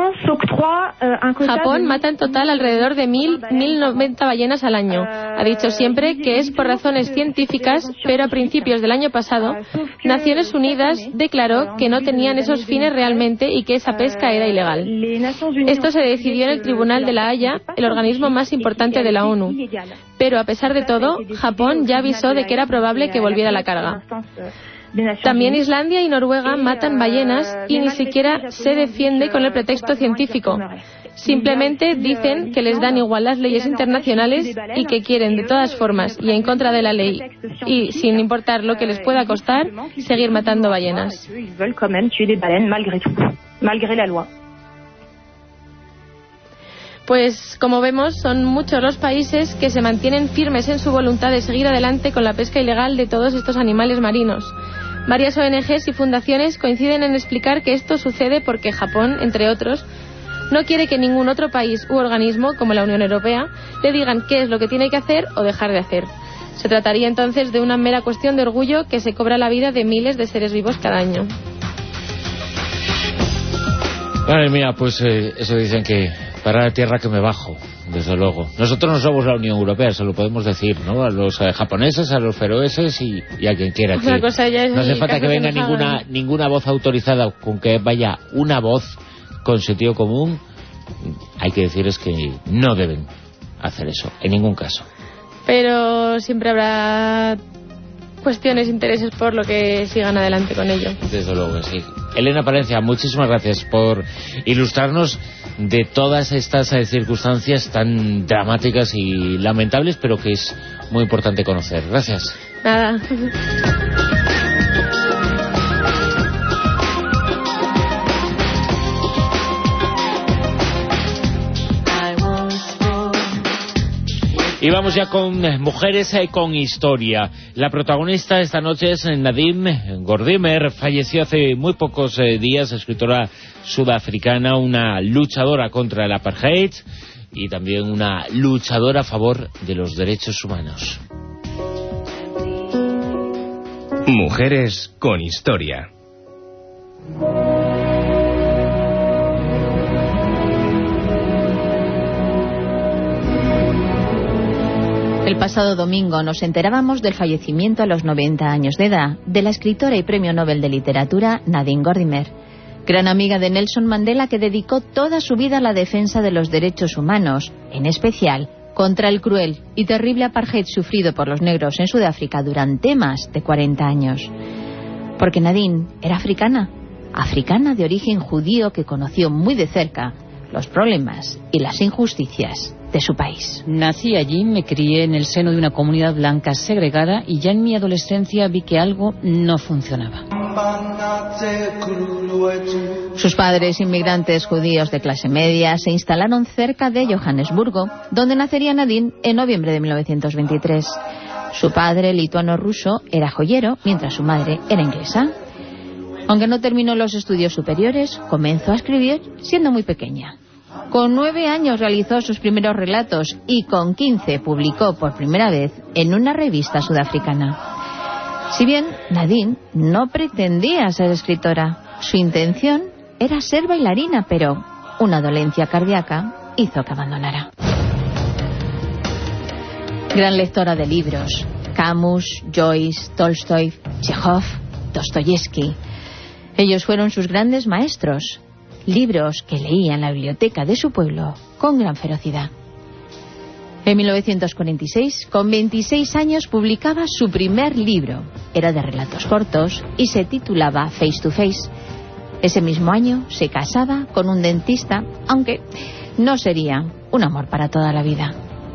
Japón mata en total alrededor de 1.090 ballenas al año. Ha dicho siempre que es por razones científicas, pero a principios del año pasado, Naciones Unidas declaró que no tenían esos fines realmente y que esa pesca era ilegal. Esto se decidió en el Tribunal de La Haya, el organismo más importante de la ONU. Pero a pesar de todo, Japón ya avisó de que era probable que volviera la carga. También Islandia y Noruega matan ballenas y ni siquiera se defiende con el pretexto científico. Simplemente dicen que les dan igual las leyes internacionales y que quieren de todas formas y en contra de la ley y sin importar lo que les pueda costar, seguir matando ballenas. Pues como vemos, son muchos los países que se mantienen firmes en su voluntad de seguir adelante con la pesca ilegal de todos estos animales marinos. Varias ONGs y fundaciones coinciden en explicar que esto sucede porque Japón, entre otros, no quiere que ningún otro país u organismo, como la Unión Europea, le digan qué es lo que tiene que hacer o dejar de hacer. Se trataría entonces de una mera cuestión de orgullo que se cobra la vida de miles de seres vivos cada año. Madre mía, pues eso dicen que para la tierra que me bajo, desde luego. Nosotros no somos la Unión Europea, se lo podemos decir, ¿no? A los japoneses, a los feroeses y a quien quiera. No hace falta que venga ninguna voz autorizada, con que vaya una voz con sentido común. Hay que decirles que no deben hacer eso, en ningún caso. Pero siempre habrá cuestiones, intereses por lo que sigan adelante con ello. Desde luego, sí. Elena Palencia, muchísimas gracias por ilustrarnos de todas estas circunstancias tan dramáticas y lamentables, pero que es muy importante conocer. Gracias. Nada. Y vamos ya con mujeres con historia. La protagonista esta noche es Nadine Gordimer. Falleció hace muy pocos días, escritora sudafricana, una luchadora contra el apartheid y también una luchadora a favor de los derechos humanos. Mujeres con historia. El pasado domingo nos enterábamos del fallecimiento a los 90 años de edad de la escritora y premio Nobel de Literatura Nadine Gordimer, gran amiga de Nelson Mandela, que dedicó toda su vida a la defensa de los derechos humanos, en especial contra el cruel y terrible apartheid sufrido por los negros en Sudáfrica durante más de 40 años. Porque Nadine era africana de origen judío que conoció muy de cerca los problemas y las injusticias de su país. Nací allí, me crié en el seno de una comunidad blanca segregada y ya en mi adolescencia vi que algo no funcionaba. Sus padres, inmigrantes judíos de clase media, se instalaron cerca de Johannesburgo, donde nacería Nadine en noviembre de 1923. Su padre, lituano-ruso, era joyero, mientras su madre era inglesa. Aunque no terminó los estudios superiores, comenzó a escribir siendo muy pequeña. Con 9 años realizó sus primeros relatos y con 15 publicó por primera vez en una revista sudafricana. Si bien Nadine no pretendía ser escritora, su intención era ser bailarina, pero una dolencia cardíaca hizo que abandonara. Gran lectora de libros: Camus, Joyce, Tolstoy, Chekhov, Dostoyevsky. Ellos fueron sus grandes maestros. Libros que leía en la biblioteca de su pueblo con gran ferocidad. En 1946, con 26 años, publicaba su primer libro. Era de relatos cortos y se titulaba Face to Face. Ese mismo año se casaba con un dentista, aunque no sería un amor para toda la vida.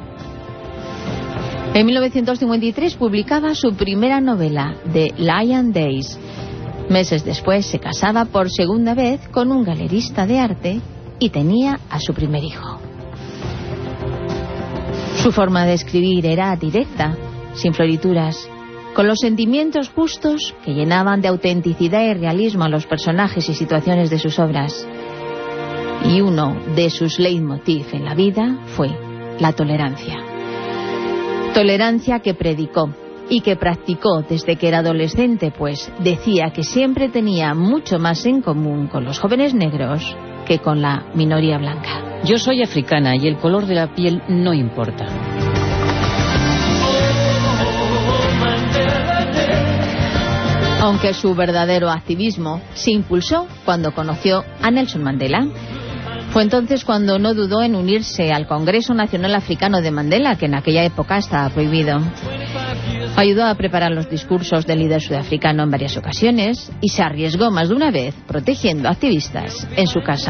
En 1953 publicaba su primera novela, The Lion Days. Meses después se casaba por segunda vez con un galerista de arte y tenía a su primer hijo. Su forma de escribir era directa, sin florituras, con los sentimientos justos que llenaban de autenticidad y realismo a los personajes y situaciones de sus obras. Y uno de sus leitmotiv en la vida fue la tolerancia. Tolerancia que predicó y que practicó desde que era adolescente, pues decía que siempre tenía mucho más en común con los jóvenes negros que con la minoría blanca. Yo soy africana y el color de la piel no importa. Aunque su verdadero activismo se impulsó cuando conoció a Nelson Mandela. Fue entonces cuando no dudó en unirse al Congreso Nacional Africano de Mandela, que en aquella época estaba prohibido. Ayudó a preparar los discursos del líder sudafricano en varias ocasiones y se arriesgó más de una vez protegiendo activistas en su casa.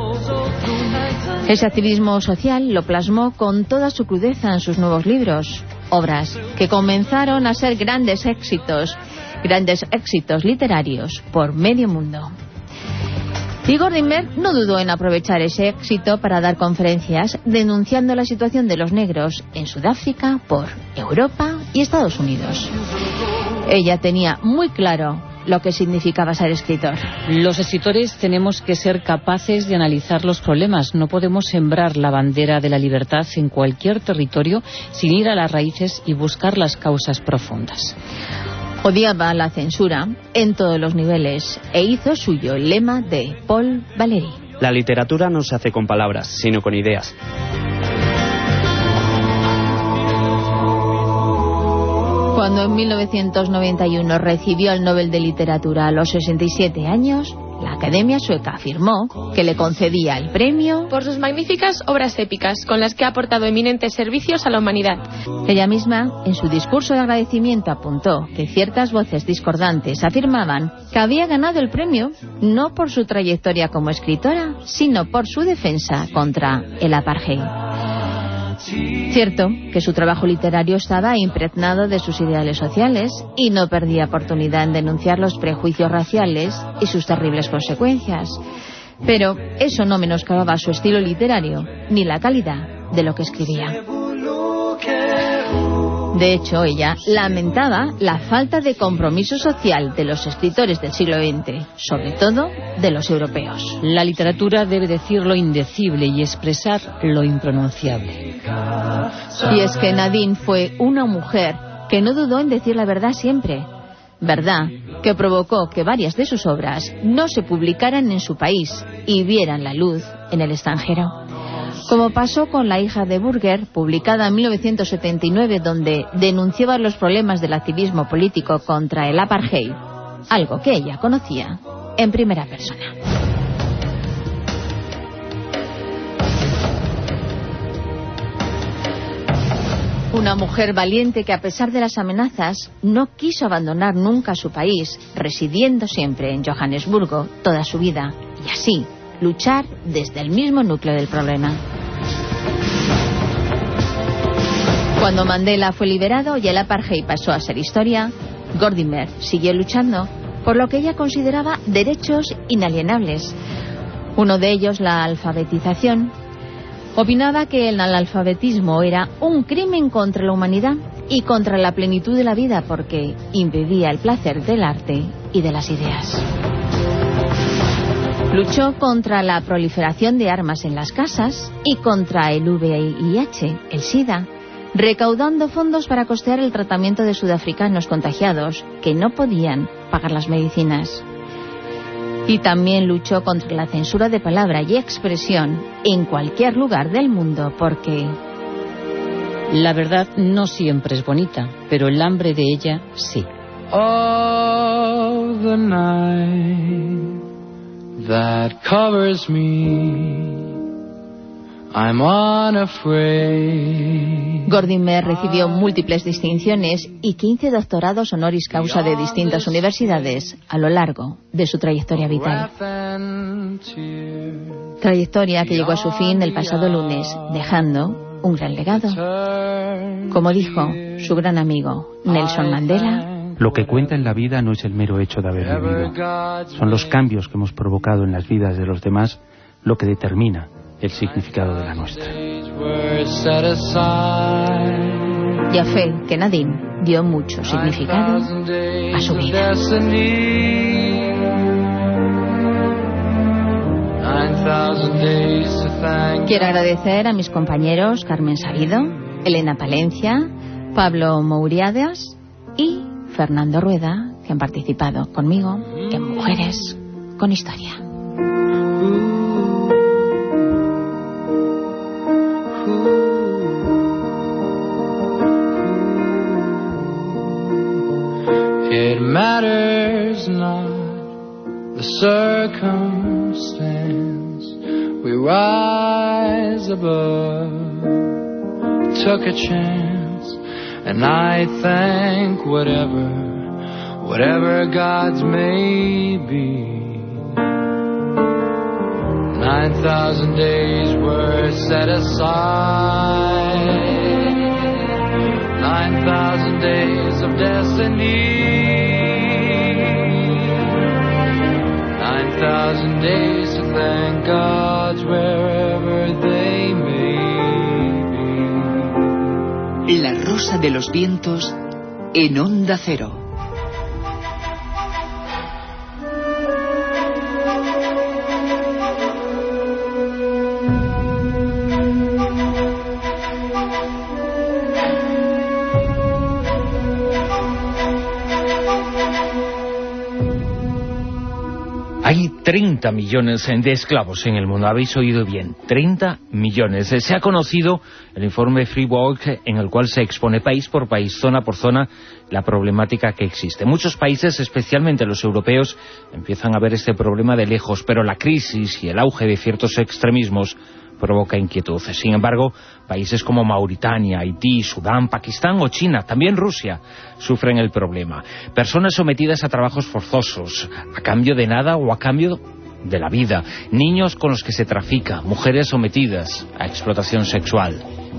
Ese activismo social lo plasmó con toda su crudeza en sus nuevos libros, obras que comenzaron a ser grandes éxitos literarios por medio mundo. Y Gordimer no dudó en aprovechar ese éxito para dar conferencias denunciando la situación de los negros en Sudáfrica, por Europa y Estados Unidos. Ella tenía muy claro lo que significaba ser escritor. Los escritores tenemos que ser capaces de analizar los problemas. No podemos sembrar la bandera de la libertad en cualquier territorio sin ir a las raíces y buscar las causas profundas. Odiaba la censura en todos los niveles e hizo suyo el lema de Paul Valéry. La literatura no se hace con palabras, sino con ideas. Cuando en 1991 recibió el Nobel de Literatura a los 67 años, la Academia Sueca afirmó que le concedía el premio por sus magníficas obras épicas, con las que ha aportado eminentes servicios a la humanidad. Ella misma, en su discurso de agradecimiento, apuntó que ciertas voces discordantes afirmaban que había ganado el premio no por su trayectoria como escritora, sino por su defensa contra el apartheid. Cierto que su trabajo literario estaba impregnado de sus ideales sociales y no perdía oportunidad en denunciar los prejuicios raciales y sus terribles consecuencias. Pero eso no menoscababa su estilo literario ni la calidad de lo que escribía. De hecho, ella lamentaba la falta de compromiso social de los escritores del siglo XX, sobre todo de los europeos. La literatura debe decir lo indecible y expresar lo impronunciable. Y es que Nadine fue una mujer que no dudó en decir la verdad siempre. Verdad que provocó que varias de sus obras no se publicaran en su país y vieran la luz en el extranjero. Como pasó con La hija de Burger, publicada en 1979, donde denunciaba los problemas del activismo político contra el apartheid, algo que ella conocía en primera persona. Una mujer valiente que, a pesar de las amenazas, no quiso abandonar nunca su país, residiendo siempre en Johannesburgo toda su vida, y así luchar desde el mismo núcleo del problema. Cuando Mandela fue liberado y el apartheid pasó a ser historia, Gordimer siguió luchando por lo que ella consideraba derechos inalienables. Uno de ellos, la alfabetización. Opinaba que el analfabetismo era un crimen contra la humanidad y contra la plenitud de la vida porque impedía el placer del arte y de las ideas. Luchó contra la proliferación de armas en las casas y contra el VIH, el SIDA, recaudando fondos para costear el tratamiento de sudafricanos contagiados que no podían pagar las medicinas. Y también luchó contra la censura de palabra y expresión en cualquier lugar del mundo porque... La verdad no siempre es bonita, pero el hambre de ella sí. Oh, the night that covers me, I'm unafraid. Gordimer recibió múltiples distinciones y 15 doctorados honoris causa de distintas universidades a lo largo de su trayectoria vital. Trayectoria que llegó a su fin el pasado lunes, dejando un gran legado. Como dijo su gran amigo Nelson Mandela: lo que cuenta en la vida no es el mero hecho de haber vivido. Son los cambios que hemos provocado en las vidas de los demás lo que determina el significado de la nuestra. Jafé Kenadín dio mucho significado a su vida. Quiero agradecer a mis compañeros Carmen Sabido, Elena Palencia, Pablo Mouriadas y Fernando Rueda, que han participado conmigo en Mujeres con Historia. It matters not the circumstance, we rise above, took a chance, and I thank whatever God's may be. 9,000 days were set aside, 9,000 days of destiny, 9,000 days to thank God's wherever they may be. La Rosa de los Vientos en Onda Cero. Hay 30 millones de esclavos en el mundo. Habéis oído bien, 30 millones. Se ha conocido el informe Freework, en el cual se expone país por país, zona por zona, la problemática que existe. Muchos países, especialmente los europeos, empiezan a ver este problema de lejos, pero la crisis y el auge de ciertos extremismos provoca inquietud. Sin embargo, países como Mauritania, Haití, Sudán, Pakistán o China, también Rusia, sufren el problema. Personas sometidas a trabajos forzosos, a cambio de nada o a cambio de la vida. Niños con los que se trafica, mujeres sometidas a explotación sexual.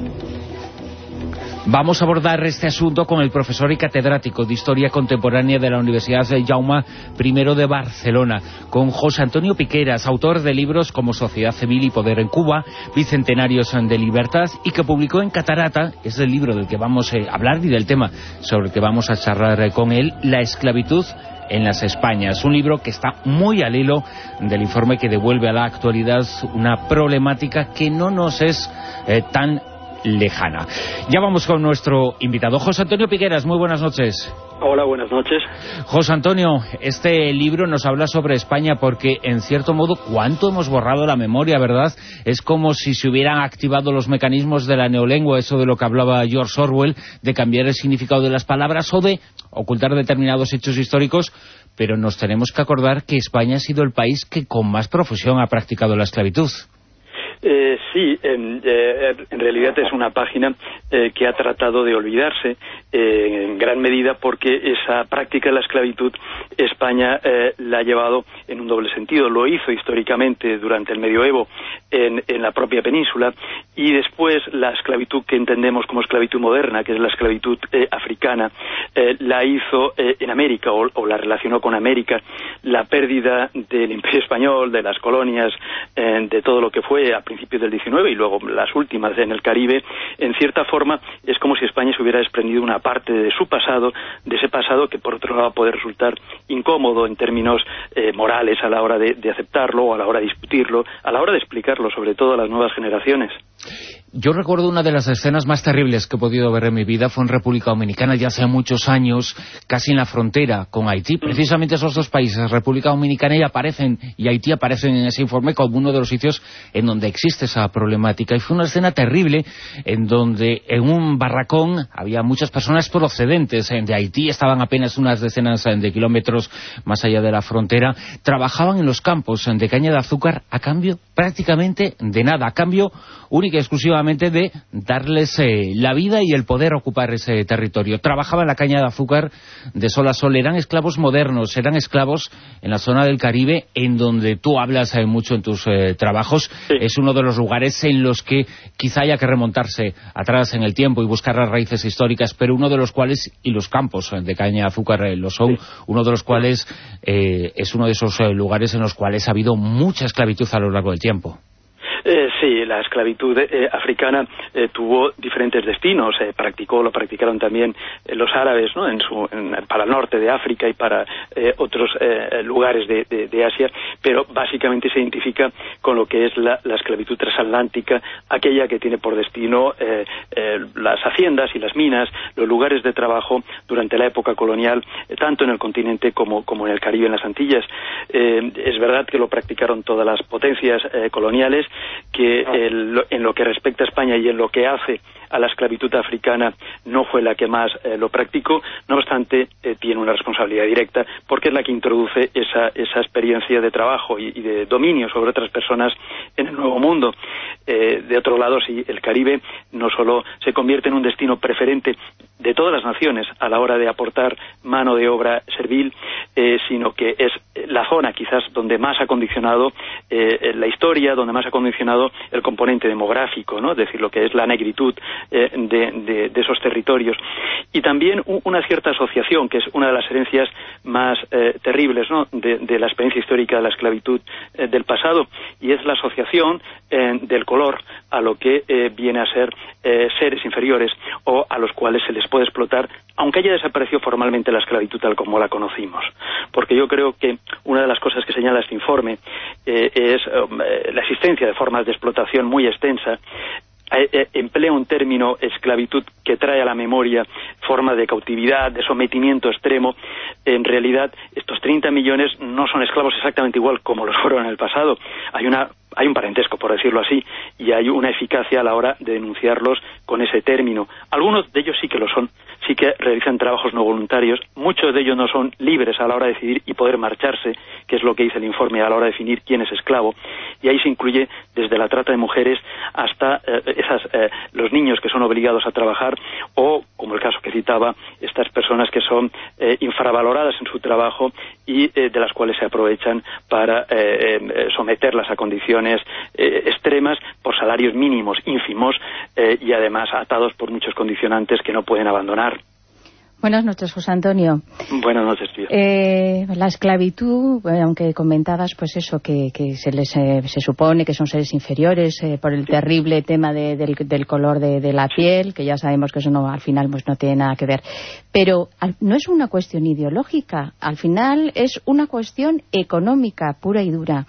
Vamos a abordar este asunto con el profesor y catedrático de Historia Contemporánea de la Universidad Jaume I de Barcelona, con José Antonio Piqueras, autor de libros como Sociedad Civil y Poder en Cuba, Bicentenarios de Libertad, y que publicó en Catarata, es el libro del que vamos a hablar y del tema sobre el que vamos a charlar con él, La esclavitud en las Españas, un libro que está muy al hilo del informe que devuelve a la actualidad una problemática que no nos es tan lejana. Ya vamos con nuestro invitado, José Antonio Piqueras. Muy buenas noches. Hola, buenas noches. José Antonio, este libro nos habla sobre España porque, en cierto modo, ¿cuánto hemos borrado la memoria, verdad? Es como si se hubieran activado los mecanismos de la neolengua, eso de lo que hablaba George Orwell, de cambiar el significado de las palabras o de ocultar determinados hechos históricos, pero nos tenemos que acordar que España ha sido el país que con más profusión ha practicado la esclavitud. Sí, en realidad es una página que ha tratado de olvidarse en gran medida porque esa práctica de la esclavitud España la ha llevado en un doble sentido. Lo hizo históricamente durante el medioevo en la propia península, y después la esclavitud que entendemos como esclavitud moderna, que es la esclavitud africana, la hizo en América, o la relacionó con América. La pérdida del Imperio Español, de las colonias, de todo lo que fue a principios del XIX y luego las últimas en el Caribe, en cierta forma es como si España se hubiera desprendido una parte de su pasado, de ese pasado que por otro lado puede resultar incómodo en términos morales a la hora de aceptarlo, o a la hora de discutirlo, a la hora de explicarlo, sobre todo a las nuevas generaciones. Yo recuerdo una de las escenas más terribles que he podido ver en mi vida, fue en República Dominicana, ya hace muchos años, casi en la frontera con Haití. Precisamente esos dos países, República Dominicana y Haití, aparecen en ese informe como uno de los sitios en donde existe esa problemática. Y fue una escena terrible en donde en un barracón había muchas personas procedentes de Haití, estaban apenas unas decenas de kilómetros más allá de la frontera, trabajaban en los campos de caña de azúcar a cambio prácticamente de nada, a cambio única y exclusivamente de darles la vida y el poder ocupar ese territorio. Trabajaban la caña de azúcar de sol a sol, eran esclavos modernos, eran esclavos en la zona del Caribe, en donde tú hablas mucho en tus trabajos. Sí. Es uno de los lugares en los que quizá haya que remontarse atrás en el tiempo y buscar las raíces históricas, pero uno de los cuales, y los campos de caña de azúcar lo son, sí. Uno de los cuales es uno de esos lugares en los cuales ha habido mucha esclavitud a lo largo del tiempo. Sí, la esclavitud africana tuvo diferentes destinos. Lo practicaron también los árabes, ¿no? Para el norte de África y para otros lugares de Asia, pero básicamente se identifica con lo que es la esclavitud transatlántica, aquella que tiene por destino las haciendas y las minas, los lugares de trabajo durante la época colonial, tanto en el continente como en el Caribe, en las Antillas. Es verdad que lo practicaron todas las potencias coloniales, que en lo que respecta a España y en lo que hace a la esclavitud africana no fue la que más lo practicó. No obstante, tiene una responsabilidad directa porque es la que introduce esa experiencia de trabajo y de dominio sobre otras personas en el Nuevo Mundo. De otro lado, sí, el Caribe no solo se convierte en un destino preferente de todas las naciones a la hora de aportar mano de obra servil, sino que es la zona quizás donde más ha condicionado la historia, donde más ha condicionado el componente demográfico, ¿no? Es decir, lo que es la negritud de esos territorios. Y también una cierta asociación, que es una de las herencias más terribles, ¿no? de la experiencia histórica de la esclavitud del pasado, y es la asociación del color a lo que viene a ser seres inferiores, o a los cuales se les puede explotar, aunque haya desaparecido formalmente la esclavitud tal como la conocimos. Porque yo creo que una de las cosas que señala este informe es la existencia de formas de explotación muy extensa. Emplea un término esclavitud que trae a la memoria forma de cautividad, de sometimiento extremo. En realidad, estos 30 millones no son esclavos exactamente igual como los fueron en el pasado. Hay un parentesco, por decirlo así, y hay una eficacia a la hora de denunciarlos con ese término. Algunos de ellos sí que lo son, sí que realizan trabajos no voluntarios. Muchos de ellos no son libres a la hora de decidir y poder marcharse, que es lo que dice el informe a la hora de definir quién es esclavo. Y ahí se incluye desde la trata de mujeres hasta los niños que son obligados a trabajar, o, como el caso que citaba, estas personas que son infravaloradas en su trabajo y de las cuales se aprovechan para someterlas a condiciones extremas por salarios mínimos, ínfimos, y además atados por muchos condicionantes que no pueden abandonar. Buenas noches, José Antonio. Buenas noches, tío. La esclavitud, aunque comentabas pues eso, que se supone que son seres inferiores por el terrible tema del color de la piel, que ya sabemos que eso no, al final pues no tiene nada que ver. Pero no es una cuestión ideológica, al final es una cuestión económica pura y dura.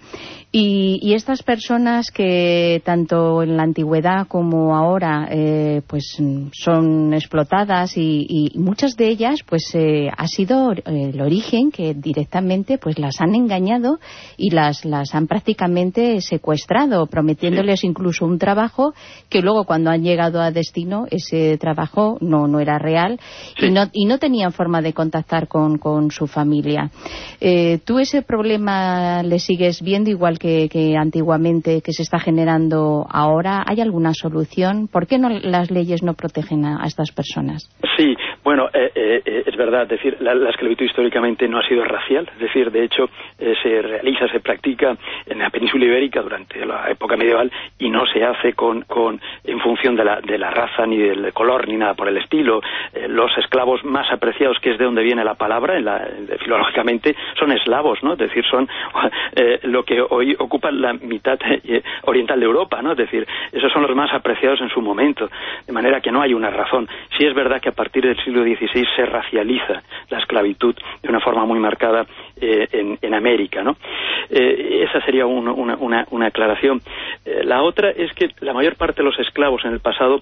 Y estas personas que tanto en la antigüedad como ahora pues son explotadas, y muchas de ellas pues ha sido el origen que directamente pues las han engañado y las han prácticamente secuestrado, prometiéndoles incluso un trabajo que luego cuando han llegado a destino ese trabajo no era real, sí. y no tenían forma de contactar con su familia. ¿Tú ese problema le sigues viendo igual que que antiguamente, que se está generando ahora? ¿Hay alguna solución? ¿Por qué las leyes no protegen a estas personas? Sí, bueno, es verdad, es decir, la esclavitud históricamente no ha sido racial, es decir, de hecho se practica en la península ibérica durante la época medieval y no se hace en función de la raza ni del color ni nada por el estilo. Los esclavos más apreciados, que es de donde viene la palabra, filológicamente, son eslavos, ¿no? Es decir, son lo que hoy ocupa la mitad oriental de Europa, ¿no? Es decir, esos son los más apreciados en su momento, de manera que no hay una razón. Sí es verdad que a partir del siglo XVI se racializa la esclavitud de una forma muy marcada en América, ¿no? Esa sería una aclaración. La otra es que la mayor parte de los esclavos en el pasado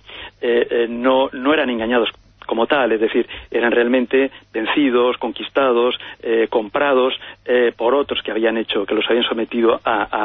no eran engañados como tal, es decir, eran realmente vencidos, conquistados, comprados por otros que los habían sometido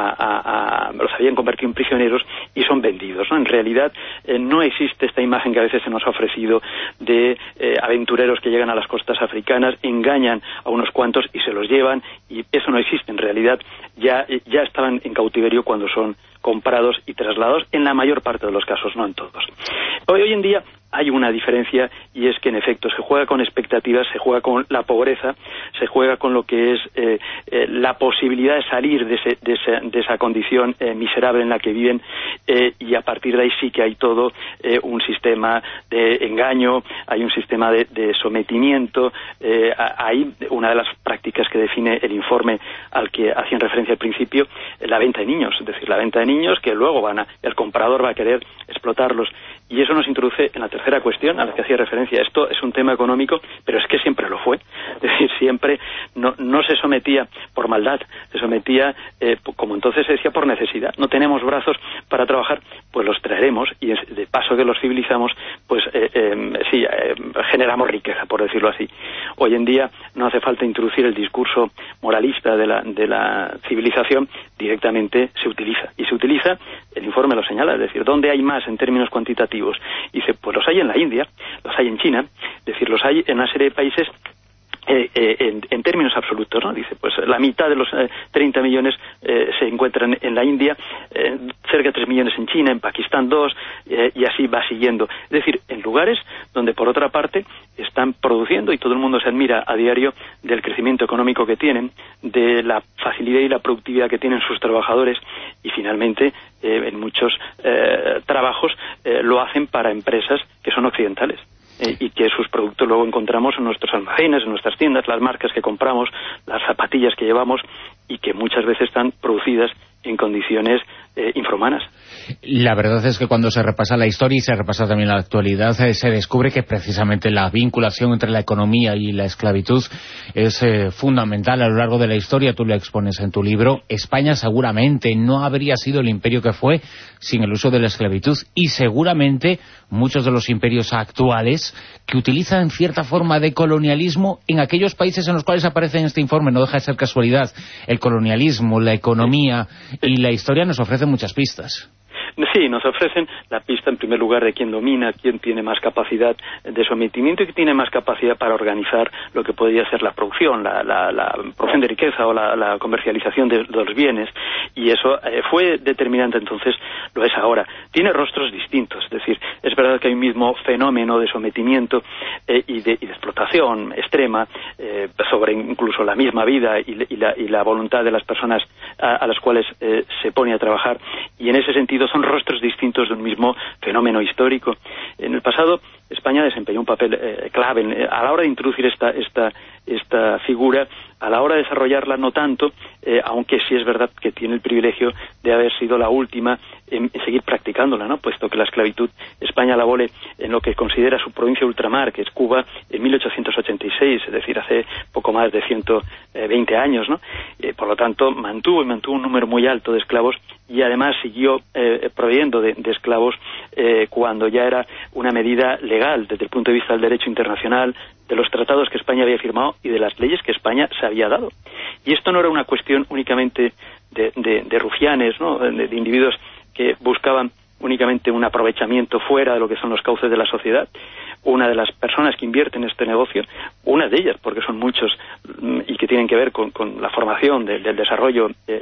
los habían convertido en prisioneros y son vendidos, ¿no? En realidad no existe esta imagen que a veces se nos ha ofrecido de aventureros que llegan a las costas africanas, engañan a unos cuantos y se los llevan, y eso no existe. En realidad ya estaban en cautiverio cuando son comprados y trasladados, en la mayor parte de los casos, no en todos. Hoy en día hay una diferencia, y es que en efecto se juega con expectativas, se juega con la pobreza, se juega con lo que es la posibilidad de salir de esa condición miserable en la que viven, y a partir de ahí sí que hay todo un sistema de engaño, hay un sistema de sometimiento. Hay una de las prácticas que define el informe al que hacían referencia al principio, la venta de niños, es decir, la venta de niños que luego el comprador va a querer explotarlos. Y eso nos introduce en la tercera cuestión a la que hacía referencia. Esto es un tema económico, pero es que siempre lo fue. Es decir, siempre no se sometía por maldad, se sometía, como entonces se decía, por necesidad. No tenemos brazos para trabajar, pues los traeremos, y de paso que los civilizamos, pues generamos riqueza, por decirlo así. Hoy en día no hace falta introducir el discurso moralista de la civilización, directamente se utiliza. Y se utiliza, el informe lo señala, es decir, ¿dónde hay más en términos cuantitativos? Dice, pues los hay en la India, los hay en China, es decir, los hay en una serie de países en términos absolutos, ¿no? Dice, pues la mitad de los 30 millones se encuentran en la India, cerca de 3 millones en China, en Pakistán 2, y así va siguiendo. Es decir, en lugares donde por otra parte están produciendo, y todo el mundo se admira a diario del crecimiento económico que tienen, de la facilidad y la productividad que tienen sus trabajadores, y finalmente en muchos trabajos lo hacen para empresas que son occidentales. Y que sus productos luego encontramos en nuestros almacenes, en nuestras tiendas, las marcas que compramos, las zapatillas que llevamos, y que muchas veces están producidas en condiciones infrahumanas. La verdad es que cuando se repasa la historia y se repasa también la actualidad, se descubre que precisamente la vinculación entre la economía y la esclavitud es fundamental a lo largo de la historia. Tú lo expones en tu libro. España seguramente no habría sido el imperio que fue sin el uso de la esclavitud, y seguramente muchos de los imperios actuales que utilizan cierta forma de colonialismo en aquellos países en los cuales aparece en este informe, no deja de ser casualidad, el colonialismo, la economía y la historia nos ofrecen muchas pistas. Sí, nos ofrecen la pista en primer lugar de quién domina, quién tiene más capacidad de sometimiento y quién tiene más capacidad para organizar lo que podría ser la producción, la producción de riqueza o la comercialización de los bienes, y eso fue determinante entonces, lo es ahora. Tiene rostros distintos, es decir, es verdad que hay un mismo fenómeno de sometimiento y de explotación extrema sobre incluso la misma vida y la voluntad de las personas a las cuales se pone a trabajar, y en ese sentido son rostros distintos de un mismo fenómeno histórico. En el pasado España desempeñó un papel clave a la hora de introducir esta figura, a la hora de desarrollarla no tanto, aunque sí es verdad que tiene el privilegio de haber sido la última en seguir practicándola, ¿no? Puesto que la esclavitud España la abole en lo que considera su provincia de ultramar, que es Cuba, en 1886, es decir, hace poco más de 120 años, ¿no? Por lo tanto, mantuvo un número muy alto de esclavos, y además siguió proveyendo de esclavos cuando ya era una medida legal desde el punto de vista del derecho internacional, de los tratados que España había firmado y de las leyes que España se había dado. Y esto no era una cuestión únicamente de rufianes, ¿no? De individuos que buscaban únicamente un aprovechamiento fuera de lo que son los cauces de la sociedad. Una de las personas que invierten en este negocio, una de ellas, porque son muchos y que tienen que ver con la formación del desarrollo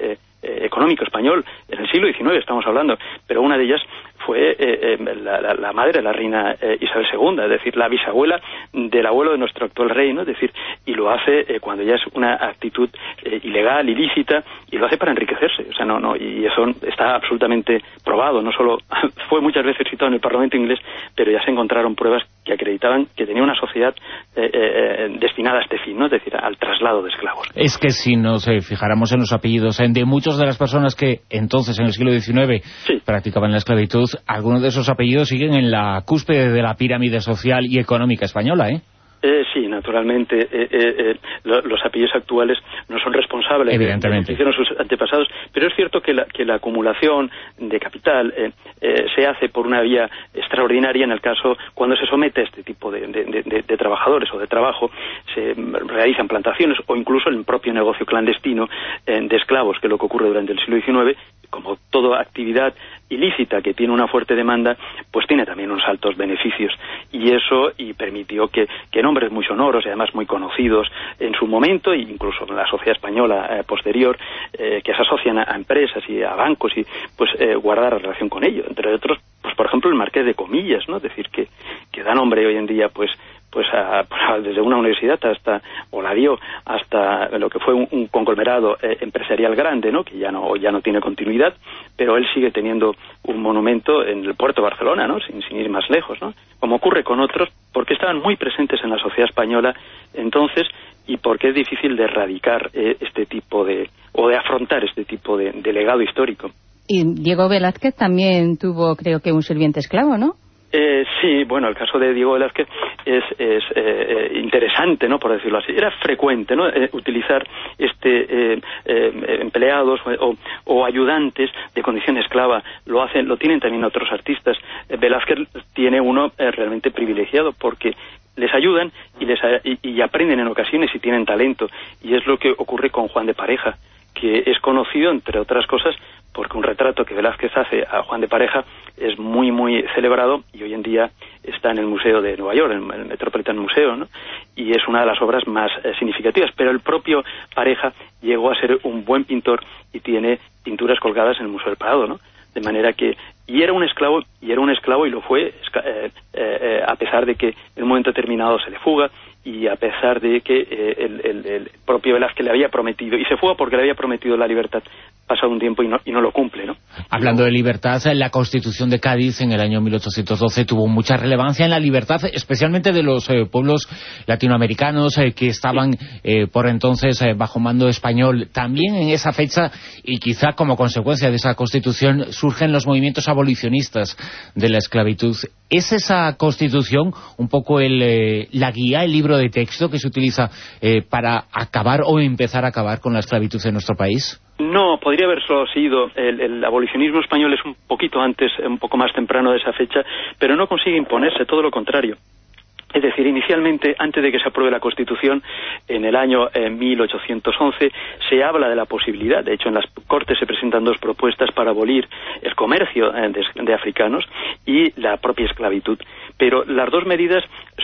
económico español en el siglo XIX, estamos hablando, pero una de ellas fue la madre, la reina Isabel II, es decir, la bisabuela del abuelo de nuestro actual rey, ¿no? Es decir, y lo hace cuando ya es una actitud ilegal, ilícita, y lo hace para enriquecerse, o sea, y eso está absolutamente probado, no solo fue muchas veces citado en el Parlamento inglés, pero ya se encontraron pruebas que acreditaban que tenía una sociedad destinada a este fin, ¿no? Es decir, al traslado de esclavos. Es que si nos fijáramos en los apellidos de muchas de las personas que entonces, en el siglo XIX, practicaban la esclavitud, algunos de esos apellidos siguen en la cúspide de la pirámide social y económica española, ¿eh? Sí, naturalmente, los apellidos actuales no son responsables de lo que hicieron sus antepasados, pero es cierto que la acumulación de capital se hace por una vía extraordinaria en el caso cuando se somete a este tipo de trabajadores o de trabajo, se realizan plantaciones o incluso el propio negocio clandestino de esclavos, que es lo que ocurre durante el siglo XIX. Como toda actividad ilícita que tiene una fuerte demanda, pues tiene también unos altos beneficios, y eso permitió que nombres muy sonoros y además muy conocidos en su momento, e incluso en la sociedad española posterior, que se asocian a empresas y a bancos, y pues guardar relación con ello, entre otros, pues por ejemplo el Marqués de Comillas, ¿no? Es decir, que da nombre hoy en día pues desde una universidad hasta, o la dio, hasta lo que fue un conglomerado empresarial grande, ¿no? Que ya no tiene continuidad, pero él sigue teniendo un monumento en el puerto de Barcelona, ¿no? Sin ir más lejos, ¿no? Como ocurre con otros, porque estaban muy presentes en la sociedad española entonces, y porque es difícil de erradicar este tipo de afrontar este tipo de legado histórico. Y Diego Velázquez también tuvo, creo que, un sirviente esclavo, ¿no? Sí, bueno, el caso de Diego Velázquez es interesante, ¿no? Por decirlo así. Era frecuente, ¿no? Utilizar empleados o ayudantes de condición esclava. Lo tienen también otros artistas. Velázquez tiene uno realmente privilegiado porque les ayudan y aprenden en ocasiones y tienen talento. Y es lo que ocurre con Juan de Pareja, que es conocido, entre otras cosas, porque un retrato que Velázquez hace a Juan de Pareja es muy, muy celebrado, y hoy en día está en el Museo de Nueva York, en el Metropolitan Museo, ¿no? Y es una de las obras más significativas. Pero el propio Pareja llegó a ser un buen pintor y tiene pinturas colgadas en el Museo del Prado, ¿no? De manera que era un esclavo y lo fue, a pesar de que en un momento determinado se le fuga, y a pesar de que el propio Velázquez le había prometido, y se fuga porque le había prometido la libertad, pasado un tiempo y no lo cumple, ¿no? Hablando de libertad, la Constitución de Cádiz en el año 1812 tuvo mucha relevancia en la libertad, especialmente de los pueblos latinoamericanos que estaban por entonces bajo mando español. También en esa fecha, y quizá como consecuencia de esa Constitución, surgen los movimientos abolicionistas de la esclavitud. ¿Es esa Constitución un poco la guía, el libro de texto que se utiliza para acabar o empezar a acabar con la esclavitud en nuestro país? No, podría haberlo sido. El abolicionismo español es un poquito antes, un poco más temprano de esa fecha, pero no consigue imponerse, todo lo contrario. Es decir, inicialmente, antes de que se apruebe la Constitución, en el año 1811, se habla de la posibilidad, de hecho en las Cortes se presentan dos propuestas para abolir el comercio de africanos y la propia esclavitud. Pero las dos medidas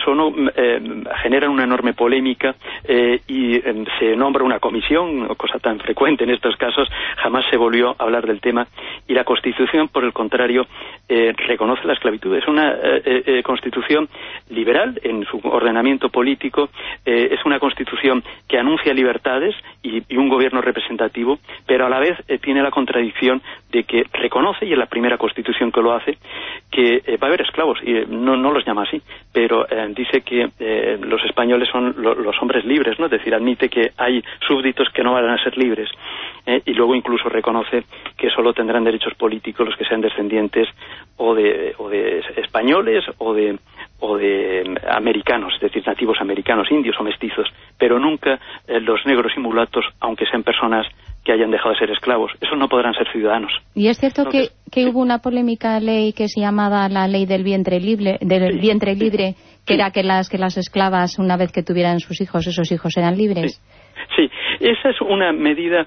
generan una enorme polémica y se nombra una comisión, cosa tan frecuente en estos casos, jamás se volvió a hablar del tema, y la Constitución, por el contrario, reconoce la esclavitud. Es una Constitución liberal en su ordenamiento político, es una Constitución que anuncia libertades y un gobierno representativo, pero a la vez tiene la contradicción de que reconoce, y es la primera Constitución que lo hace, que va a haber esclavos, y no los llama así, pero dice que los españoles son los hombres libres, ¿no? Es decir, admite que hay súbditos que no van a ser libres, y luego incluso reconoce que solo tendrán derechos políticos los que sean descendientes o de españoles o de americanos, es decir, nativos americanos, indios o mestizos, pero nunca los negros y mulatos, aunque sean personas que hayan dejado de ser esclavos. Esos no podrán ser ciudadanos. Y es cierto que hubo una polémica ley que se llamaba la ley del vientre libre, que era que las esclavas, una vez que tuvieran sus hijos, esos hijos eran libres. Sí. Sí, esa es una medida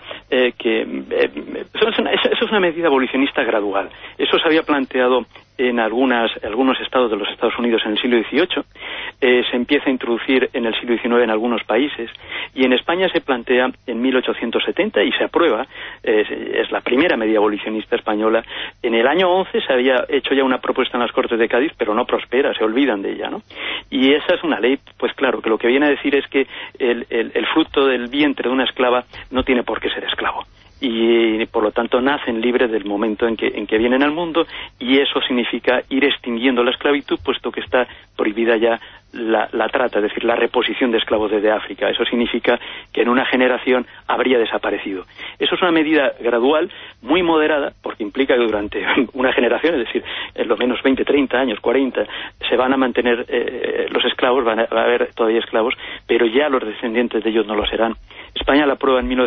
eso es una medida abolicionista gradual. Eso se había planteado en algunos estados de los Estados Unidos en el siglo XVIII, se empieza a introducir en el siglo XIX en algunos países, y en España se plantea en 1870 y se aprueba, es la primera medida abolicionista española. En el año 11 se había hecho ya una propuesta en las Cortes de Cádiz, pero no prospera, se olvidan de ella, ¿no? Y esa es una ley, pues claro, que lo que viene a decir es que el fruto del vientre de una esclava no tiene por qué ser esclavo. Y por lo tanto nacen libres del momento en que vienen al mundo, y eso significa ir extinguiendo la esclavitud, puesto que está prohibida ya la trata, es decir, la reposición de esclavos desde África. Eso significa que en una generación habría desaparecido. Eso es una medida gradual, muy moderada, porque implica que durante una generación, es decir, en lo menos 20, 30 años, 40, se van a mantener los esclavos, va a haber todavía esclavos, pero ya los descendientes de ellos no lo serán. España la aprueba en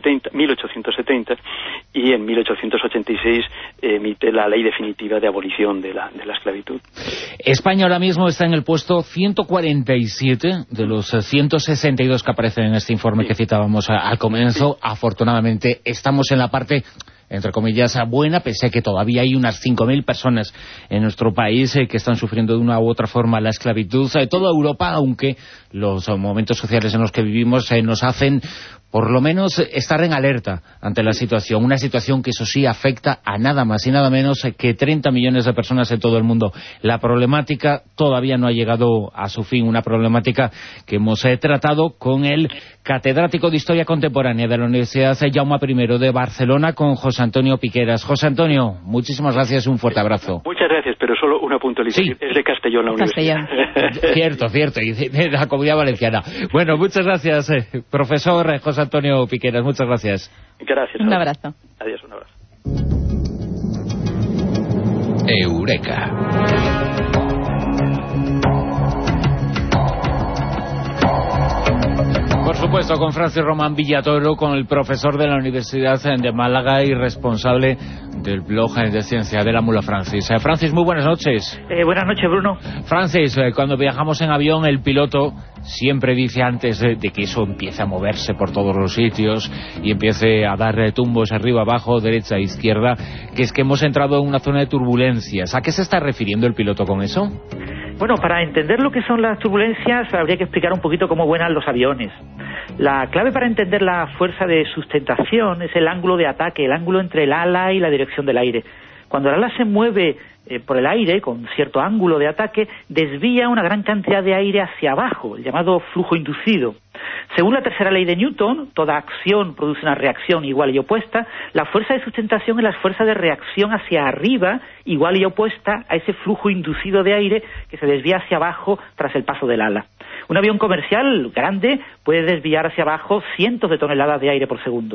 1870, y en 1886 emite la ley definitiva de abolición de la esclavitud. España ahora mismo está en el puesto 147 de los 162 que aparecen en este informe que citábamos al comienzo. Afortunadamente estamos en la parte, entre comillas, buena, pese a que todavía hay unas 5.000 personas en nuestro país que están sufriendo de una u otra forma la esclavitud. Toda Europa, aunque los momentos sociales en los que vivimos nos hacen por lo menos estar en alerta ante la situación, una situación que eso sí afecta a nada más y nada menos que 30 millones de personas en todo el mundo. La problemática todavía no ha llegado a su fin, una problemática que hemos tratado con el catedrático de Historia Contemporánea de la Universidad Jaume I de Barcelona, con José Antonio Piqueras. José Antonio, muchísimas gracias, un fuerte abrazo. Muchas gracias, pero solo una puntualización. Sí. Es de Castellón la universidad. Cierto, y de la Comunidad Valenciana. Bueno, muchas gracias, profesor José Antonio Piqueras, muchas gracias. Gracias. Un abrazo. Adiós, un abrazo. Eureka. Por supuesto, con Francis Román Villatoro, con el profesor de la Universidad de Málaga y responsable del blog de Ciencia de la Mula, Francis. Francis, muy buenas noches. Buenas noches, Bruno. Francis, cuando viajamos en avión, el piloto siempre dice antes de que eso empiece a moverse por todos los sitios y empiece a dar tumbos arriba, abajo, derecha, izquierda, que es que hemos entrado en una zona de turbulencias. ¿A qué se está refiriendo el piloto con eso? Bueno, para entender lo que son las turbulencias habría que explicar un poquito cómo vuelan los aviones. La clave para entender la fuerza de sustentación es el ángulo de ataque, el ángulo entre el ala y la dirección del aire. Cuando el ala se mueve por el aire con cierto ángulo de ataque, desvía una gran cantidad de aire hacia abajo, el llamado flujo inducido. Según la tercera ley de Newton, toda acción produce una reacción igual y opuesta. La fuerza de sustentación es la fuerza de reacción hacia arriba, igual y opuesta a ese flujo inducido de aire que se desvía hacia abajo tras el paso del ala. Un avión comercial grande puede desviar hacia abajo cientos de toneladas de aire por segundo.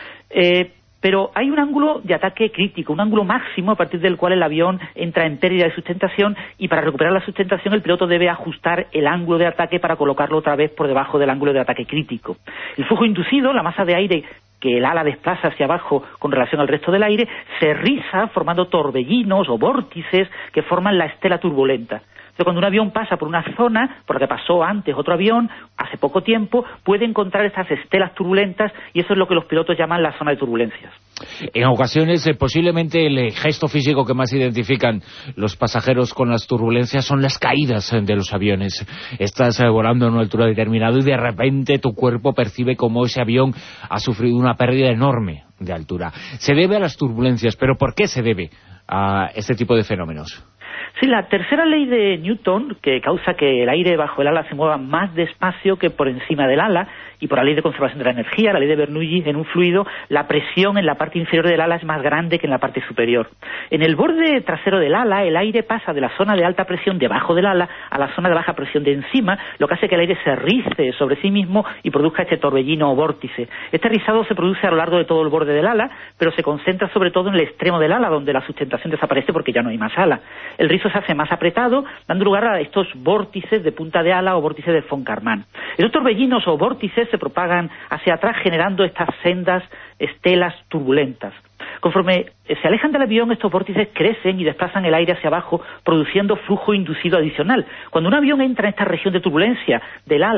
Pero hay un ángulo de ataque crítico, un ángulo máximo a partir del cual el avión entra en pérdida de sustentación, y para recuperar la sustentación el piloto debe ajustar el ángulo de ataque para colocarlo otra vez por debajo del ángulo de ataque crítico. El flujo inducido, la masa de aire que el ala desplaza hacia abajo con relación al resto del aire, se riza formando torbellinos o vórtices que forman la estela turbulenta. Entonces, cuando un avión pasa por una zona por la que pasó antes otro avión hace poco tiempo, puede encontrar estas estelas turbulentas, y eso es lo que los pilotos llaman la zona de turbulencias. En ocasiones, posiblemente el gesto físico que más identifican los pasajeros con las turbulencias son las caídas de los aviones. Estás volando a una altura determinada y de repente tu cuerpo percibe como ese avión ha sufrido una pérdida enorme de altura. Se debe a las turbulencias, pero ¿por qué se debe a este tipo de fenómenos? Sí, la tercera ley de Newton, que causa que el aire bajo el ala se mueva más despacio que por encima del ala, y por la ley de conservación de la energía, la ley de Bernoulli, en un fluido, la presión en la parte inferior del ala es más grande que en la parte superior. En el borde trasero del ala, el aire pasa de la zona de alta presión debajo del ala a la zona de baja presión de encima, lo que hace que el aire se rice sobre sí mismo y produzca este torbellino o vórtice. Este rizado se produce a lo largo de todo el borde del ala, pero se concentra sobre todo en el extremo del ala, donde la sustentación desaparece porque ya no hay más ala. El rizo se hace más apretado, dando lugar a estos vórtices de punta de ala o vórtices de von Karman. Estos torbellinos o vórtices se propagan hacia atrás, generando estas sendas estelas turbulentas. Conforme se alejan del avión, estos vórtices crecen y desplazan el aire hacia abajo, produciendo flujo inducido adicional. Cuando un avión entra en esta región de turbulencia del ala,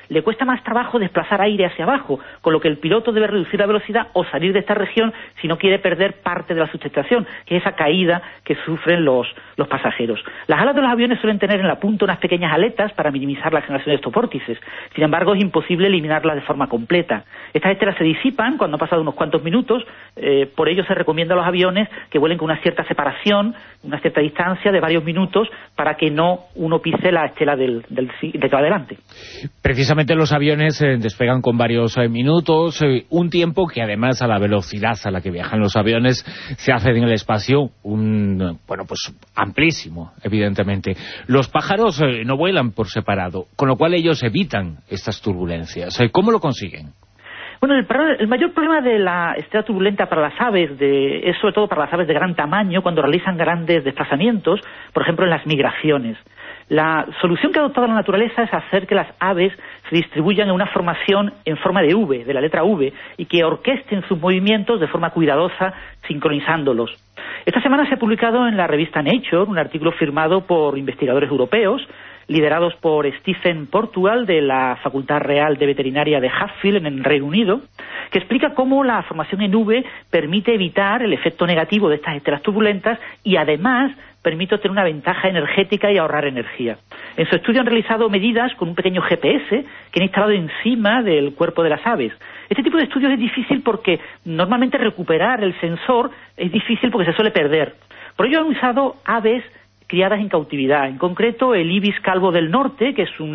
le cuesta más trabajo desplazar aire hacia abajo, con lo que el piloto debe reducir la velocidad o salir de esta región si no quiere perder parte de la sustentación, que es esa caída que sufren los pasajeros. Las alas de los aviones suelen tener en la punta unas pequeñas aletas para minimizar la generación de estos vórtices. Sin embargo, es imposible eliminarlas de forma completa. Estas estelas se disipan cuando han pasado unos cuantos minutos, por ello se recomienda a los aviones que vuelen con una cierta separación, una cierta distancia de varios minutos para que no uno pise la estela del que va adelante. Precisamente los aviones despegan con varios minutos, un tiempo que además a la velocidad a la que viajan los aviones se hace en el espacio pues amplísimo, evidentemente. Los pájaros no vuelan por separado, con lo cual ellos evitan estas turbulencias. ¿Cómo lo consiguen? Bueno, el mayor problema de la estela turbulenta para las aves es sobre todo para las aves de gran tamaño cuando realizan grandes desplazamientos, por ejemplo en las migraciones. La solución que ha adoptado la naturaleza es hacer que las aves se distribuyan en una formación en forma de V, de la letra V, y que orquesten sus movimientos de forma cuidadosa, sincronizándolos. Esta semana se ha publicado en la revista Nature un artículo firmado por investigadores europeos, liderados por Stephen Portugal de la Facultad Real de Veterinaria de Hatfield en el Reino Unido, que explica cómo la formación en V permite evitar el efecto negativo de estas estelas turbulentas y además permite obtener una ventaja energética y ahorrar energía. En su estudio han realizado medidas con un pequeño GPS que han instalado encima del cuerpo de las aves. Este tipo de estudios es difícil porque normalmente recuperar el sensor es difícil porque se suele perder. Por ello han usado aves criadas en cautividad, en concreto el ibis calvo del norte, que es un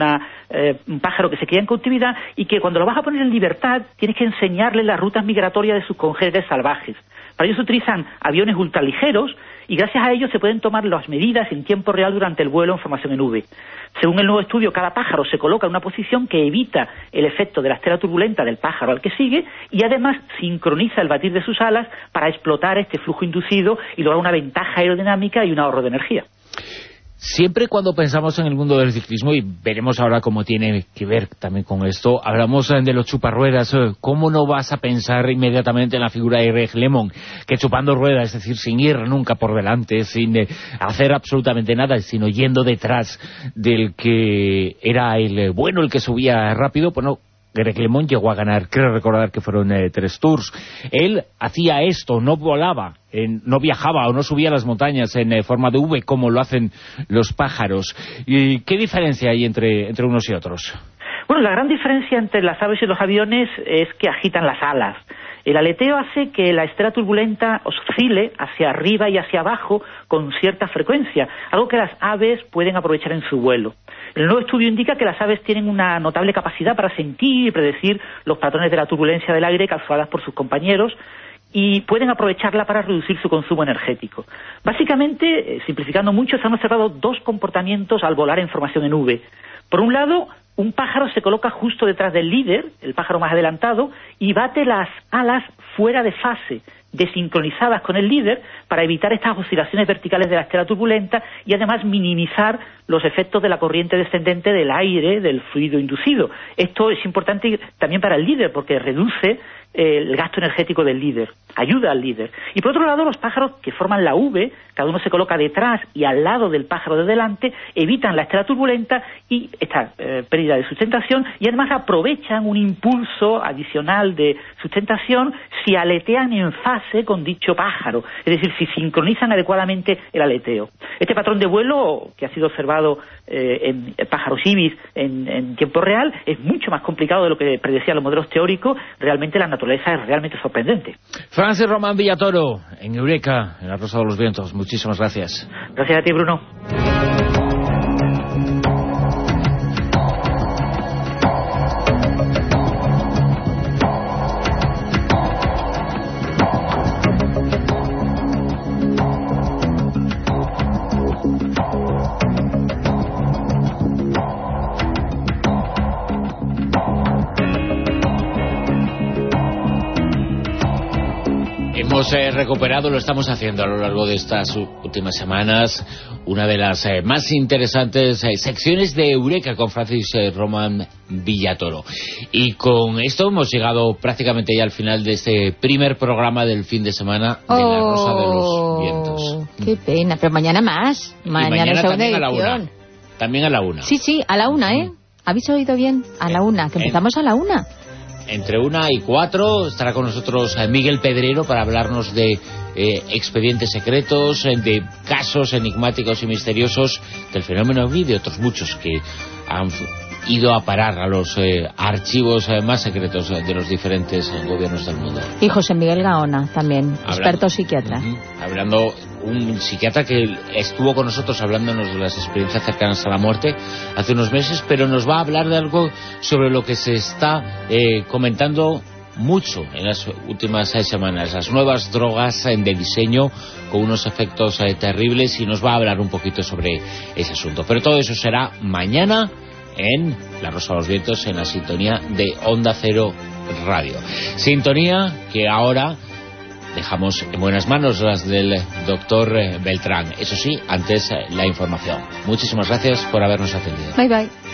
pájaro que se cría en cautividad y que cuando lo vas a poner en libertad tienes que enseñarle las rutas migratorias de sus congéneres salvajes. Para ello se utilizan aviones ultraligeros y gracias a ello se pueden tomar las medidas en tiempo real durante el vuelo en formación en V. Según el nuevo estudio, cada pájaro se coloca en una posición que evita el efecto de la estela turbulenta del pájaro al que sigue y además sincroniza el batir de sus alas para explotar este flujo inducido y lograr una ventaja aerodinámica y un ahorro de energía. Siempre cuando pensamos en el mundo del ciclismo, y veremos ahora cómo tiene que ver también con esto, hablamos de los chuparruedas. ¿Cómo no vas a pensar inmediatamente en la figura de Greg LeMond, que chupando ruedas, es decir, sin ir nunca por delante, sin hacer absolutamente nada, sino yendo detrás del que era el bueno, el que subía rápido? Bueno, Greg LeMond llegó a ganar, creo recordar que fueron 3 Tours. Él hacía esto, no volaba, no viajaba o no subía las montañas en forma de V como lo hacen los pájaros. ¿Y qué diferencia hay entre unos y otros? Bueno, la gran diferencia entre las aves y los aviones es que agitan las alas. El aleteo hace que la estela turbulenta oscile hacia arriba y hacia abajo con cierta frecuencia, algo que las aves pueden aprovechar en su vuelo. El nuevo estudio indica que las aves tienen una notable capacidad para sentir y predecir los patrones de la turbulencia del aire causadas por sus compañeros y pueden aprovecharla para reducir su consumo energético. Básicamente, simplificando mucho, se han observado 2 comportamientos al volar en formación en V. Por un lado, un pájaro se coloca justo detrás del líder, el pájaro más adelantado, y bate las alas fuera de fase, desincronizadas con el líder, para evitar estas oscilaciones verticales de la estela turbulenta y además minimizar los efectos de la corriente descendente del aire, del fluido inducido. Esto es importante también para el líder porque reduce el gasto energético del líder, ayuda al líder. Y por otro lado, los pájaros que forman la V, cada uno se coloca detrás y al lado del pájaro de delante, evitan la estela turbulenta y esta pérdida de sustentación y además aprovechan un impulso adicional de sustentación si aletean en fase con dicho pájaro, es decir, si sincronizan adecuadamente el aleteo. Este patrón de vuelo, que ha sido observado en pájaros ibis en tiempo real, es mucho más complicado de lo que predecían los modelos teóricos. Realmente la naturaleza es realmente sorprendente. Francis Román Villatoro, en Eureka, en La Rosa de los Vientos. Muchísimas gracias. Gracias a ti, Bruno. Hemos recuperado, lo estamos haciendo a lo largo de estas últimas semanas, una de las más interesantes secciones de Eureka con Francis Román Villatoro. Y con esto hemos llegado prácticamente ya al final de este primer programa del fin de semana de La Rosa de los Vientos. Qué pena, pero mañana más. Mañana también edición. a la 1. También a la 1. Sí, a la 1, ¿eh? ¿Habéis oído bien? A la 1, que empezamos a la 1. Entre 1 y 4 estará con nosotros Miguel Pedrero para hablarnos de expedientes secretos, de casos enigmáticos y misteriosos del fenómeno OVNI y de otros muchos que han ido a parar a los archivos más secretos de los diferentes gobiernos del mundo. Y José Miguel Gaona también, experto psiquiatra. Hablando, un psiquiatra que estuvo con nosotros hablándonos de las experiencias cercanas a la muerte hace unos meses, pero nos va a hablar de algo sobre lo que se está comentando mucho en las últimas semanas, las nuevas drogas de diseño con unos efectos terribles, y nos va a hablar un poquito sobre ese asunto. Pero todo eso será mañana en La Rosa de los Vientos, en la sintonía de Onda Cero Radio. Sintonía que ahora dejamos en buenas manos, las del doctor Beltrán. Eso sí, antes la información. Muchísimas gracias por habernos atendido. Bye bye.